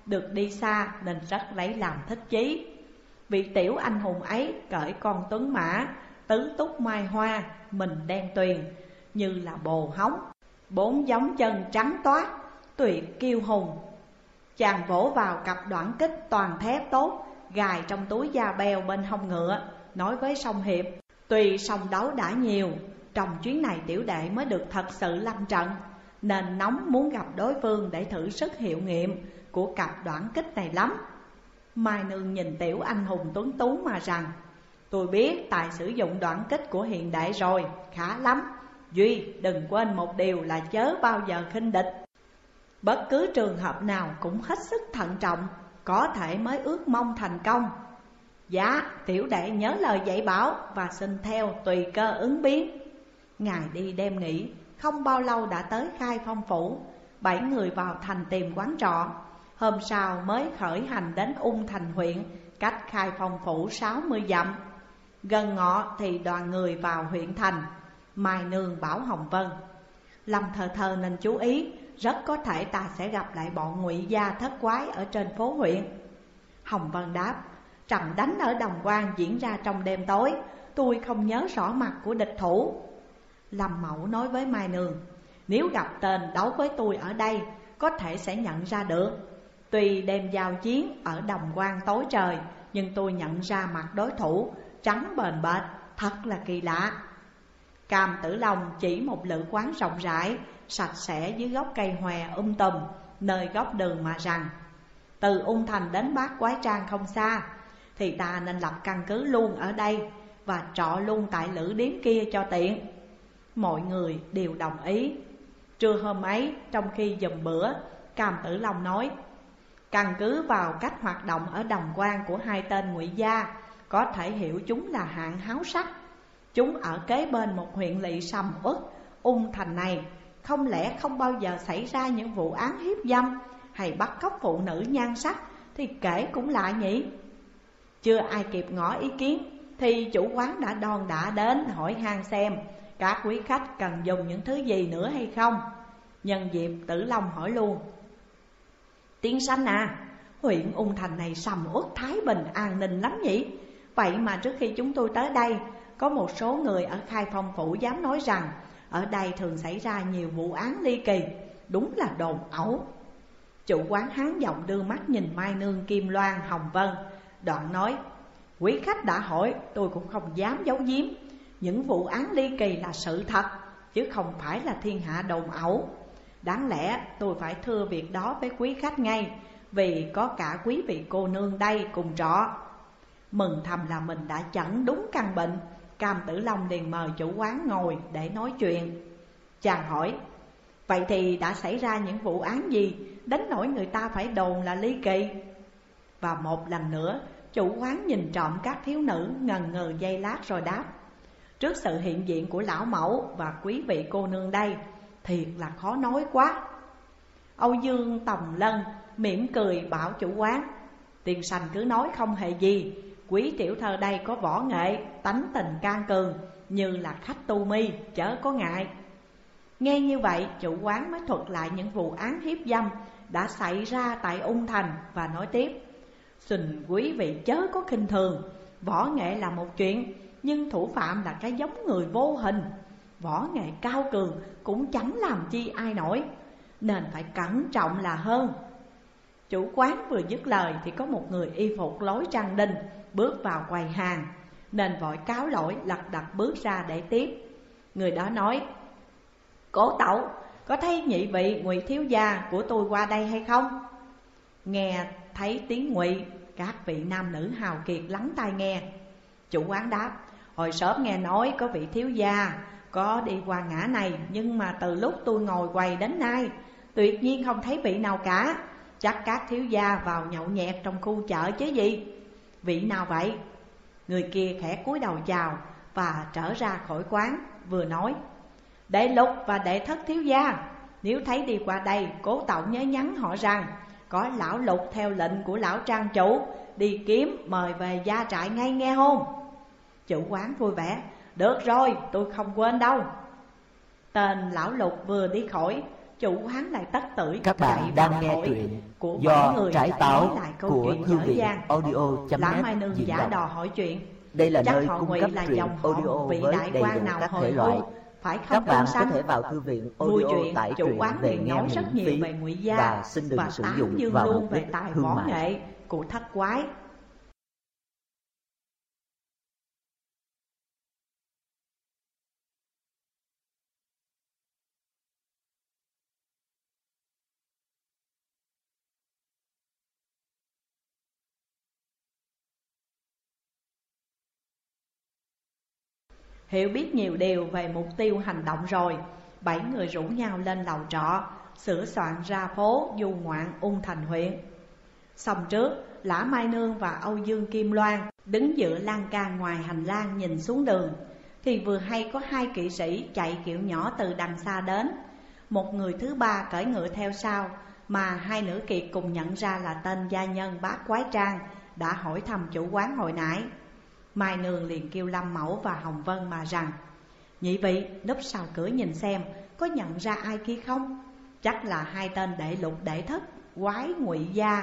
được đi xa nên rất lấy làm thích chí. Vị tiểu anh hùng ấy cởi con tuấn mã, tứ túc mai hoa, mình đen tuyền, như là bồ hóng, bốn giống chân trắng toát, tuyệt kiêu hùng. Chàng vỗ vào cặp đoạn kích toàn thép tốt, gài trong túi da beo bên hông ngựa, nói với Song Hiệp: tuy song đấu đã nhiều, trong chuyến này tiểu đệ mới được thật sự lâm trận, nên nóng muốn gặp đối phương để thử sức hiệu nghiệm của cặp đoạn kích này lắm. Mai Nương nhìn tiểu anh hùng tuấn tú mà rằng: tôi biết tài sử dụng đoạn kích của hiền đệ rồi, khá lắm. Duy đừng quên một điều là chớ bao giờ khinh địch. Bất cứ trường hợp nào cũng hết sức thận trọng, có thể mới ước mong thành công. Dạ, tiểu đệ nhớ lời dạy bảo và xin theo tùy cơ ứng biến. Ngày đi đêm nghỉ, không bao lâu đã tới Khai Phong phủ. 7 người vào thành tìm quán trọ. Hôm sau mới khởi hành đến Ung Thành huyện, cách Khai Phong phủ 60 dặm. Gần ngọ thì đoàn người vào huyện thành. Mai Nương bảo Hồng Vân: Lâm thờ nên chú ý, rất có thể ta sẽ gặp lại bọn Ngụy gia thất quái ở trên phố huyện. Hồng Vân đáp: trận đánh ở Đồng Quan diễn ra trong đêm tối, tôi không nhớ rõ mặt của địch thủ. Lâm Mẫu nói với Mai Nương: nếu gặp tên đấu với tôi ở đây, có thể sẽ nhận ra được. Tuy đêm giao chiến ở Đồng Quan tối trời, nhưng tôi nhận ra mặt đối thủ trắng bền bệt, thật là kỳ lạ. Cam Tử Long chỉ một lữ quán rộng rãi, sạch sẽ dưới gốc cây hòe tùm, nơi góc đường mà rằng: từ Ung Thành đến Bát Quái Trang không xa, thì ta nên lập căn cứ luôn ở đây và trọ luôn tại lữ điếm kia cho tiện. Mọi người đều đồng ý. Trưa hôm ấy, trong khi dùm bữa, Cam Tử Long nói: căn cứ vào cách hoạt động ở Đồng Quan của hai tên Ngụy gia, có thể hiểu chúng là hạng háo sắc. Chúng ở kế bên một huyện lỵ sầm uất, Ung Thành này, không lẽ không bao giờ xảy ra những vụ án hiếp dâm hay bắt cóc phụ nữ nhan sắc thì kể cũng lạ nhỉ. Chưa ai kịp ngỏ ý kiến thì chủ quán đã đon đả đến hỏi han xem các quý khách cần dùng những thứ gì nữa hay không. Nhân dịp, Tử Long hỏi luôn: tiên sinh à, huyện Ung Thành này sầm uất thái bình an ninh lắm nhỉ? Vậy mà trước khi chúng tôi tới đây, có một số người ở Khai Phong phủ dám nói rằng ở đây thường xảy ra nhiều vụ án ly kỳ, đúng là đồn ẩu. Chủ quán hán giọng đưa mắt nhìn Mai Nương, Kim Loan, Hồng Vân, đoạn nói: quý khách đã hỏi, tôi cũng không dám giấu giếm. Những vụ án ly kỳ là sự thật, chứ không phải là thiên hạ đồn ẩu. Đáng lẽ tôi phải thưa việc đó với quý khách ngay, vì có cả quý vị cô nương đây cùng trọ. Mừng thầm là mình đã chẩn đúng căn bệnh, Cam Tử Long liền mời chủ quán ngồi để nói chuyện. Chàng hỏi: vậy thì đã xảy ra những vụ án gì đến nỗi người ta phải đồn là ly kỳ? Và một lần nữa, chủ quán nhìn trộm các thiếu nữ, ngần ngừ giây lát rồi đáp: trước sự hiện diện của lão mẫu và quý vị cô nương đây, thiệt là khó nói quá. Âu Dương Tòng Lân mỉm cười bảo chủ quán: tiên sành cứ nói không hề gì, quý tiểu thơ đây có võ nghệ, tánh tình can cường, như là khách tu mi, chớ có ngại. Nghe như vậy, chủ quán mới thuật lại những vụ án hiếp dâm đã xảy ra tại Ung Thành và nói tiếp: xin quý vị chớ có khinh thường, võ nghệ là một chuyện, nhưng thủ phạm là cái giống người vô hình. Võ nghệ cao cường cũng chẳng làm chi ai nổi, nên phải cẩn trọng là hơn. Chủ quán vừa dứt lời thì có một người y phục lối trang đinh bước vào quầy hàng, nên vội cáo lỗi lật đật bước ra để tiếp. Người đó nói: cố tẩu, có thấy nhị vị Ngụy thiếu gia của tôi qua đây hay không? Nghe thấy tiếng Ngụy, các vị nam nữ hào kiệt lắng tai nghe. Chủ quán đáp: hồi sớm nghe nói có vị thiếu gia có đi qua ngã này, nhưng mà từ lúc tôi ngồi quầy đến nay, tuyệt nhiên không thấy vị nào cả. Chắc các thiếu gia vào nhậu nhẹt trong khu chợ chứ gì. Vị nào vậy? Người kia khẽ cúi đầu chào và trở ra khỏi quán, vừa nói: Đệ Lục và Đệ Thất thiếu gia, nếu thấy đi qua đây, cố tậu nhớ nhắn họ rằng có lão Lục theo lệnh của lão trang chủ đi kiếm mời về gia trại ngay, nghe hôn. Chủ quán vui vẻ: được rồi, tôi không quên đâu. Tên lão Lục vừa đi khỏi, chủ quán lại tất tưởi Các bạn đang nghe truyện của do người Trái Táo lại câu của chuyện Thư dở viện dang. Lã Mai audio.net Nương diễn giả đọc. đò hỏi chuyện. Đây là Chắc nơi họ cung ngụy cấp là truyện dòng họ audio vị với đại đầy quan đủ nào các hồi thể loại. hương, phải không Các bạn Tôn có Sanh? thể vào thư viện Vui audio chuyện, tải chủ truyện quán về liền nghe nói rất miễn nhiều phí về ngụy gia và xin đừng và sử tán dụng dương vào luôn mục về đích tài thương võ mại. nghệ của thất quái. Hiểu biết nhiều điều về mục tiêu hành động rồi, 7 người rủ nhau lên lầu trọ, sửa soạn ra phố du ngoạn Ung Thành huyện. Xong trước, Lã Mai Nương và Âu Dương Kim Loan đứng giữa lan can ngoài hành lang nhìn xuống đường, thì vừa hay có 2 kỵ sĩ chạy kiểu nhỏ từ đằng xa đến. Một người thứ ba cưỡi ngựa theo sau, mà 2 nữ kiệt cùng nhận ra là tên gia nhân Bác Quái Trang đã hỏi thăm chủ quán hồi nãy. Mai Nương liền kêu Lâm Mẫu và Hồng Vân mà rằng: nhị vị núp sau cửa nhìn xem có nhận ra ai kia không? Chắc là 2 tên đệ lục đệ thất quái ngụy gia,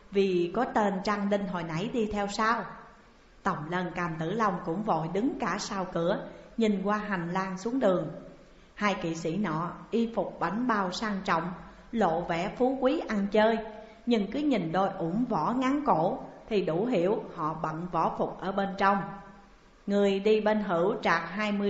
vì có tên Trăng Đinh hồi nãy đi theo sau. Tòng Lân Cam Tử Long cũng vội đứng cả sau cửa, nhìn qua hành lang xuống đường. 2 kỵ sĩ nọ y phục bảnh bao sang trọng, lộ vẻ phú quý ăn chơi, nhưng cứ nhìn đôi ủng võ ngắn cổ thì đủ hiểu họ bận võ phục ở bên trong. Người đi bên hữu trạc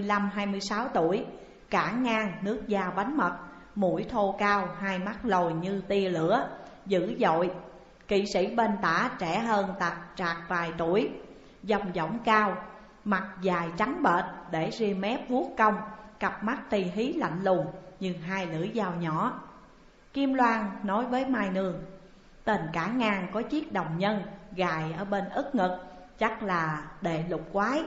25-26 tuổi, cả ngang nước da bánh mật, mũi thô cao, 2 mắt lồi như tia lửa, dữ dội. Kỵ sĩ bên tả trẻ hơn trạc vài tuổi, dòng dõng cao, mặt dài trắng bệch để ria mép vuốt cong, cặp mắt tì hí lạnh lùng như 2 lưỡi dao nhỏ. Kim Loan nói với Mai Nương: tên cả ngang có chiếc đồng nhân gài ở bên ức ngực, chắc là đệ lục quái.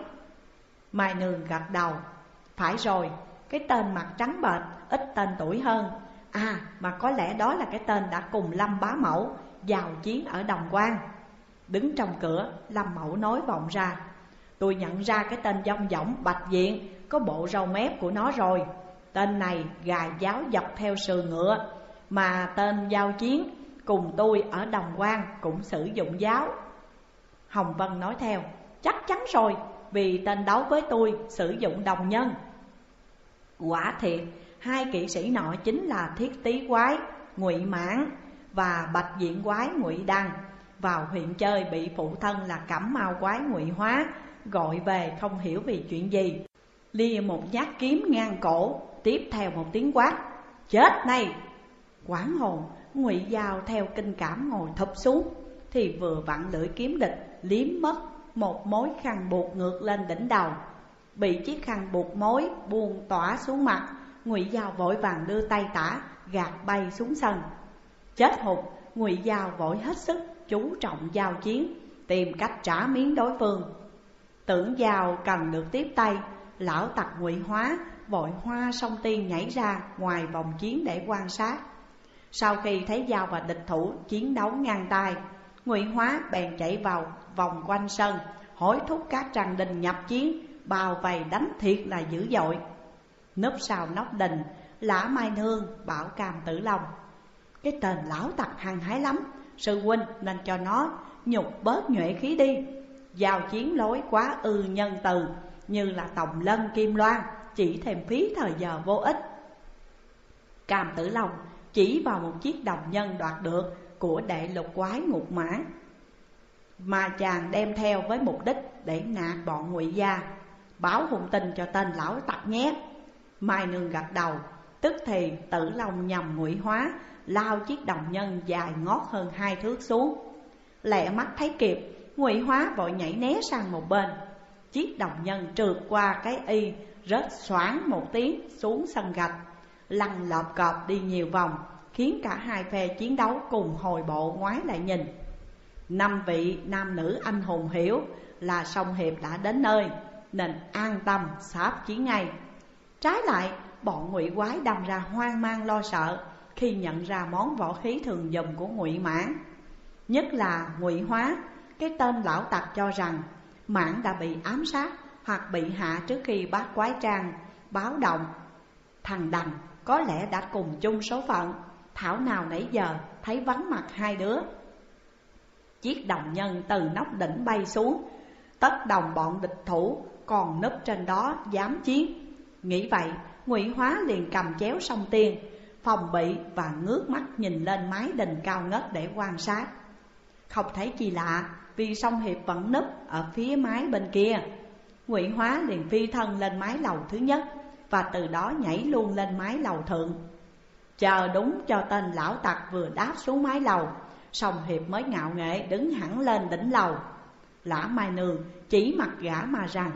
Mai Nương gật đầu: phải rồi, cái tên mặt trắng bệch ít tên tuổi hơn. À mà có lẽ đó là cái tên đã cùng Lâm Bá Mẫu vào chiến ở Đồng Quan. Đứng trong cửa, Lâm Mẫu nói vọng ra: tôi nhận ra cái tên dông dỏng bạch diện có bộ râu mép của nó rồi. Tên này gài giáo dọc theo sườn ngựa, mà tên giao chiến cùng tôi ở Đồng Quan cũng sử dụng giáo. Hồng Vân nói theo: chắc chắn rồi, vì tên đấu với tôi sử dụng đồng nhân. Quả thiệt, 2 kỵ sĩ nọ chính là Thiết Tý quái Ngụy Mãn và Bạch Diện quái Ngụy Đăng. Vào huyện chơi bị phụ thân là Cẩm Mao quái Ngụy Hóa gọi về không hiểu vì chuyện gì, lia một nhát kiếm ngang cổ, tiếp theo một tiếng quát: chết này! Quảng hồn Ngụy Giao theo kinh cảm ngồi thụp xuống, thì vừa vặn lưỡi kiếm địch liếm mất một mối khăn buộc ngược lên đỉnh đầu. Bị chiếc khăn buộc mối buông tỏa xuống mặt, Ngụy Giao vội vàng đưa tay tả gạt bay xuống sân. Chết hụt, Ngụy Giao vội hết sức chú trọng giao chiến, tìm cách trả miếng đối phương. Tưởng Giao cần được tiếp tay, lão tặc Ngụy Hóa vội hoa song tiên nhảy ra ngoài vòng chiến để quan sát. Sau khi thấy Giao và địch thủ chiến đấu ngang tay, Ngụy Hóa bèn chạy vào vòng quanh sân, hối thúc các Trăng Đình nhập chiến, bao vây đánh thiệt là dữ dội. Núp sau nóc đình, Lã Mai Nương bảo Cam Tử Long: cái tên lão tặc hăng hái lắm, sư huynh nên cho nó nhục bớt nhuệ khí đi. Giao chiến lối quá ư nhân từ, như là Tòng Lân Kim Loan, chỉ thêm phí thời giờ vô ích. Cam Tử Long chỉ vào một chiếc đồng nhân đoạt được của đệ lục quái Ngục Mãn, mà chàng đem theo với mục đích để nạt bọn Ngụy gia. Báo hung tin cho tên lão tặc nhé. Mai Nương gật đầu. Tức thì Tử Long nhằm Ngụy Hóa lao chiếc đồng nhân dài ngót hơn 2 thước xuống. Lẹ mắt thấy kịp, Ngụy Hóa vội nhảy né sang một bên. Chiếc đồng nhân trượt qua cái y, rớt xoảng một tiếng xuống sân gạch, lăn lọp cọp đi nhiều vòng, khiến cả 2 phe chiến đấu cùng hồi bộ ngoái lại nhìn. 5 vị nam nữ anh hùng hiểu là song hiệp đã đến nơi, nên an tâm sáp chiến ngay. Trái lại, bọn Ngụy quái đâm ra hoang mang lo sợ khi nhận ra món võ khí thường dùng của Ngụy Mãn. Nhất là Ngụy Hóa, cái tên lão tặc cho rằng Mãn đã bị ám sát hoặc bị hạ trước khi Bác Quái Trang báo động. Thằng Đằng có lẽ đã cùng chung số phận. Thảo nào nãy giờ thấy vắng mặt hai đứa. Chiếc đồng nhân từ nóc đỉnh bay xuống, tất đồng bọn địch thủ còn núp trên đó dám chiến. Nghĩ vậy, Ngụy Hóa liền cầm chéo song tiên, phòng bị và ngước mắt nhìn lên mái đình cao ngất để quan sát. Không thấy gì lạ, vì song Hiệp vẫn núp ở phía mái bên kia. Ngụy Hóa liền phi thân lên mái lầu thứ nhất, và từ đó nhảy luôn lên mái lầu thượng. Chờ đúng cho tên lão tặc vừa đáp xuống mái lầu, song Hiệp mới ngạo nghễ đứng hẳn lên đỉnh lầu. Lã Mai Nương chỉ mặt gã mà rằng: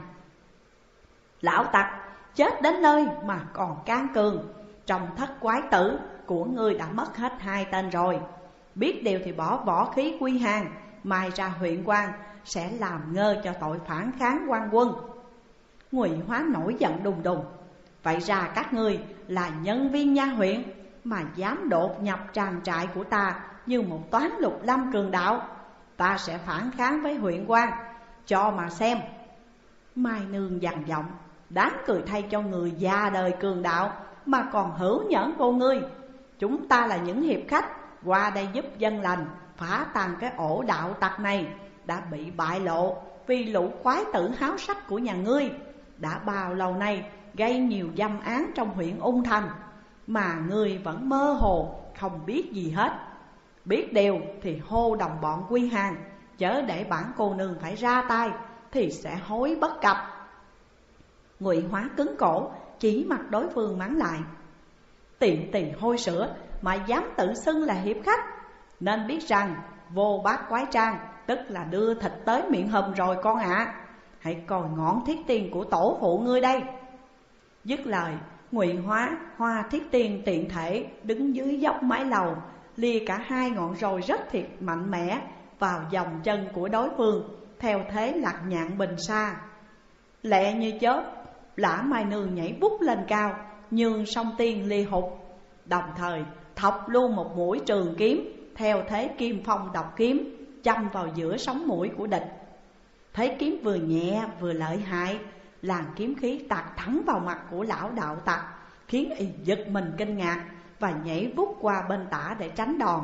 lão tặc, chết đến nơi mà còn can cường. Trong thất quái tử của ngươi đã mất hết 2 tên rồi. Biết điều thì bỏ võ khí quy hàng, mai ra huyện quan sẽ làm ngơ cho tội phản kháng quan quân. Ngụy Hóa nổi giận đùng đùng: vậy ra các ngươi là nhân viên nha huyện mà dám đột nhập trang trại của ta như một toán lục lâm cường đạo. Ta sẽ phản kháng với huyện quan, cho mà xem. Mai Nương dằn giọng: đáng cười thay cho người già đời cường đạo mà còn hữu nhẫn cô ngươi. Chúng ta là những hiệp khách qua đây giúp dân lành phá tan cái ổ đạo tặc này, đã bị bại lộ vì lũ khoái tử háo sắc của nhà ngươi. Đã bao lâu nay gây nhiều dâm án trong huyện Ung Thành, mà ngươi vẫn mơ hồ không biết gì hết. Biết điều thì hô đồng bọn quy hàng, chớ để bản cô nương phải ra tay thì sẽ hối bất cập. Ngụy Hóa cứng cổ, chỉ mặt đối phương mắng lại: tiện tỳ hôi sữa mà dám tự xưng là hiệp khách, nên biết rằng vô bát quái trang tức là đưa thịt tới miệng hùm rồi con ạ. Hãy coi ngọn thiết tiên của tổ phụ ngươi đây. Dứt lời, Ngụy Hóa hoa thiết tiên tiện thể đứng dưới dốc mái lầu, lia cả 2 ngọn roi rất thiệt mạnh mẽ vào vòng chân của đối phương, theo thế lạc nhạn bình xa. Lẹ như chớp, Lã Mai Nương nhảy vút lên cao, nhường song tiên lia hụt, đồng thời thọc luôn một mũi trường kiếm theo thế kim phong độc kiếm, châm vào giữa sống mũi của địch. Thấy kiếm vừa nhẹ vừa lợi hại, làn kiếm khí tạt thẳng vào mặt của lão đạo tặc, khiến y giật mình kinh ngạc và nhảy vút qua bên tả để tránh đòn.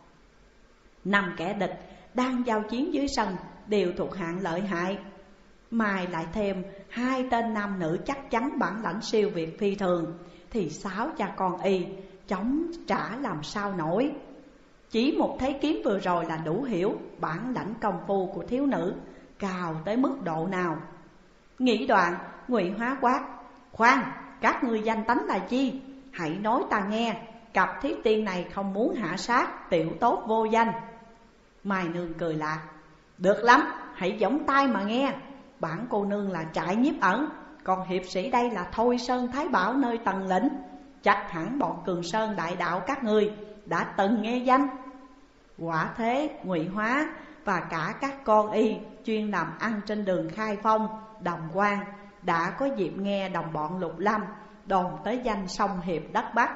5 kẻ địch đang giao chiến dưới sân đều thuộc hạng lợi hại, mai lại thêm 2 tên nam nữ chắc chắn bản lãnh siêu việt phi thường, thì 6 cha con y chống trả làm sao nổi. Chỉ một thấy kiếm vừa rồi là đủ hiểu bản lãnh công phu của thiếu nữ cao tới mức độ nào. Nghĩ đoạn, Ngụy Hóa quát: khoan, các ngươi danh tánh là chi? Hãy nói ta nghe, cặp thiết tiên này không muốn hạ sát tiểu tốt vô danh. Mai Nương cười lạc: được lắm, hãy giỏng tai mà nghe. Bản cô nương là Trại Nhiếp Ẩn, còn hiệp sĩ đây là Thôi Sơn Thái Bảo nơi Tần Lĩnh. Chắc hẳn bọn Cường Sơn đại đạo các ngươi đã từng nghe danh. Quả thế, Ngụy Hóa và cả các con y chuyên làm ăn trên đường Khai Phong, Đồng Quan đã có dịp nghe đồng bọn Lục Lâm đồn tới danh song hiệp đất Bắc.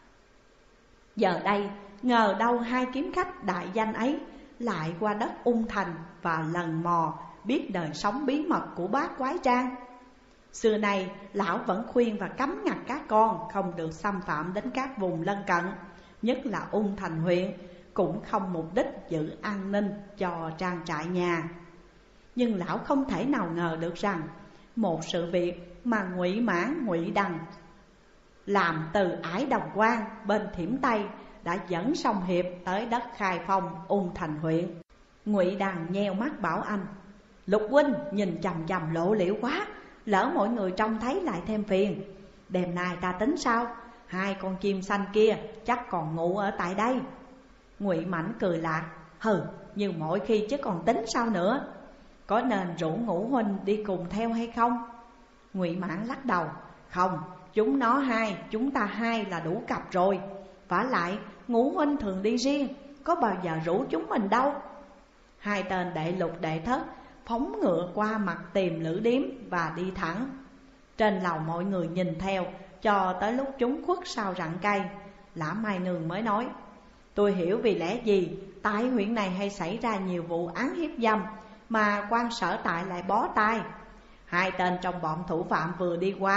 Giờ đây ngờ đâu 2 kiếm khách đại danh ấy lại qua đất Ung Thành và lần mò biết đời sống bí mật của bát quái trang. Xưa nay lão vẫn khuyên và cấm ngặt các con không được xâm phạm đến các vùng lân cận, nhất là Ung Thành huyện, cũng không mục đích giữ an ninh cho trang trại nhà. Nhưng lão không thể nào ngờ được rằng một sự việc mà Ngụy Mãn, Ngụy Đằng làm từ ải Đồng Quan bên Thiểm Tây đã dẫn song hiệp tới đất Khai Phong, Ung Thành huyện. Ngụy Đằng nheo mắt bảo anh: Lục huynh nhìn chằm chằm lộ liễu quá, lỡ mọi người trông thấy lại thêm phiền. Đêm nay ta tính sao? 2 con chim xanh kia chắc còn ngủ ở tại đây. Ngụy Mãnh cười lạc: hừ, như mọi khi chứ còn tính sao nữa. Có nên rủ Ngũ huynh đi cùng theo hay không? Ngụy Mãn lắc đầu: không, chúng nó 2, chúng ta 2 là đủ cặp rồi. Vả lại Ngũ huynh thường đi riêng, có bao giờ rủ chúng mình đâu. 2 tên đệ lục đệ thất phóng ngựa qua mặt tìm lữ điếm và đi thẳng. Trên lầu mọi người nhìn theo cho tới lúc chúng khuất sau rặng cây, Lã Mai Nương mới nói: tôi hiểu vì lẽ gì tại huyện này hay xảy ra nhiều vụ án hiếp dâm mà quan sở tại lại bó tay. 2 tên trong bọn thủ phạm vừa đi qua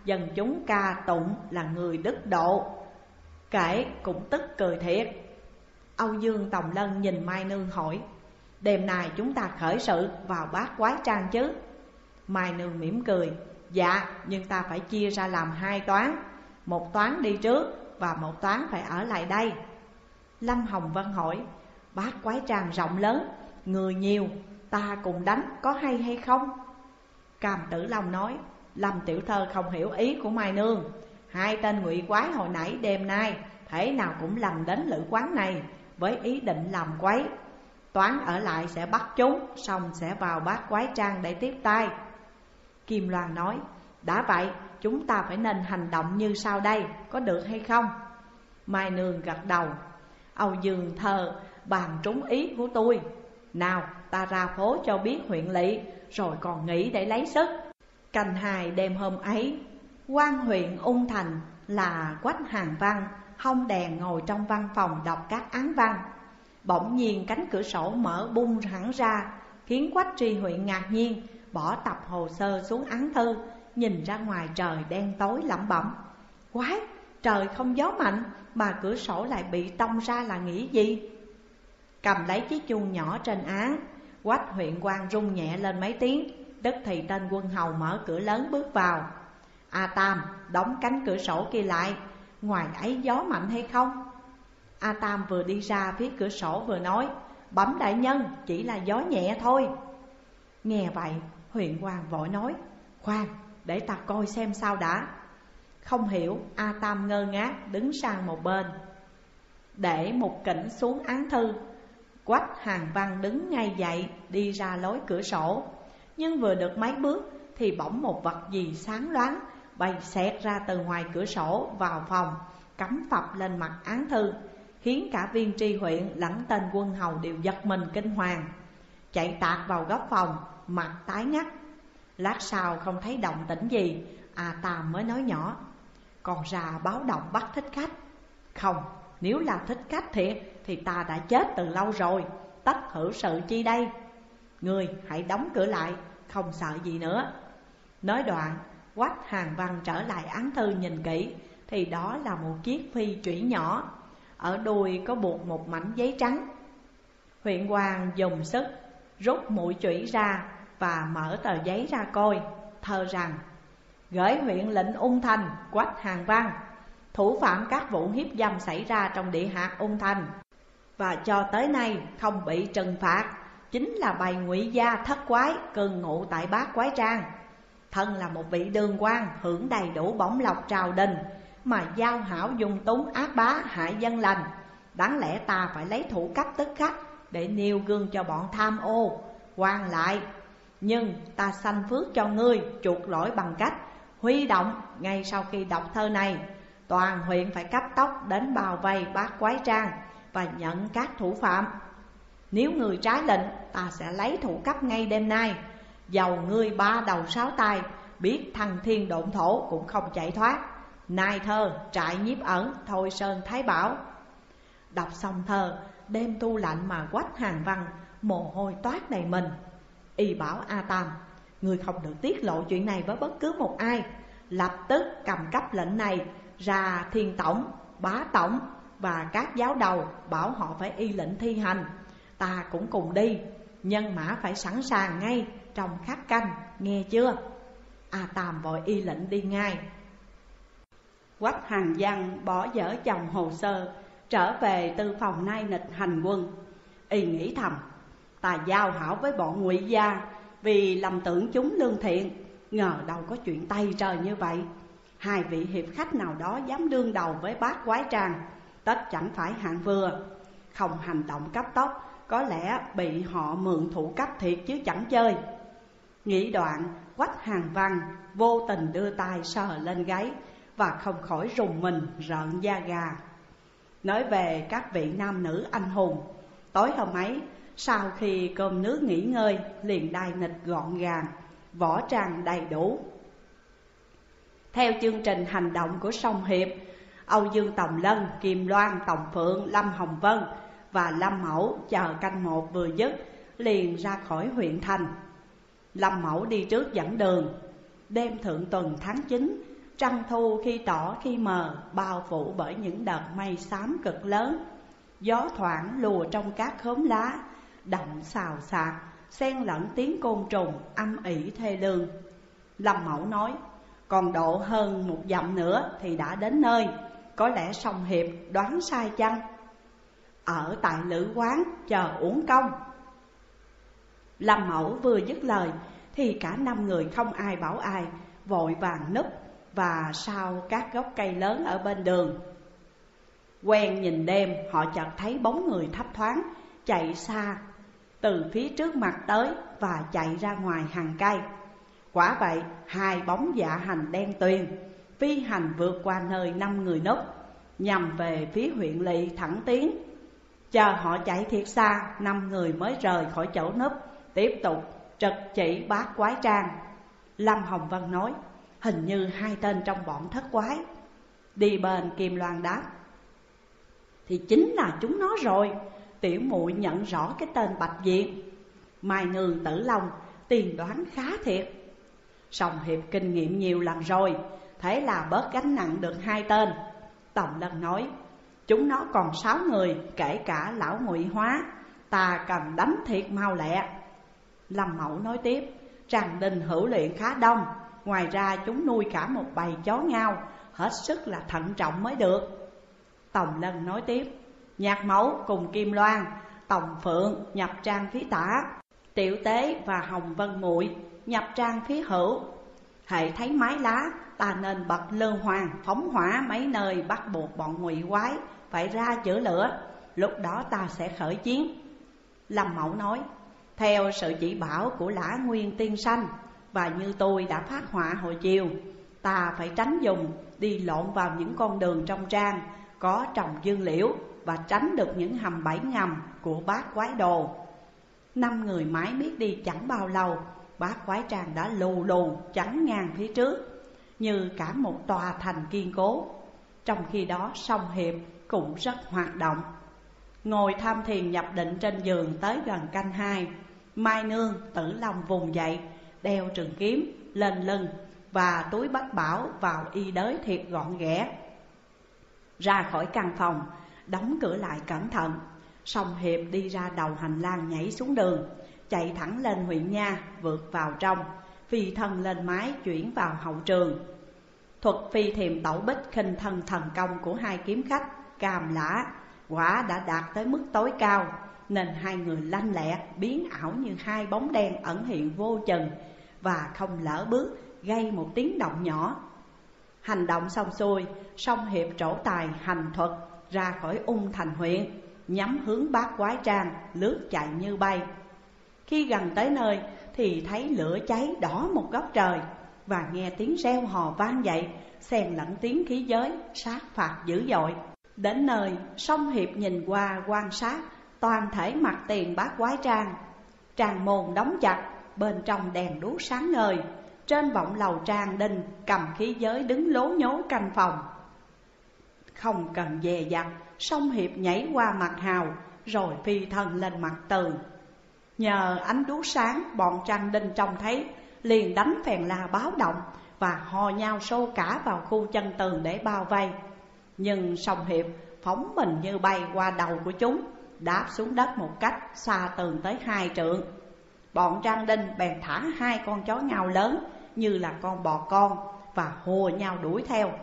dân chúng ca tụng là người đức độ. Kể cũng tức cười thiệt. Âu Dương Tòng Lân nhìn Mai Nương hỏi: đêm nay chúng ta khởi sự vào Bát Quái Trang chứ? Mai Nương mỉm cười: dạ, nhưng ta phải chia ra làm 2 toán. Một toán đi trước và một toán phải ở lại đây. Lâm Hồng Vân hỏi: Bát Quái Trang rộng lớn, người nhiều, ta cùng đánh có hay không? Cam Tử Long nói: Lâm tiểu thơ không hiểu ý của Mai Nương. 2 tên ngụy quái hồi nãy đêm nay thể nào cũng lầm đến lữ quán này với ý định làm quấy. Toán ở lại sẽ bắt chúng, xong sẽ vào Bát Quái Trang để tiếp tay. Kim Loan nói: đã vậy chúng ta phải nên hành động như sau đây, có được hay không? Mai Nương gật đầu. Âu Dương Thơ bàn trúng ý của tôi. Nào ta ra phố cho biết huyện lỵ, rồi còn nghỉ để lấy sức. Canh 2 đêm hôm ấy, quan huyện Ung Thành là Quách Hàng Văn hông đèn ngồi trong văn phòng đọc các án văn. Bỗng nhiên cánh cửa sổ mở bung hẳn ra, khiến Quách Tri Huyện ngạc nhiên, bỏ tập hồ sơ xuống án thư, nhìn ra ngoài trời đen tối lẩm bẩm: quái, trời không gió mạnh mà cửa sổ lại bị tông ra là nghĩ gì? Cầm lấy chiếc chuông nhỏ trên án, Quách huyện quan rung nhẹ lên mấy tiếng. Tức thì tên quân hầu mở cửa lớn bước vào. A Tam, đóng cánh cửa sổ kia lại, ngoài ấy gió mạnh hay không? A Tam vừa đi ra phía cửa sổ vừa nói: bẩm đại nhân, chỉ là gió nhẹ thôi. Nghe vậy, huyện quan vội nói: khoan, để ta coi xem sao đã. Không hiểu, A Tam ngơ ngác đứng sang một bên. Để Mục Kỉnh xuống án thư, Quách Hàng Văn đứng ngay dậy đi ra lối cửa sổ. Nhưng vừa được mấy bước thì bỗng một vật gì sáng loáng bay xẹt ra từ ngoài cửa sổ vào phòng, cắm phập lên mặt án thư, khiến cả viên tri huyện lẫn tên quân hầu đều giật mình kinh hoàng, chạy tạt vào góc phòng, mặt tái ngắt. Lát sau không thấy động tĩnh gì, A Tam mới nói nhỏ: còn ra báo động bắt thích khách. Không, nếu là thích khách thiệt thì ta đã chết từ lâu rồi, tất hữu sự chi đây? Ngươi hãy đóng cửa lại, không sợ gì nữa. Nói đoạn, Quách Hàng Văn trở lại án thư nhìn kỹ, thì đó là một chiếc phi chủy nhỏ, ở đuôi có buộc một mảnh giấy trắng. Huyện quan dùng sức rút mũi chủy ra và mở tờ giấy ra coi, thơ rằng: gửi huyện lệnh Ung Thành Quách Hàng Văn, thủ phạm các vụ hiếp dâm xảy ra trong địa hạt Ung Thành và cho tới nay không bị trừng phạt, chính là bầy ngụy gia thất quái cư ngụ tại Bát Quái Trang. Thân là một vị đương quan hưởng đầy đủ bổng lộc triều đình, mà giao hảo dung túng ác bá hại dân lành. Đáng lẽ ta phải lấy thủ cấp tức khắc để nêu gương cho bọn tham ô quan lại. Nhưng ta sanh phước cho ngươi chuộc lỗi bằng cách huy động ngay sau khi đọc thơ này, toàn huyện phải cấp tốc đến bao vây Bát Quái Trang và nhận các thủ phạm. Nếu ngươi trái lệnh, ta sẽ lấy thủ cấp ngay đêm nay. Dầu ngươi 3 đầu 6 tay, biết thăng thiên độn thổ cũng không chạy thoát. Nai thơ, trại nhiếp ẩn, Thôi Sơn Thái Bảo. Đọc xong thơ, đêm tu lạnh mà Quách Hàng Văn mồ hôi toát đầy mình. Y bảo A Tam: ngươi không được tiết lộ chuyện này với bất cứ một ai. Lập tức cầm cấp lệnh này ra Thiên Tổng, Bá Tổng và các giáo đầu, bảo họ phải y lệnh thi hành. Ta cũng cùng đi, nhân mã phải sẵn sàng ngay trong khắc canh, nghe chưa? A Tam vội y lệnh đi ngay. Quách Hàng Văn bỏ dở chồng hồ sơ, trở về tư phòng nai nịch hành quân. Y nghĩ thầm: ta giao hảo với bọn ngụy gia vì lầm tưởng chúng lương thiện, ngờ đâu có chuyện tay trời như vậy. 2 vị hiệp khách nào đó dám đương đầu với Bát Quái Trang, tất chẳng phải hạng vừa. Không hành động cấp tốc, có lẽ bị họ mượn thủ cấp thiệt chứ chẳng chơi. Nghĩ đoạn, Quách Hàng Văn vô tình đưa tay sờ lên gáy và không khỏi rùng mình rợn da gà. Nói về các vị nam nữ anh hùng, tối hôm ấy sau khi cơm nước nghỉ ngơi, liền đai nịch gọn gàng, võ trang đầy đủ. Theo chương trình hành động của Song Hiệp, Âu Dương Tòng Lân, Kim Loan, Tòng Phượng, Lâm Hồng Vân và Lâm Mẫu chờ canh 1 vừa dứt liền ra khỏi huyện thành. Lâm Mẫu đi trước dẫn đường. Đêm thượng tuần tháng 9, Trăng thu khi tỏ khi mờ, bao phủ bởi những đợt mây xám cực lớn. Gió thoảng lùa trong các khóm lá, động xào xạc, xen lẫn tiếng côn trùng âm ỉ thê lương. Lâm Mẫu nói, còn độ hơn 1 dặm nữa thì đã đến nơi, có lẽ Song Hiệp đoán sai chăng? Ở tại lữ quán chờ uống công. Lâm Mẫu vừa dứt lời thì cả 5 người không ai bảo ai, vội vàng núp và sau các gốc cây lớn ở bên đường. Quen nhìn đêm, họ chợt thấy bóng người thấp thoáng chạy xa từ phía trước mặt tới và chạy ra ngoài hàng cây. Quả vậy, 2 bóng dạ hành đen tuyền phi hành vượt qua nơi 5 người núp, nhằm về phía huyện lỵ thẳng tiến. Chờ họ chạy thiệt xa, 5 người mới rời khỏi chỗ núp, tiếp tục trực chỉ Bát Quái Trang. Lâm Hồng Vân nói, hình như 2 tên trong bọn thất quái. Đi bên Kim Loan đáp, thì chính là chúng nó rồi. Tiểu muội nhận rõ cái tên Bạch Diện. Mai Nương, Tử Long tiên đoán khá thiệt. Song Hiệp kinh nghiệm nhiều lần rồi, thế là bớt gánh nặng được 2 tên. Tòng Lân nói, chúng nó còn 6 người, kể cả lão Ngụy Hóa, ta cần đánh thiệt mau lẹ. Lâm Mẫu nói tiếp, Tràng Đình hữu luyện khá đông, ngoài ra chúng nuôi cả một bầy chó ngao, hết sức là thận trọng mới được. Tòng Lân nói tiếp, Nhạc Mẫu cùng Kim Loan, Tòng Phượng nhập trang phía tả, Tiểu Tế và Hồng Vân Muội nhập trang phía hữu. Hễ thấy mái lá, ta nên bật lơ hoàng phóng hỏa mấy nơi, bắt buộc bọn Ngụy quái phải ra chữa lửa, lúc đó ta sẽ khởi chiến. Lâm Mẫu nói, theo sự chỉ bảo của Lã Nguyên tiên sanh và như tôi đã phát họa hồi chiều, ta phải tránh dùng đi lộn vào những con đường trong trang có trồng dương liễu và tránh được những hầm bẫy ngầm của Bát Quái Đồ. 5 người mãi biết đi chẳng bao lâu, Bát Quái Trang đã lù lù chắn ngang phía trước như cả một tòa thành kiên cố. Trong khi đó Song Hiệp cũng rất hoạt động, ngồi tham thiền nhập định trên giường tới gần canh 2. Mai Nương, Tử Long vùng dậy, đeo trường kiếm lên lưng và túi bách bảo vào y đới thiệt gọn ghẽ. Ra khỏi căn phòng, đóng cửa lại cẩn thận. Song Hiệp đi ra đầu hành lang, nhảy xuống đường, chạy thẳng lên huyện nha, vượt vào trong, phi thân lên mái chuyển vào hậu trường. Thuật phi thiềm tẩu bích khinh thân thần công của 2 kiếm khách Cam Lã quả đã đạt tới mức tối cao, nên 2 người lanh lẹ biến ảo như 2 bóng đen ẩn hiện vô chừng, và không lỡ bước gây một tiếng động nhỏ. Hành động xong xuôi, Song Hiệp trổ tài hành thuật ra khỏi Ung Thành huyện, nhắm hướng Bát Quái Trang, lướt chạy như bay. Khi gần tới nơi thì thấy lửa cháy đỏ một góc trời, và nghe tiếng reo hò vang dậy, xen lẫn tiếng khí giới sát phạt dữ dội. Đến nơi, Song Hiệp nhìn qua quan sát toàn thể mặt tiền Bát Quái Trang. Trang môn đóng chặt, bên trong đèn đuốc sáng ngời. Trên vọng lầu Trang Đinh cầm khí giới đứng lố nhố canh phòng. Không cần dè dặt, Song Hiệp nhảy qua mặt hào, rồi phi thân lên mặt tường. Nhờ ánh đuốc sáng, bọn Trang Đinh trông thấy, liền đánh phèn la báo động và hò nhau xô cả vào khu chân tường để bao vây. Nhưng Song Hiệp phóng mình như bay qua đầu của chúng, đáp xuống đất một cách xa tường tới 2 trượng. Bọn Trang Đinh bèn thả 2 con chó ngao lớn như là con bò con và hùa nhau đuổi theo.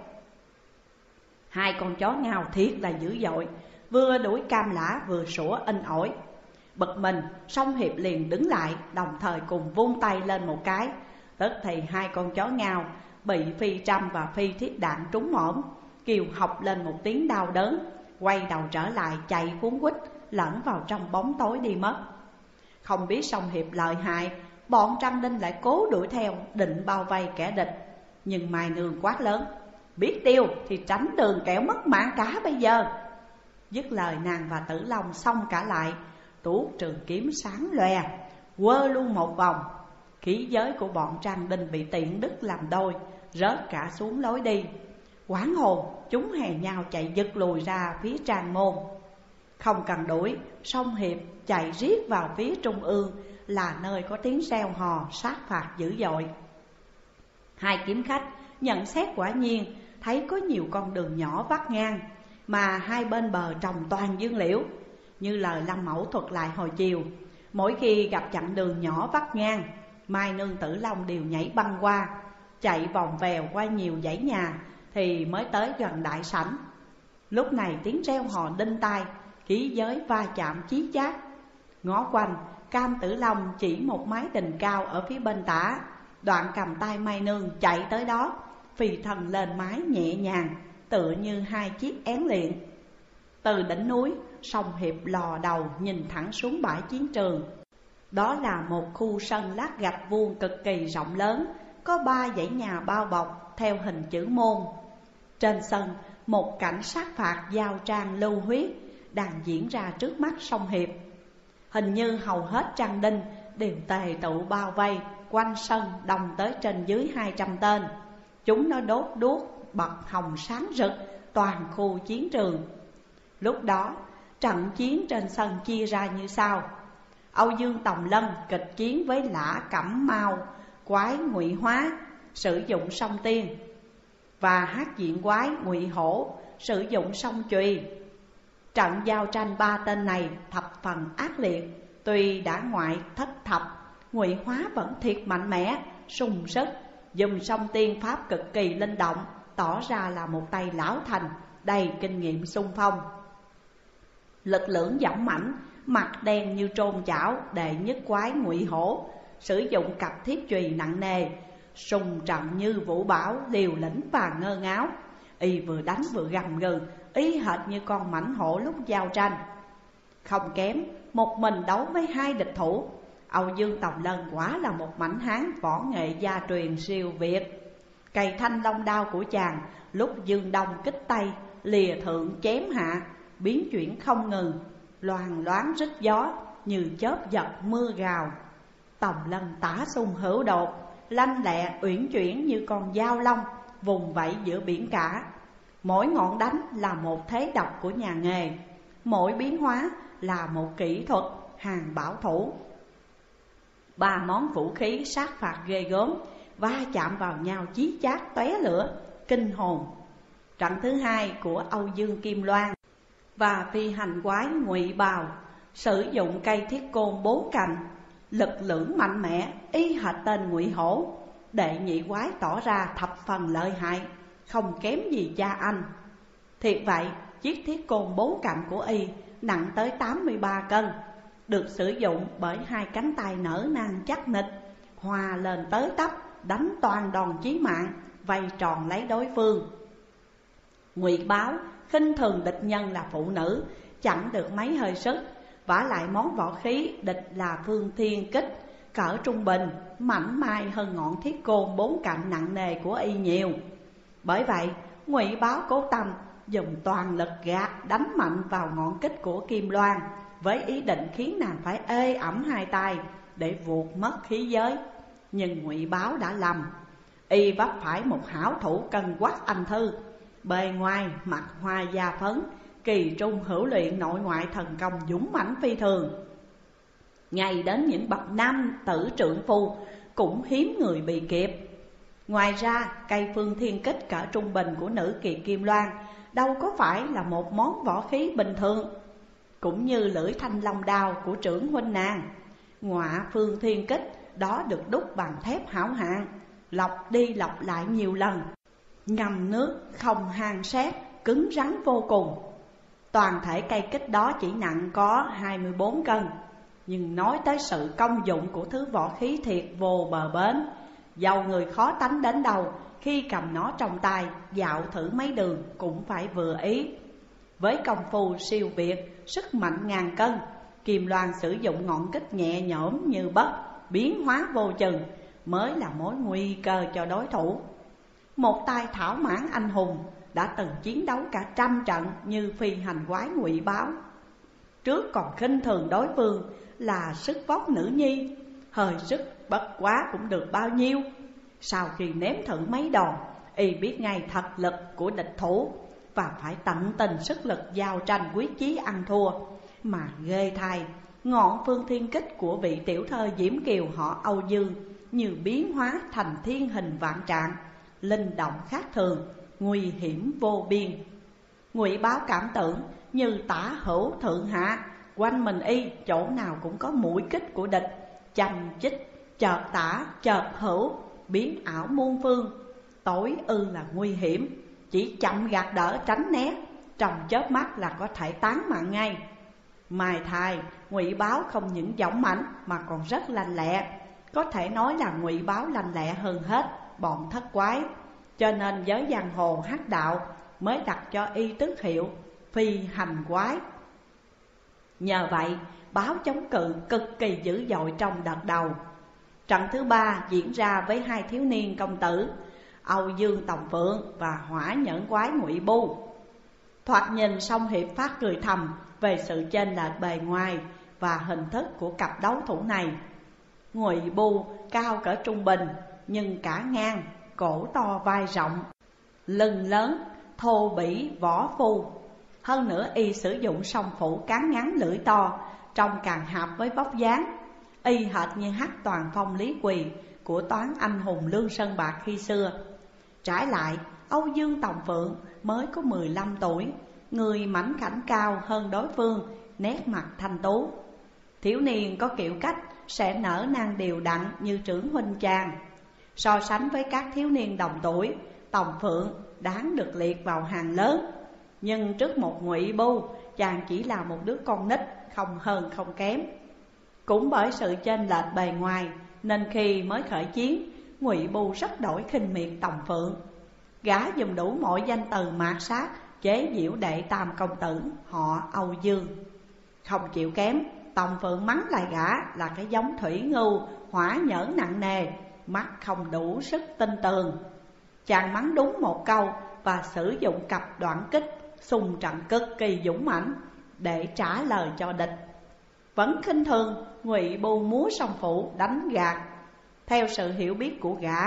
2 con chó ngao thiệt là dữ dội, vừa đuổi Cam Lã vừa sủa inh ỏi. Bực mình, Song Hiệp liền đứng lại, đồng thời cùng vung tay lên một cái. Tức thì 2 con chó ngao bị phi trăm và phi thiết đạn trúng mõm, kêu học lên một tiếng đau đớn, quay đầu trở lại chạy cuốn quýt lẫn vào trong bóng tối đi mất. Không biết Song Hiệp lợi hại, bọn Trang Đinh lại cố đuổi theo, định bao vây kẻ địch. Nhưng Mai Nương quát lớn, biết tiêu thì tránh đường kẻo mất mạng cả bây giờ. Dứt lời, nàng và Tử Long xông cả lại, tuốt trường kiếm sáng loè, quơ luôn một vòng. Khí giới của bọn Trang Đinh bị tiện đứt làm đôi, rớt cả xuống lối đi. Hoảng hồn, chúng hè nhau chạy giật lùi ra phía Trang môn. Không cần đuổi, Song Hiệp chạy riết vào phía trung ương, là nơi có tiếng reo hò sát phạt dữ dội. 2 kiếm khách nhận xét quả nhiên thấy có nhiều con đường nhỏ vắt ngang, mà hai bên bờ trồng toàn dương liễu. Như lời Lâm Mẫu thuật lại hồi chiều, mỗi khi gặp chặng đường nhỏ vắt ngang, Mai Nương Tử Long đều nhảy băng qua, chạy vòng vèo qua nhiều dãy nhà thì mới tới gần đại sảnh. Lúc này tiếng reo hò đinh tai, khí giới va chạm chí chát. Ngó quanh, Cam Tử Long chỉ một mái đình cao ở phía bên tả, đoạn cầm tay Mai Nương chạy tới đó, phi thân lên mái nhẹ nhàng, tựa như hai chiếc én liệng. Từ đỉnh núi, sông Hiệp lò đầu nhìn thẳng xuống bãi chiến trường. Đó là một khu sân lát gạch vuông cực kỳ rộng lớn, có 3 dãy nhà bao bọc theo hình chữ môn. Trên sân, một cảnh sát phạt giao trang lưu huyết đang diễn ra trước mắt sông Hiệp. Hình như hầu hết trang đinh đều tề tụ bao vây quanh sân, đông tới trên dưới 200 tên. Chúng nó đốt đuốc bật hồng sáng rực toàn khu chiến trường. Lúc đó, trận chiến trên sân chia ra như sau. Âu Dương Tòng Lân kịch chiến với Lã Cẩm Mao, quái Ngụy Hóa, sử dụng song tiên, và Hát Diện quái Ngụy Hổ, sử dụng song chùy. Trận giao tranh 3 tên này thập phần ác liệt. Tuy đã ngoại thất thập, Ngụy Hóa vẫn thiệt mạnh mẽ, sung sức, dùng song tiên pháp cực kỳ linh động, tỏ ra là một tay lão thành, đầy kinh nghiệm xung phong. Lực lưỡng dõng mãnh, mặt đen như trôn chảo, đệ nhất quái Ngụy Hổ, sử dụng cặp thiết chùy nặng nề, sùng trận như vũ bão, liều lĩnh và ngơ ngáo. Y vừa đánh vừa gầm gừ, y hệt như con mãnh hổ lúc giao tranh. Không kém, một mình đấu với 2 địch thủ. Âu Dương Tòng Lân quả là một mãnh hán võ nghệ gia truyền siêu việt. Cây thanh long đao của chàng lúc dương đông kích tây, lìa thượng chém hạ, biến chuyển không ngừng, loàn loáng rít gió như chớp giật mưa gào. Tòng Lân tả xung hữu đột, lanh lẹ uyển chuyển như con dao long, vùng vẫy giữa biển cả. Mỗi ngọn đánh là một thế độc của nhà nghề, mỗi biến hóa là một kỹ thuật hàng bảo thủ. 3 món vũ khí sát phạt ghê gớm va chạm vào nhau chí chát tóe lửa, kinh hồn. Trận thứ 2 của Âu Dương Kim Loan và phi hành quái Ngụy Bào, sử dụng cây thiết côn 4 cạnh, lực lưỡng mạnh mẽ, y hệt tên Ngụy Hổ. Đệ nhị quái tỏ ra thập phần lợi hại, không kém gì cha anh. Thiệt vậy, chiếc thiết côn 4 cạnh của y nặng tới 83 cân, được sử dụng bởi 2 cánh tay nở nang chắc nịch, hòa lên tới tấp, đánh toàn đòn chí mạng, vây tròn lấy đối phương. Ngụy Báo khinh thường địch nhân là phụ nữ, chẳng được mấy hơi sức. Vả lại món võ khí địch là Phương Thiên Kích, cỡ trung bình, mảnh mai hơn ngọn thiết côn 4 cạnh nặng nề của y nhiều. Bởi vậy, Ngụy Báo cố tâm dùng toàn lực gạt đánh mạnh vào ngọn kích của Kim Loan, với ý định khiến nàng phải ê ẩm 2 tay để vuột mất khí giới. Nhưng Ngụy Báo đã lầm. Y vấp phải một hảo thủ cân quắc anh thư, bề ngoài mặt hoa da phấn, kỳ trung hữu luyện nội ngoại thần công dũng mãnh phi thường. Ngay đến những bậc nam tử trượng phu cũng hiếm người bị kịp. Ngoài ra, cây Phương Thiên Kích cỡ trung bình của nữ kỳ Kim Loan đâu có phải là một món võ khí bình thường. Cũng như lưỡi thanh long đao của trưởng huynh nàng, ngọa Phương Thiên Kích đó được đúc bằng thép hảo hạng, lọc đi lọc lại nhiều lần, ngầm nước không han sét, cứng rắn vô cùng. Toàn thể cây kích đó chỉ nặng có 24 cân. Nhưng nói tới sự công dụng của thứ võ khí thiệt vô bờ bến. Dầu người khó tánh đến đâu, khi cầm nó trong tay, dạo thử mấy đường cũng phải vừa ý. Với công phu siêu việt, sức mạnh ngàn cân, Kim Loan sử dụng ngọn kích nhẹ nhõm như bất, biến hóa vô chừng, mới là mối nguy cơ cho đối thủ. Một tay thảo mãn anh hùng đã từng chiến đấu cả 100 trận như phi hành quái Ngụy Báo. Trước còn khinh thường đối phương là sức vóc nữ nhi, hơi sức bất quá cũng được bao nhiêu. Sau khi nếm thử mấy đòn, y biết ngay thật lực của địch thủ và phải tận tình sức lực giao tranh quyết chí ăn thua. Mà ghê thay, ngọn Phương Thiên Kích của vị tiểu thơ Diễm Kiều họ Âu Dương như biến hóa thành thiên hình vạn trạng, linh động khác thường, nguy hiểm vô biên. Ngụy Báo cảm tưởng như tả hữu thượng hạ, quanh mình y chỗ nào cũng có mũi kích của địch, chằng chích, chợt tả chợt hữu, biến ảo muôn phương, tối ư là nguy hiểm. Chỉ chậm gạt đỡ tránh né, trong chớp mắt là có thể tán mạng ngay. Mai thai, Ngụy Báo không những dũng mãnh mà còn rất lanh lẹ. Có thể nói là Ngụy Báo lanh lẹ hơn hết bọn thất quái, cho nên giới giang hồ hắc đạo mới đặt cho y tước hiệu phi hành quái. Nhờ vậy, Báo chống cự cực kỳ dữ dội trong đợt đầu. Trận thứ ba diễn ra với hai thiếu niên công tử Âu Dương Tòng Phượng và hỏa nhẫn quái Ngụy Bu. Thoạt nhìn Song Hiệp phát cười thầm về sự chênh lệch bề ngoài và hình thức của cặp đấu thủ này. Ngụy Bu cao cỡ trung bình nhưng cả ngang, cổ to vai rộng, lưng lớn, thô bỉ võ phu. Hơn nữa y sử dụng song phủ cán ngắn lưỡi to, trông càng hợp với vóc dáng. Y hệt như Hắc Toàn Phong Lý Quỳ của toán anh hùng Lương Sơn Bạc khi xưa. Trái lại, Âu Dương Tòng Phượng mới có 15 tuổi, người mảnh khảnh cao hơn đối phương, nét mặt thanh tú. Thiếu niên có kiểu cách sẽ nở nang đều đặn như trưởng huynh chàng. So sánh với các thiếu niên đồng tuổi, Tòng Phượng đáng được liệt vào hàng lớn. Nhưng trước một Ngụy Bu, chàng chỉ là một đứa con nít, không hơn không kém. Cũng bởi sự chênh lệch bề ngoài nên khi mới khởi chiến, Ngụy Bu rất đổi khinh miệt Tòng Phượng. Gã dùng đủ mọi danh từ mạt sát chế giễu đệ tam công tử họ Âu Dương. Không chịu kém, Tòng Phượng mắng lại gã là cái giống thủy ngưu hỏa nhẫn nặng nề, mắt không đủ sức tin tường. Chàng mắng đúng một câu và sử dụng cặp đoạn kích xung trận cực kỳ dũng mãnh để trả lời cho địch. Vẫn khinh thường, Ngụy Bu múa song phủ đánh gạt. Theo sự hiểu biết của gã,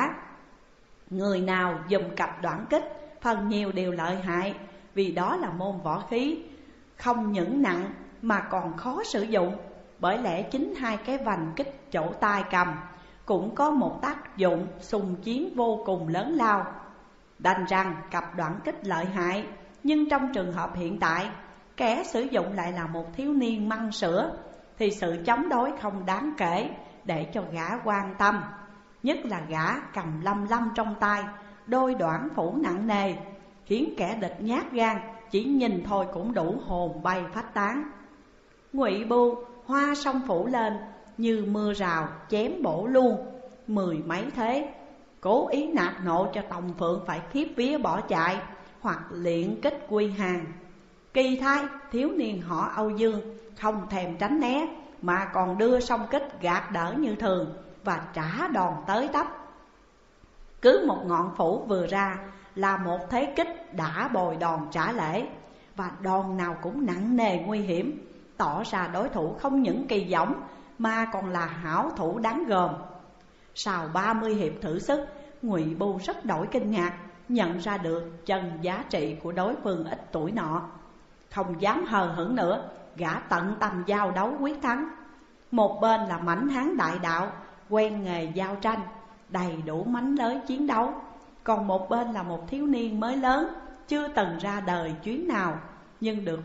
người nào dùng cặp đoạn kích phần nhiều đều lợi hại, vì đó là môn võ khí không những nặng mà còn khó sử dụng. Bởi lẽ chính hai cái vành kích chỗ tay cầm cũng có một tác dụng xung chiến vô cùng lớn lao. Đành rằng cặp đoạn kích lợi hại, nhưng trong trường hợp hiện tại, kẻ sử dụng lại là một thiếu niên măng sữa, thì sự chống đối không đáng kể để cho gã quan tâm. Nhất là gã cầm lăm trong tay đôi đoạn phủ nặng nề, khiến kẻ địch nhát gan, chỉ nhìn thôi cũng đủ hồn bay phách tán. Ngụy Bu hoa song phủ lên như mưa rào chém bổ luôn, 10 mấy thế, cố ý nạt nộ cho Tòng Phượng phải khiếp vía bỏ chạy hoặc liện kích quy hàng. Kỳ thay, thiếu niên họ Âu Dương không thèm tránh né mà còn đưa song kích gạt đỡ như thường và trả đòn tới tấp. Cứ một ngọn phủ vừa ra là một thế kích đã bồi đòn trả lễ, và đòn nào cũng nặng nề nguy hiểm, tỏ ra đối thủ không những kỳ dũng mà còn là hảo thủ đáng gờm. Sau 30 hiệp thử sức, Ngụy Bu rất đổi kinh ngạc, nhận ra được chân giá trị của đối phương ít tuổi nọ. Không dám hờ hững nữa, gã tận tâm giao đấu quyết thắng. Một bên là mãnh hán đại đạo, quen nghề giao tranh, đầy đủ mánh lới chiến đấu. Còn một bên là một thiếu niên mới lớn, chưa từng ra đời chuyến nào, nhưng được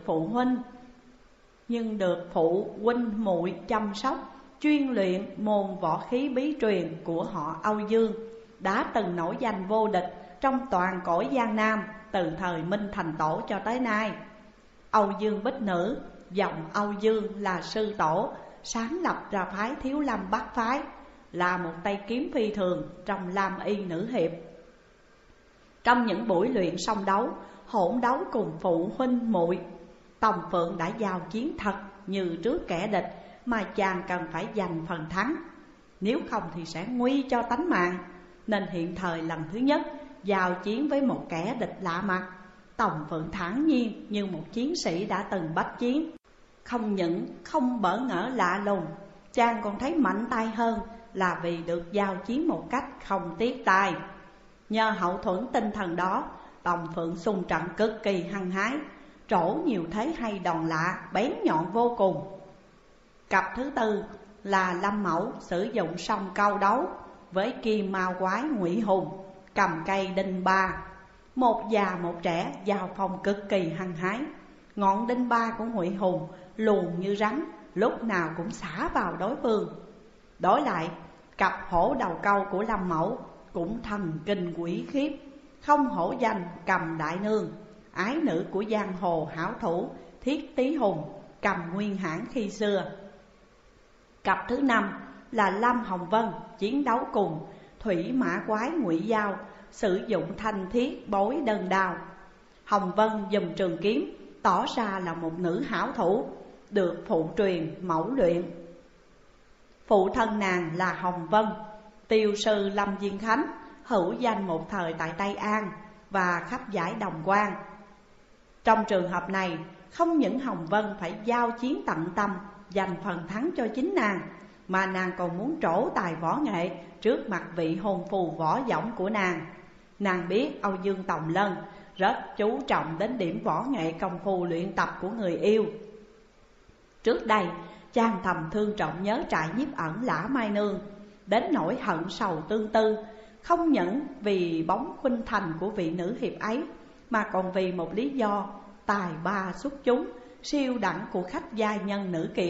phụ huynh muội chăm sóc, chuyên luyện môn võ khí bí truyền của họ Âu Dương, đã từng nổi danh vô địch trong toàn cõi Giang Nam từ thời Minh Thành Tổ cho tới nay. Âu Dương Bích Nữ, dòng Âu Dương là sư tổ, sáng lập ra phái Thiếu Lâm Bát Phái, là một tay kiếm phi thường trong Lam Y nữ hiệp. Trong những buổi luyện song đấu, hỗn đấu cùng phụ huynh muội, Tòng Phượng đã giao chiến thật như trước kẻ địch, mà chàng cần phải giành phần thắng, nếu không thì sẽ nguy cho tánh mạng. Nên hiện thời lần thứ nhất giao chiến với một kẻ địch lạ mặt, Tòng Phượng thản nhiên như một chiến sĩ đã từng bách chiến. Không những không bỡ ngỡ lạ lùng, chàng còn thấy mạnh tay hơn là vì được giao chiến một cách không tiếc tay. Nhờ hậu thuẫn tinh thần đó, Tòng Phượng xung trận cực kỳ hăng hái, trổ nhiều thế hay đòn lạ, bén nhọn vô cùng. Cặp thứ tư là Lâm Mẫu sử dụng song câu đấu với kim mao quái Ngụy Hùng, cầm cây đinh ba. Một già một trẻ giao phong cực kỳ hăng hái. Ngọn đinh ba của Ngụy Hùng luồn như rắn, lúc nào cũng xả vào đối phương. Đối lại, cặp hổ đầu câu của Lâm Mẫu cũng thần kinh quỷ khiếp, không hổ danh Cầm đại nương, ái nữ của giang hồ hảo thủ Thiết Tý Hùng, Cầm nguyên hãn khi xưa. Cặp thứ 5 là Lâm Hồng Vân chiến đấu cùng thủy mã quái Ngụy Giao, sử dụng thanh thiết bối đơn đao. Hồng Vân dùng trường kiếm, tỏ ra là một nữ hảo thủ, được phụ truyền mẫu luyện. Phụ thân nàng là Hồng Vân, tiêu sư Lâm Diên Khánh, hữu danh một thời tại Tây An và khắp giải Đồng Quan. Trong trường hợp này, không những Hồng Vân phải giao chiến tận tâm, giành phần thắng cho chính nàng, mà nàng còn muốn trổ tài võ nghệ trước mặt vị hôn phù võ dõng của nàng. Nàng biết Âu Dương Tòng Lân rất chú trọng đến điểm võ nghệ công phu luyện tập của người yêu. Trước đây, chàng thầm thương trọng nhớ trại nhiếp ẩn Lã Mai Nương, đến nỗi hận sầu tương tư, không những vì bóng khuynh thành của vị nữ hiệp ấy, mà còn vì một lý do tài ba xuất chúng, siêu đẳng của khách giai nhân nữ kiệt.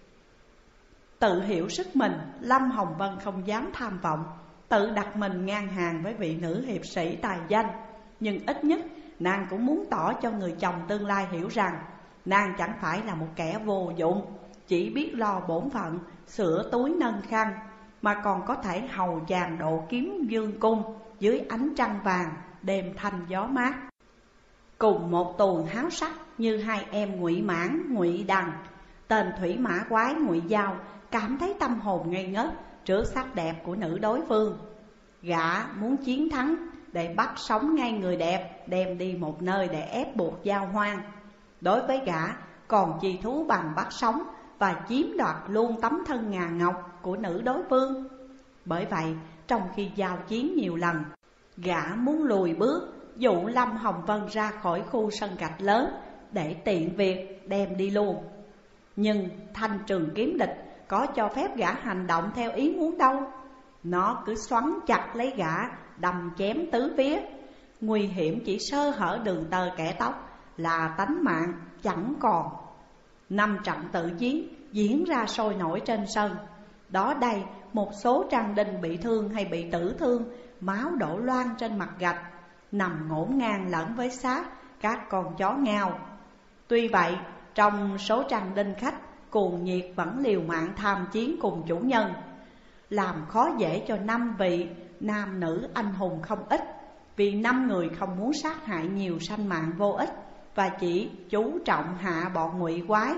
Tự hiểu sức mình, Lâm Hồng Vân không dám tham vọng, tự đặt mình ngang hàng với vị nữ hiệp sĩ tài danh. Nhưng ít nhất nàng cũng muốn tỏ cho người chồng tương lai hiểu rằng nàng chẳng phải là một kẻ vô dụng, chỉ biết lo bổn phận, sửa túi nâng khăn, mà còn có thể hầu chàng độ kiếm dương cung dưới ánh trăng vàng, đêm thanh gió mát. Cùng một tuồng háo sắc như hai em Ngụy Mãn, Ngụy Đằng, tên thủy mã quái Ngụy Giao cảm thấy tâm hồn ngây ngất trước sắc đẹp của nữ đối phương. Gã muốn chiến thắng để bắt sống ngay người đẹp, đem đi một nơi để ép buộc giao hoan. Đối với gã còn chi thú bằng bắt sống và chiếm đoạt luôn tấm thân ngà ngọc của nữ đối phương. Bởi vậy, trong khi giao chiến nhiều lần, gã muốn lùi bước, dụ Lâm Hồng Vân ra khỏi khu sân gạch lớn để tiện việc đem đi luôn. Nhưng thanh trường kiếm địch có cho phép gã hành động theo ý muốn đâu. Nó cứ xoắn chặt lấy gã, đâm chém tứ phía. Nguy hiểm chỉ sơ hở đường tơ kẻ tóc là tánh mạng chẳng còn. 5 trận tự chiến diễn ra sôi nổi trên sân. Đó đây một số trang đinh bị thương hay bị tử thương, máu đổ loang trên mặt gạch, nằm ngổn ngang lẫn với xác các con chó ngao. Tuy vậy, trong số trang đinh khách, cuồng nhiệt vẫn liều mạng tham chiến cùng chủ nhân, làm khó dễ cho 5 vị nam nữ anh hùng không ít. Vì 5 người không muốn sát hại nhiều sanh mạng vô ích, và chỉ chú trọng hạ bọn Ngụy quái.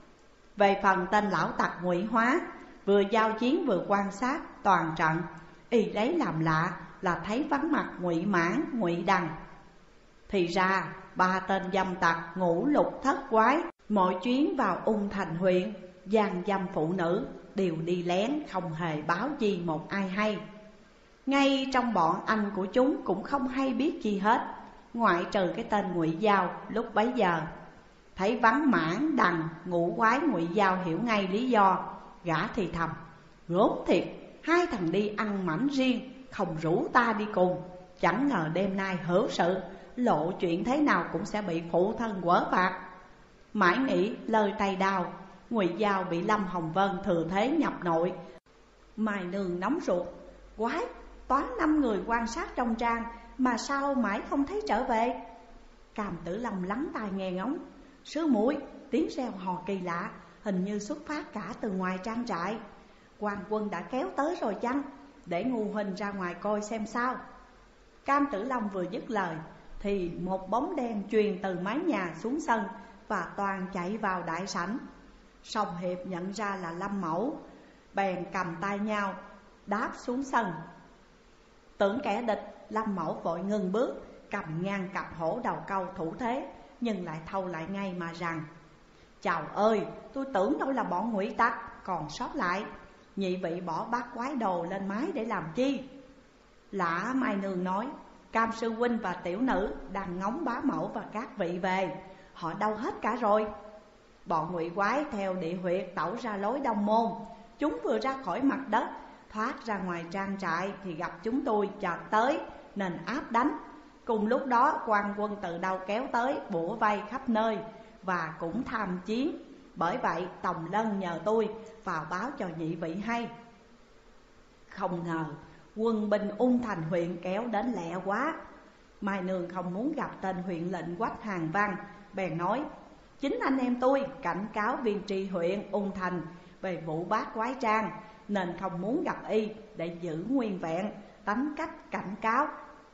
Về phần tên lão tặc Ngụy Hóa, vừa giao chiến vừa quan sát toàn trận, y lấy làm lạ là thấy vắng mặt Ngụy Mãn, Ngụy Đằng. Thì ra 3 tên dâm tặc ngũ lục thất quái mỗi chuyến vào Ung Thành huyện gian dâm phụ nữ đều đi lén, không hề báo chi một ai hay. Ngay trong bọn anh của chúng cũng không hay biết chi hết, ngoại trừ cái tên Ngụy Giao lúc bấy giờ. Thấy vắng Mãn, Đằng, ngũ quái Ngụy Giao hiểu ngay lý do, gã thì thầm: gớm thiệt, 2 thằng đi ăn mảnh riêng, không rủ ta đi cùng. Chẳng ngờ đêm nay hữu sự, lộ chuyện thế nào cũng sẽ bị phụ thân quở phạt. Mãi nghĩ lời tay đào, Ngụy Giao bị Lâm Hồng Vân thừa thế nhập nội. Mai Nương nóng ruột: quái, toán 5 người quan sát trong trang mà sao mãi không thấy trở về? Cam Tử Lâm lắng tai nghe ngóng: sư muội, tiếng reo hò kỳ lạ, hình như xuất phát cả từ ngoài trang trại. Quan quân đã kéo tới rồi chăng? Để Ngu huynh ra ngoài coi xem sao. Cam Tử Long vừa dứt lời thì một bóng đen truyền từ mái nhà xuống sân và toàn chạy vào đại sảnh. Song Hiệp nhận ra là Lâm Mẫu, bèn cầm tay nhau đáp xuống sân. Tưởng kẻ địch, Lâm Mẫu vội ngừng bước, cầm ngang cặp hổ đầu câu thủ thế, nhưng lại thâu lại ngay mà rằng: chào ơi, tôi tưởng đâu là bọn Ngụy tặc còn sót lại. Nhị vị bỏ bát quái đồ lên mái để làm chi? Lã Mai Nương nói: Cam sư huynh và tiểu nữ đang ngóng bá mẫu và các vị về. Họ đâu hết cả rồi? Bọn Ngụy quái theo địa huyệt tẩu ra lối Đông Môn. Chúng vừa ra khỏi mặt đất, thoát ra ngoài trang trại thì gặp chúng tôi chợt tới, nên áp đánh. Cùng lúc đó quan quân từ đâu kéo tới bủa vây khắp nơi và cũng tham chiến. Bởi vậy Tòng Lân nhờ tôi vào báo cho nhị vị hay. Không ngờ quân binh Ung Thành huyện kéo đến lẹ quá. Mai Nương không muốn gặp tên huyện lệnh Quách Hàng Văn, bèn nói: chính anh em tôi cảnh cáo viên tri huyện Ung Thành về vụ bát quái trang, nên không muốn gặp y để giữ nguyên vẹn tánh cách cảnh cáo.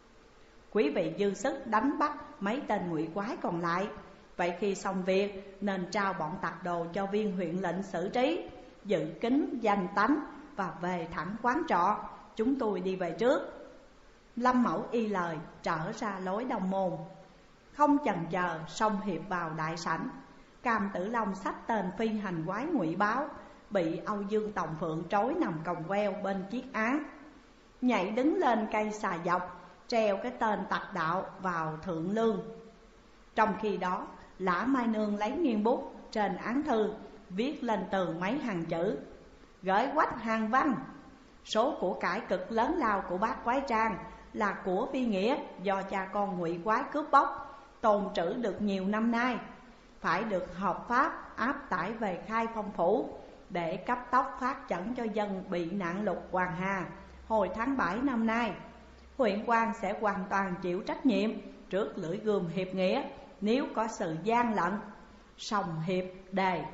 Quý vị dư sức đánh bắt mấy tên ngụy quái còn lại. Vậy khi xong việc nên trao bọn tặc đồ cho viên huyện lệnh xử trí, giữ kín danh tánh và về thẳng quán trọ. Chúng tôi đi về trước. Lâm Mẫu y lời, trở ra lối Đông Môn. Không chần chờ, Song Hiệp vào đại sảnh. Cam Tử Long xách tên phi hành quái ngụy báo, bị Âu Dương Tòng Phượng trói nằm còng queo bên chiếc án. Nhảy đứng lên cây xà dọc, treo cái tên tặc đạo vào thượng lương. Trong khi đó, Lã Mai Nương lấy nghiêng bút trên án thư, viết lên từ mấy hàng chữ: gửi Quách Hàng Văn. Số của cải cực lớn lao của bác quái trang là của phi nghĩa do cha con ngụy quái cướp bóc, tồn trữ được nhiều năm nay, phải được hợp pháp áp tải về Khai Phong phủ để cấp tốc phát chẩn cho dân bị nạn lụt Hoàng Hà hồi tháng 7 năm nay. Huyện quan sẽ hoàn toàn chịu trách nhiệm trước lưỡi gươm hiệp nghĩa nếu có sự gian lận. Song Hiệp đề.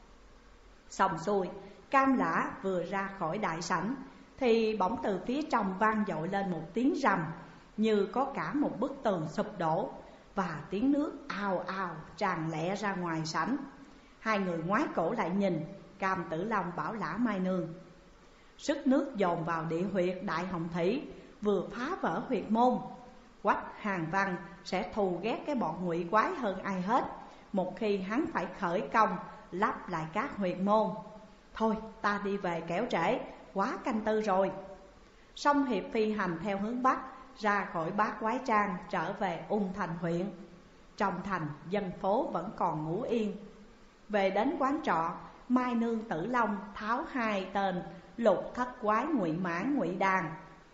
Xong xuôi, Cam Lã vừa ra khỏi đại sảnh thì bỗng từ phía trong vang dội lên một tiếng rầm, như có cả một bức tường sụp đổ, và tiếng nước ào ào tràn lẹ ra ngoài sảnh. Hai người ngoái cổ lại nhìn. Cam Tử Long bảo Lã Mai Nương: sức nước dồn vào địa huyệt Đại Hồng Thủy vừa phá vỡ huyệt môn. Quách Hàng Văn sẽ thù ghét cái bọn ngụy quái hơn ai hết một khi hắn phải khởi công lắp lại các huyệt môn. Thôi ta đi về kẻo trễ, quá canh tư rồi. Song Hiệp phi hành theo hướng Bắc, ra khỏi bát quái trang trở về Ung Thành huyện. Trong thành dân phố vẫn còn ngủ yên. Về đến quán trọ, Mai Nương Tử Long tháo hai tên lục thất quái ngụy mãn ngụy đàn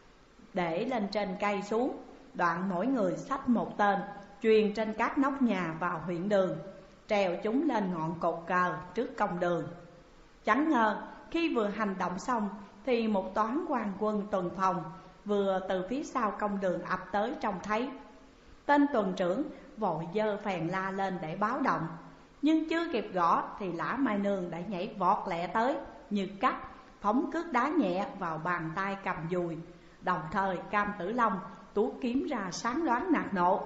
để lên trên cây xuống, đoạn mỗi người xách một tên, truyền trên các nóc nhà vào huyện đường, treo chúng lên ngọn cột cờ trước công đường. Chẳng ngờ khi vừa hành động xong thì một toán quan quân tuần phòng vừa từ phía sau công đường ập tới trông thấy. Tên tuần trưởng vội giơ phèn la lên để báo động, nhưng chưa kịp gõ thì Lã Mai Nương đã nhảy vọt lẹ tới như cắt, phóng cước đá nhẹ vào bàn tay cầm dùi. Đồng thời Cam Tử Long tú kiếm ra sáng loáng nạt nộ: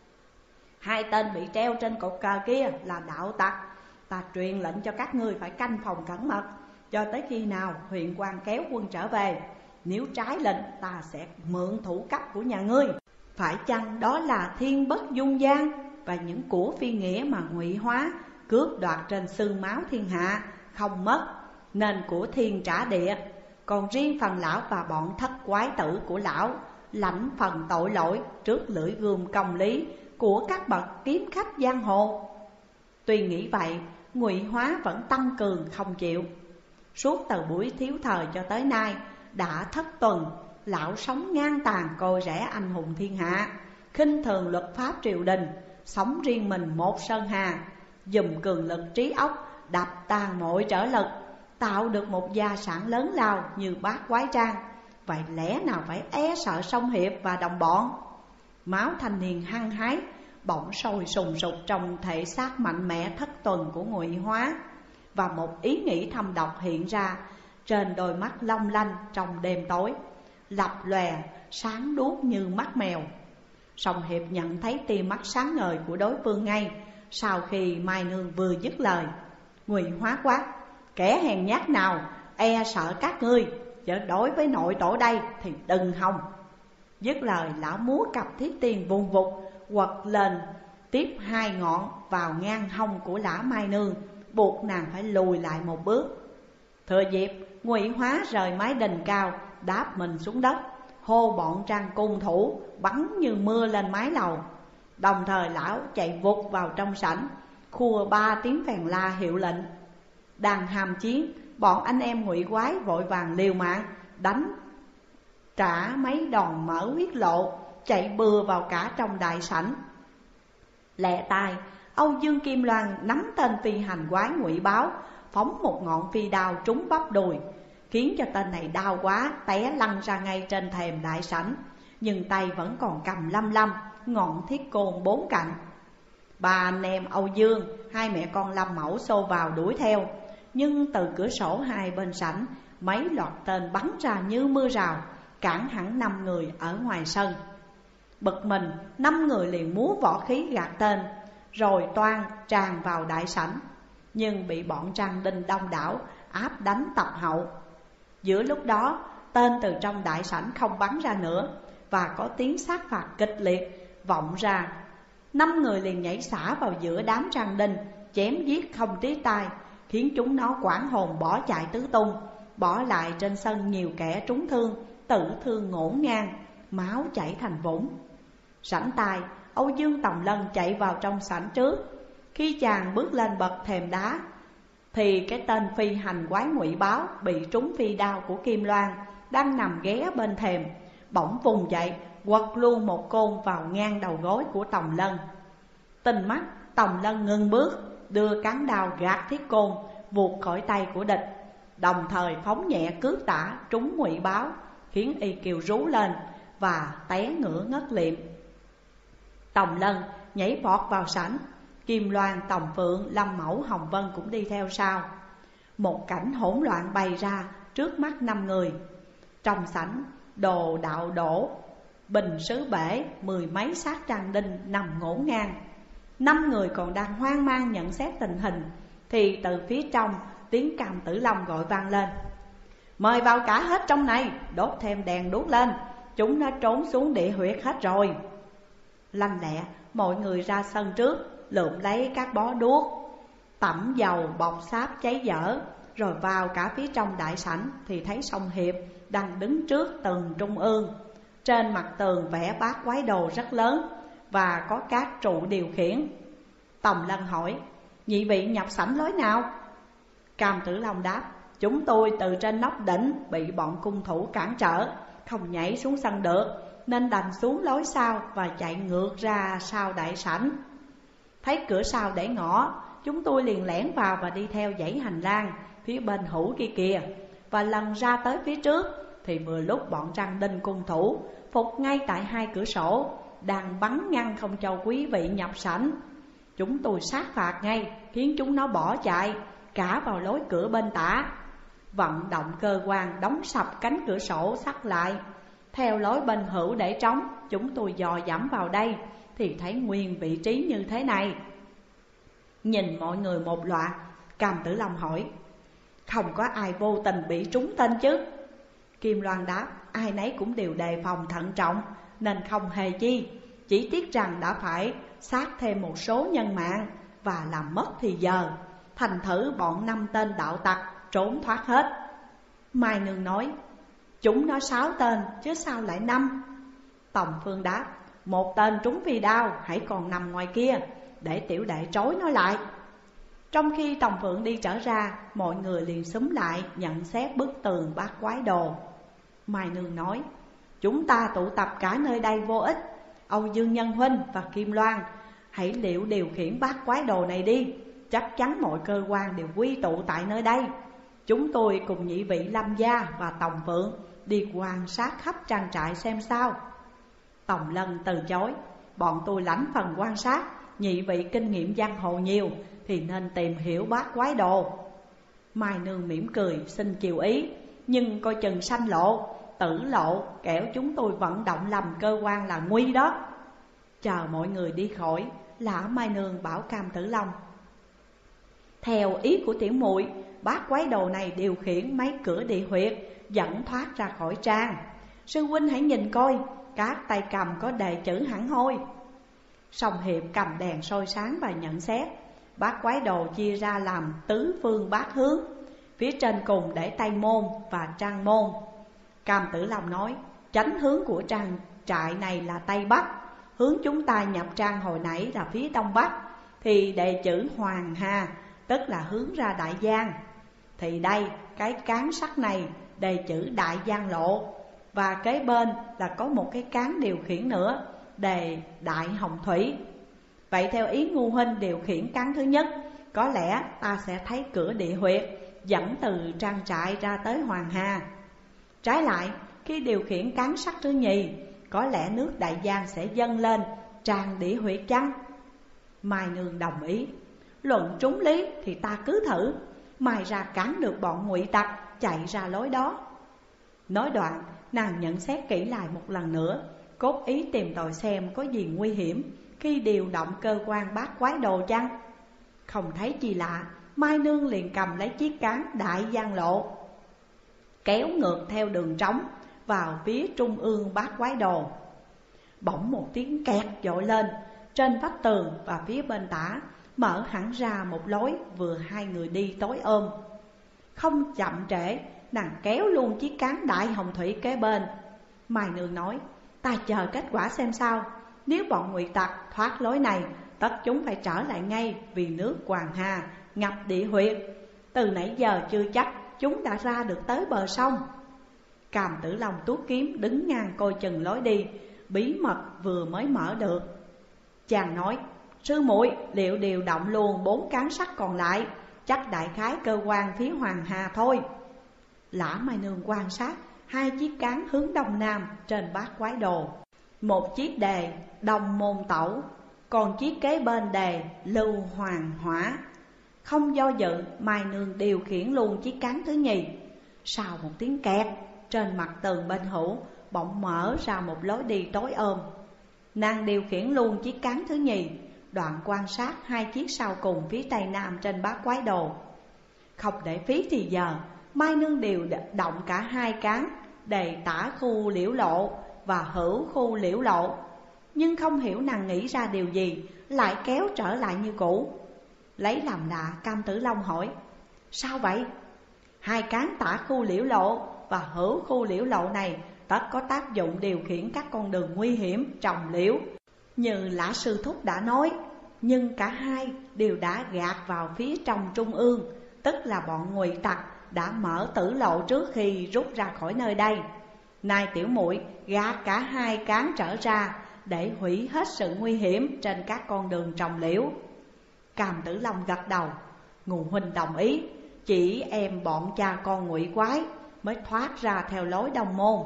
hai tên bị treo trên cột cờ kia là đạo tặc. Ta truyền lệnh cho các ngươi phải canh phòng cẩn mật cho tới khi nào huyện quan kéo quân trở về. Nếu trái lệnh ta sẽ mượn thủ cấp của nhà ngươi. Phải chăng đó là Thiên Bất Dung Giang và những của phi nghĩa mà ngụy hóa cướp đoạt trên xương máu thiên hạ không mất, nên của thiên trả địa. Còn riêng phần lão và bọn thất quái tử của lão lãnh phần tội lỗi trước lưỡi gươm công lý của các bậc kiếm khách giang hồ. Tuy nghĩ vậy, ngụy hóa vẫn tăng cường không chịu. Suốt từ buổi thiếu thời cho tới nay đã thất tuần, lão sống ngang tàn coi rẻ anh hùng thiên hạ, khinh thường luật pháp triều đình, sống riêng mình một sơn hà, dùng cường lực trí óc đập tan mọi trở lực, tạo được một gia sản lớn lao như bát quái trang. Vậy lẽ nào phải e sợ Song Hiệp và đồng bọn? Máu thanh niên hăng hái bỗng sôi sùng sục trong thể xác mạnh mẽ thất tuần của ngụy hóa, và một ý nghĩ thâm độc hiện ra trên đôi mắt long lanh trong đêm tối, lập lòe sáng đuốc như mắt mèo. Song Hiệp nhận thấy tia mắt sáng ngời của đối phương ngay sau khi Mai Nương vừa dứt lời. Ngụy hóa quát: kẻ hèn nhát nào e sợ các ngươi, chứ đối với nội tổ đây thì đừng hòng. Dứt lời lão múa cặp thiết tiền vùng vụt quật lên, tiếp hai ngọn vào ngang hông của Lã Mai Nương, buộc nàng phải lùi lại một bước. Thừa dịp ngụy hóa rời mái đình cao, đáp mình xuống đất, hô bọn trang cung thủ bắn như mưa lên mái lầu. Đồng thời lão chạy vụt vào trong sảnh, khua 3 tiếng phèn la hiệu lệnh. Đang hàm chiến, bọn anh em ngụy quái vội vàng liều mạng đánh trả mấy đòn mở huyết lộ, chạy bừa vào cả trong đại sảnh. Lẹ tai, Âu Dương Kim Loan nắm tên phi hành quái Ngụy Báo, phóng một ngọn phi đao trúng bắp đùi, khiến cho tên này đau quá, té lăn ra ngay trên thềm đại sảnh. Nhưng tay vẫn còn cầm lăm lăm ngọn thiết côn 4 cạnh. Ba anh em Âu Dương, hai mẹ con Lâm Mẫu xô vào đuổi theo. Nhưng từ cửa sổ hai bên sảnh, mấy loạt tên bắn ra như mưa rào, cản hẳn 5 người ở ngoài sân. Bực mình, 5 người liền múa võ khí gạt tên, rồi toan tràn vào đại sảnh. Nhưng bị bọn Trang Đinh đông đảo áp đánh tập hậu. Giữa lúc đó, tên từ trong đại sảnh không bắn ra nữa, và có tiếng sát phạt kịch liệt vọng ra. 5 người liền nhảy xả vào giữa đám Trang Đinh, chém giết không tí tai, khiến chúng nó hoảng hồn bỏ chạy tứ tung. Bỏ lại trên sân nhiều kẻ trúng thương, tự thương ngổn ngang, máu chảy thành vũng. Sảnh tài, Âu Dương Tòng Lân chạy vào trong sảnh trước. Khi chàng bước lên bậc thềm đá, thì cái tên phi hành quái Ngụy Báo bị trúng phi đao của Kim Loan, đang nằm ghé bên thềm, bỗng vùng dậy, quật luôn một côn vào ngang đầu gối của Tòng Lân. Tinh mắt, Tòng Lân ngừng bước, đưa cán đao gạt thiết côn vụt khỏi tay của địch, đồng thời phóng nhẹ cước tả trúng Ngụy Báo, khiến y kêu rú lên và té ngửa ngất liệm. Tòng Lân nhảy vọt vào sảnh, Kim Loan, Tòng Phượng, Lâm Mẫu, Hồng Vân cũng đi theo sau. Một cảnh hỗn loạn bày ra trước mắt 5 người. Trong sảnh, đồ đạo đổ, bình sứ bể, 10 mấy xác Trang Đinh nằm ngổn ngang. 5 người còn đang hoang mang nhận xét tình hình, thì từ phía trong tiếng Cam Tử Long gọi vang lên: "Mời vào cả hết trong này, đốt thêm đèn đuốc lên, chúng nó trốn xuống địa huyệt hết rồi." Lanh lẹ, mọi người ra sân trước, lượm lấy các bó đuốc, tẩm dầu bọc sáp cháy dở, rồi vào cả phía trong đại sảnh thì thấy Song Hiệp đang đứng trước tường trung ương. Trên mặt tường vẽ bát quái đồ rất lớn và có các trụ điều khiển. Tòng Lân hỏi: "Nhị vị nhập sảnh lối nào?" Cam Tử Long đáp: "Chúng tôi từ trên nóc đỉnh bị bọn cung thủ cản trở, không nhảy xuống sân được, nên đành xuống lối sau và chạy ngược ra sau đại sảnh. Thấy cửa sau để ngõ, chúng tôi liền lẻn vào và đi theo dãy hành lang phía bên hữu kia kìa. Và lần ra tới phía trước thì vừa lúc bọn Trang Đinh cung thủ phục ngay tại hai cửa sổ, đang bắn ngăn không cho quý vị nhập sảnh. Chúng tôi sát phạt ngay, khiến chúng nó bỏ chạy cả vào lối cửa bên tả. Vận động cơ quan đóng sập cánh cửa sổ sắt lại. Theo lối bên hữu để trống, chúng tôi dò dẫm vào đây thì thấy nguyên vị trí như thế này." Nhìn mọi người một loạt, Cam Tử Long hỏi: "Không có ai vô tình bị trúng tên chứ?" Kim Loan đáp: "Ai nấy cũng đều đề phòng thận trọng, nên không hề chi. Chỉ tiếc rằng đã phải sát thêm một số nhân mạng và làm mất thì giờ, thành thử bọn 5 tên đạo tặc trốn thoát hết." Mai Nương nói: "Chúng nó 6 tên chứ sao lại 5? Tòng Phương đáp: "Một tên trúng phi đao hãy còn nằm ngoài kia, để tiểu đệ trói nó lại." Trong khi Tòng Phượng đi trở ra, mọi người liền xúm lại nhận xét bức tường bát quái đồ. Mai Nương nói: "Chúng ta tụ tập cả nơi đây vô ích. Âu Dương Nhân huynh và Kim Loan, hãy liệu điều khiển bát quái đồ này đi. Chắc chắn mọi cơ quan đều quy tụ tại nơi đây. Chúng tôi cùng nhị vị Lâm gia và Tòng Phượng đi quan sát khắp trang trại xem sao." Tòng Lân từ chối: "Bọn tôi lãnh phần quan sát, nhị vị kinh nghiệm giang hồ nhiều thì nên tìm hiểu bát quái đồ." Mai Nương mỉm cười xin chiều ý, nhưng coi chừng sanh lộ, tử lộ, kẻo chúng tôi vận động lầm cơ quan là nguy đó. Chờ mọi người đi khỏi, Lã Mai Nương bảo Cam Tử Long: "Theo ý của tiểu muội, bát quái đồ này điều khiển mấy cửa địa huyệt dẫn thoát ra khỏi trang. Sư huynh hãy nhìn coi, các tay cầm có đề chữ hẳn hoi." Song Hiệp cầm đèn soi sáng và nhận xét: bát quái đồ chia ra làm tứ phương bát hướng, phía trên cùng để Tây Môn và Trang Môn. Cam Tử Long nói: "Chánh hướng của trang trại này là Tây Bắc, hướng chúng ta nhập trang hồi nãy là phía Đông Bắc, thì đề chữ Hoàng Hà, tức là hướng ra Đại Giang. Thì đây, cái cán sắt này đề chữ Đại Giang Lộ, và kế bên là có một cái cán điều khiển nữa, đề Đại Hồng Thủy. Vậy theo ý Ngu huynh điều khiển cán thứ nhất, có lẽ ta sẽ thấy cửa địa huyệt dẫn từ trang trại ra tới Hoàng Hà. Trái lại, khi điều khiển cán sắt thứ nhì, có lẽ nước Đại Giang sẽ dâng lên tràn địa huyệt chăng? Mai Nương đồng ý. Luận trúng lý thì ta cứ thử, mai ra cản được bọn ngụy tặc chạy ra lối đó. Nói đoạn, nàng nhận xét kỹ lại một lần nữa, cốt ý tìm tòi xem có gì nguy hiểm khi điều động cơ quan bát quái đồ chăng. Không thấy chi lạ, Mai Nương liền cầm lấy chiếc cán Đại Giang Lộ, kéo ngược theo đường trống vào phía trung ương bát quái đồ. Bỗng một tiếng kẹt dội lên, trên vách tường và phía bên tả mở hẳn ra một lối vừa hai người đi tối ôm. Không chậm trễ, nàng kéo luôn chiếc cán Đại Hồng Thủy kế bên. Mai Nương nói, ta chờ kết quả xem sao. Nếu bọn ngụy tặc thoát lối này, tất chúng phải trở lại ngay, vì nước Hoàng Hà ngập địa huyệt. Từ nãy giờ chưa chắc chúng đã ra được tới bờ sông. Càm Tử Long tuốt kiếm đứng ngang coi chừng lối đi, bí mật vừa mới mở được. Chàng nói, sư muội liệu điều động luôn 4 cán sắt còn lại, chắc đại khái cơ quan phía Hoàng Hà thôi. Lã Mai Nương quan sát 2 chiếc cán hướng đông nam trên bát quái đồ. Một chiếc đề Đông Môn Tẩu, còn chiếc kế bên đề Lưu Hoàng Hỏa. Không do dự, Mai Nương điều khiển luôn chiếc cán thứ nhì. Sau một tiếng kẹt, trên mặt tường bên hữu bỗng mở ra một lối đi tối ôm. Nàng điều khiển luôn chiếc cán thứ nhì, đoạn quan sát 2 chiếc sau cùng phía tây nam trên bát quái đồ. Không để phí thì giờ, Mai Nương điều động cả 2 cán đề Tả Khu Liễu Lộ và Hữu Khu Liễu Lộ. Nhưng không hiểu nàng nghĩ ra điều gì, lại kéo trở lại như cũ. Lấy làm lạ, Cam Tử Long hỏi, sao vậy? 2 cán Tả Khu Liễu Lộ và Hữu Khu Liễu Lộ này tất có tác dụng điều khiển các con đường nguy hiểm trồng liễu, như Lã sư thúc đã nói. Nhưng cả hai đều đã gạt vào phía trong trung ương, tức là bọn ngụy tặc đã mở tử lộ trước khi rút ra khỏi nơi đây. Nay tiểu muội gạt cả 2 cán trở ra để hủy hết sự nguy hiểm trên các con đường trồng liễu. Càm Tử Long gật đầu, Ngụ huynh đồng ý, chỉ em bọn cha con ngụy quái mới thoát ra theo lối Đông Môn,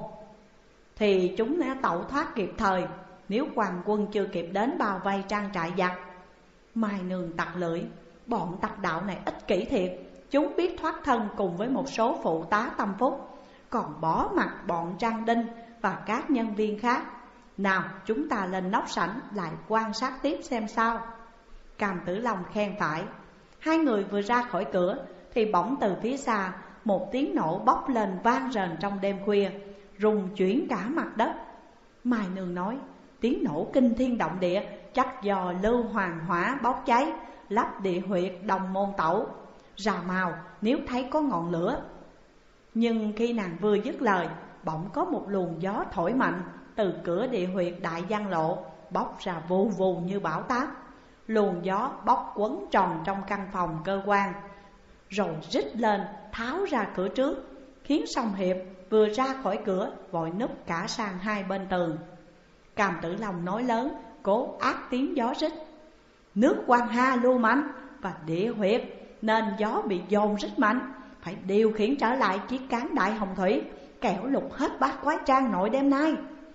thì chúng đã tẩu thoát kịp thời, nếu hoàng quân chưa kịp đến bao vây trang trại giặc. Mai Nương tặc lưỡi, bọn tặc đạo này ích kỷ thiệt, chúng biết thoát thân cùng với một số phụ tá tâm phúc, còn bỏ mặc bọn Trang Đinh và các nhân viên khác. Nào chúng ta lên nóc sảnh lại quan sát tiếp xem sao. Cam Tử Long khen phải. 2 người vừa ra khỏi cửa thì bỗng từ phía xa một tiếng nổ bốc lên vang rền trong đêm khuya, rung chuyển cả mặt đất. Mai Nương nói, tiếng nổ kinh thiên động địa chắc do Lưu Hoàng Hỏa bốc cháy lắp địa huyệt Đông Môn Tẩu, ra màu nếu thấy có ngọn lửa. Nhưng khi nàng vừa dứt lời, bỗng có một luồng gió thổi mạnh từ cửa địa huyệt Đại Giang Lộ bốc ra vù vù như bão táp. Luồng gió bốc quấn tròn trong căn phòng cơ quan, rồi rít lên tháo ra cửa trước, khiến Song Hiệp vừa ra khỏi cửa vội núp cả sang 2 bên tường. Cam Tử Long nói lớn, cố át tiếng gió rít. Nước Hoàng Hà lưu mạnh và địa huyệt nên gió bị dồn rít mạnh, phải điều khiển trở lại chiếc cán Đại Hồng Thủy, kẻo lục hết bát quái trang nội đêm nay.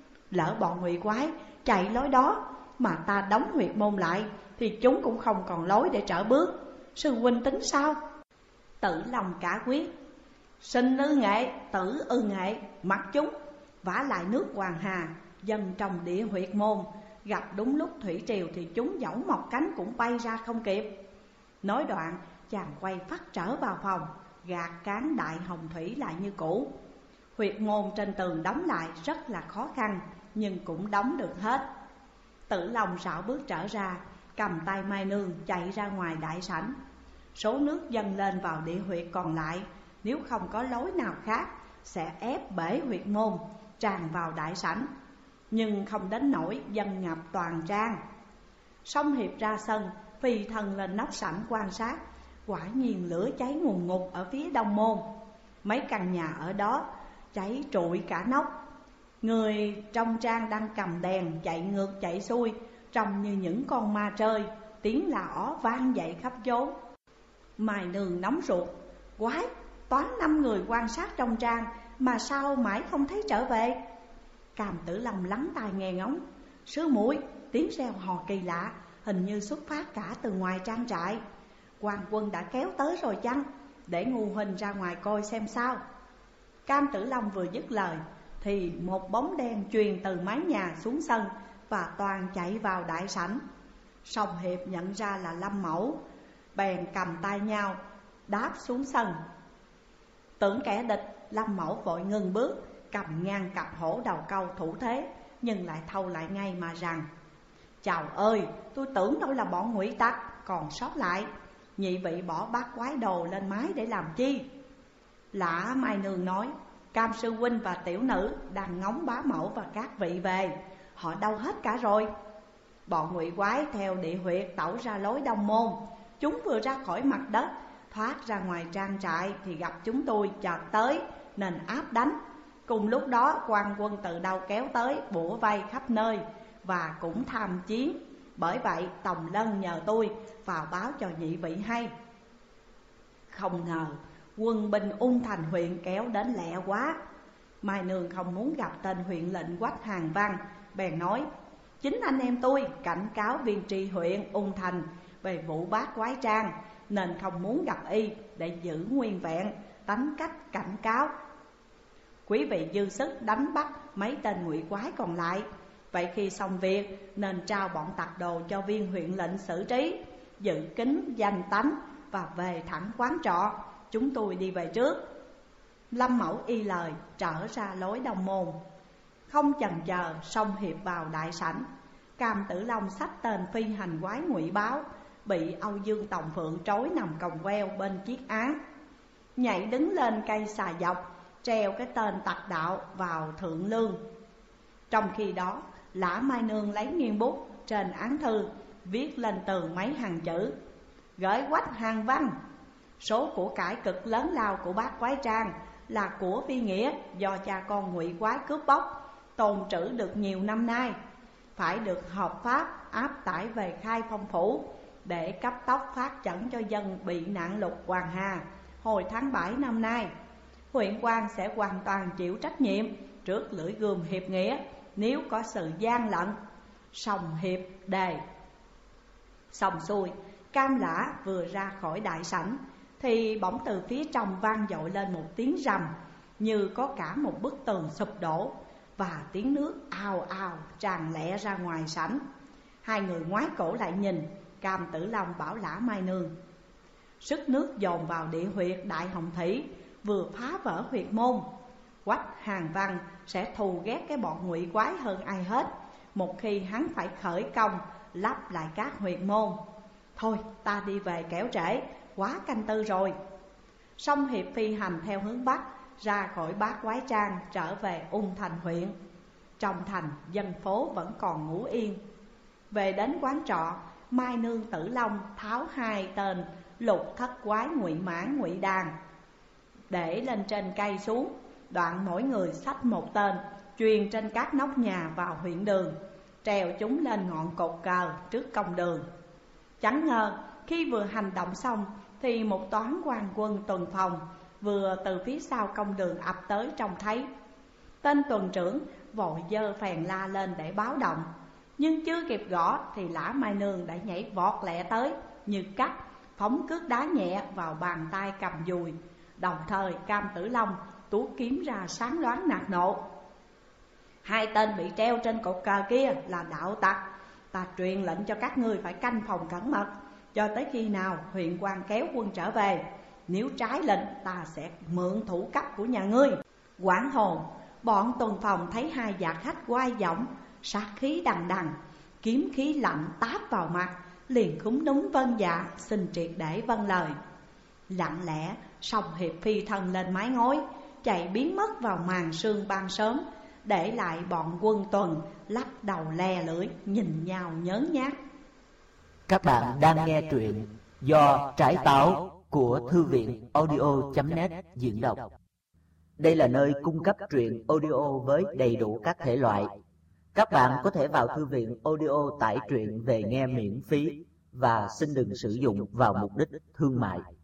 Lỡ bọn ngụy quái chạy lối đó mà ta đóng huyệt môn lại, thì chúng cũng không còn lối để trở bước. Sư huynh tính sao? Tử Long cả quyết, sinh ư nghệ, tử ư nghệ, mặc chúng. Vả lại nước Hoàng Hà dần trong địa huyệt môn, gặp đúng lúc thủy triều thì chúng dẫu mọc cánh cũng bay ra không kịp. Nói đoạn chàng quay phắt trở vào phòng, gạt cán Đại Hồng Thủy lại như cũ. Huyệt môn trên tường đóng lại rất là khó khăn, nhưng cũng đóng được hết. Tử Long rảo bước trở ra, cầm tay Mai Nương chạy ra ngoài đại sảnh. Số nước dâng lên vào địa huyệt còn lại, nếu không có lối nào khác sẽ ép bể huyệt môn tràn vào đại sảnh, nhưng không đến nỗi dâng ngập toàn trang. Song Hiệp ra sân, phi thân lên nóc sảnh quan sát. Quả nhiên lửa cháy ngùn ngụt ở phía Đông Môn. Mấy căn nhà ở đó cháy trụi cả nóc, Người trong trang đang cầm đèn chạy ngược chạy xuôi, trông như những con ma chơi. Tiếng la ó vang dậy khắp chốn. Mai Nương nóng ruột: quái, toán 5 người quan sát trong trang mà sao mãi không thấy trở về? Cam Tử Long lắng tai nghe ngóng: sư muội, tiếng reo hò kỳ lạ, hình như xuất phát cả từ ngoài trang trại. Quan Quân đã kéo tới rồi chăng? Để Ngu huynh ra ngoài coi xem sao. Cam Tử Long vừa dứt lời thì một bóng đen truyền từ mái nhà xuống sân và toàn chạy vào đại sảnh. Song Hiệp nhận ra là Lâm Mẫu, bèn cầm tay nhau đáp xuống sân. Tưởng kẻ địch, Lâm Mẫu vội ngừng bước, cầm ngang cặp hổ đầu câu thủ thế, nhưng lại thâu lại ngay mà rằng: chào ơi, tôi tưởng đâu là bọn ngụy tặc còn sót lại. Nhị vị bỏ bát quái đồ lên mái để làm chi? Lã Mai Nương nói: Cam sư huynh và tiểu nữ đang ngóng bá mẫu và các vị về. Họ đâu hết cả rồi? Bọn ngụy quái theo địa huyệt tẩu ra lối đông môn. Chúng vừa ra khỏi mặt đất, thoát ra ngoài trang trại thì gặp chúng tôi chợt tới nên áp đánh. Cùng lúc đó Quan Quân từ đâu kéo tới bủa vây khắp nơi và cũng tham chiến. Bởi vậy Tòng Lân nhờ tôi vào báo cho nhị vị hay. Không ngờ quân binh Ung Thành huyện kéo đến lẹ quá. Mai Nương không muốn gặp tên huyện lệnh Quách Hàng Văn, bèn nói: chính anh em tôi cảnh cáo viên tri huyện Ung Thành về vụ bát quái trang, nên không muốn gặp y để giữ nguyên vẹn tánh cách cảnh cáo. Quý vị dư sức đánh bắt mấy tên ngụy quái còn lại. Vậy khi xong việc nên trao bọn tặc đồ cho viên huyện lệnh xử trí, giữ kín danh tánh và về thẳng quán trọ. Chúng tôi đi về trước. Lâm Mẫu y lời, trở ra lối đông môn. Không chần chờ, Song Hiệp vào đại sảnh. Cam Tử Long xách tên phi hành quái ngụy báo, bị Âu Dương Tòng Phượng trói nằm còng queo bên chiếc án. Nhảy đứng lên cây xà dọc, treo cái tên tặc đạo vào thượng lương. Trong khi đó, Lã Mai Nương lấy nghiêng bút trên án thư, viết lên tường mấy hàng chữ: gửi Quách Hàng Văn. Số của cải cực lớn lao của bác quái trang là của Vi Nghĩa do cha con ngụy quái cướp bóc, tồn trữ được nhiều năm nay, phải được hợp pháp áp tải về Khai Phong phủ để cấp tốc phát chẩn cho dân bị nạn lụt Hoàng Hà hồi tháng 7 năm nay. Huyện quan sẽ hoàn toàn chịu trách nhiệm trước lưỡi gươm hiệp nghĩa nếu có sự gian lận. Song Hiệp đề. Xong xuôi, Cam Lã vừa ra khỏi đại sảnh thì bỗng từ phía trong vang dội lên một tiếng rầm, như có cả một bức tường sụp đổ, và tiếng nước ào ào tràn lẹ ra ngoài sảnh. Hai người ngoái cổ lại nhìn. Cam Tử Long bảo Lã Mai Nương: sức nước dồn vào địa huyệt Đại Hồng Thủy vừa phá vỡ huyệt môn. Quách Hàng Văn sẽ thù ghét cái bọn ngụy quái hơn ai hết một khi hắn phải khởi công lắp lại các huyệt môn. Thôi ta đi về kẻo trễ, quá canh tư rồi. Song Hiệp phi hành theo hướng bắc, ra khỏi bát quái trang trở về Ung Thành huyện. Trong thành dân phố vẫn còn ngủ yên. Về đến quán trọ, Mai Nương Tử Long tháo hai tên lục thất quái ngụy mãn ngụy đàn để lên trên cây xuống, đoạn mỗi người xách một tên, truyền trên các nóc nhà vào huyện đường, treo chúng lên ngọn cột cờ trước công đường. Chẳng ngờ khi vừa hành động xong thì một toán quan quân tuần phòng vừa từ phía sau công đường ập tới trông thấy. Tên tuần trưởng vội giơ phèn la lên để báo động, nhưng chưa kịp gõ thì Lã Mai Nương đã nhảy vọt lẹ tới như cắt, phóng cước đá nhẹ vào bàn tay cầm dùi. Đồng thời Cam Tử Long tú kiếm ra sáng loáng nạt nộ: hai tên bị treo trên cột cờ kia là đạo tặc. Ta truyền lệnh cho các ngươi phải canh phòng cẩn mật cho tới khi nào huyện quan kéo quân trở về. Nếu trái lệnh ta sẽ mượn thủ cấp của nhà ngươi. Quảng hồn, bọn tuần phòng thấy hai dạ khách quay giọng, sát khí đằng đằng, kiếm khí lạnh táp vào mặt, liền cúm núm vâng dạ, xin triệt để vâng lời. Lặng lẽ Song Hiệp phi thân lên mái ngói, chạy biến mất vào màn sương ban sớm, để lại bọn quân tuần lắc đầu le lưỡi nhìn nhau nhớn nhác. Các bạn đang nghe truyện do Trải Táo của Thư viện Audio.net diễn đọc. Đây là nơi cung cấp truyện audio với đầy đủ các thể loại. Các bạn có thể vào thư viện audio tải truyện về nghe miễn phí và xin đừng sử dụng vào mục đích thương mại.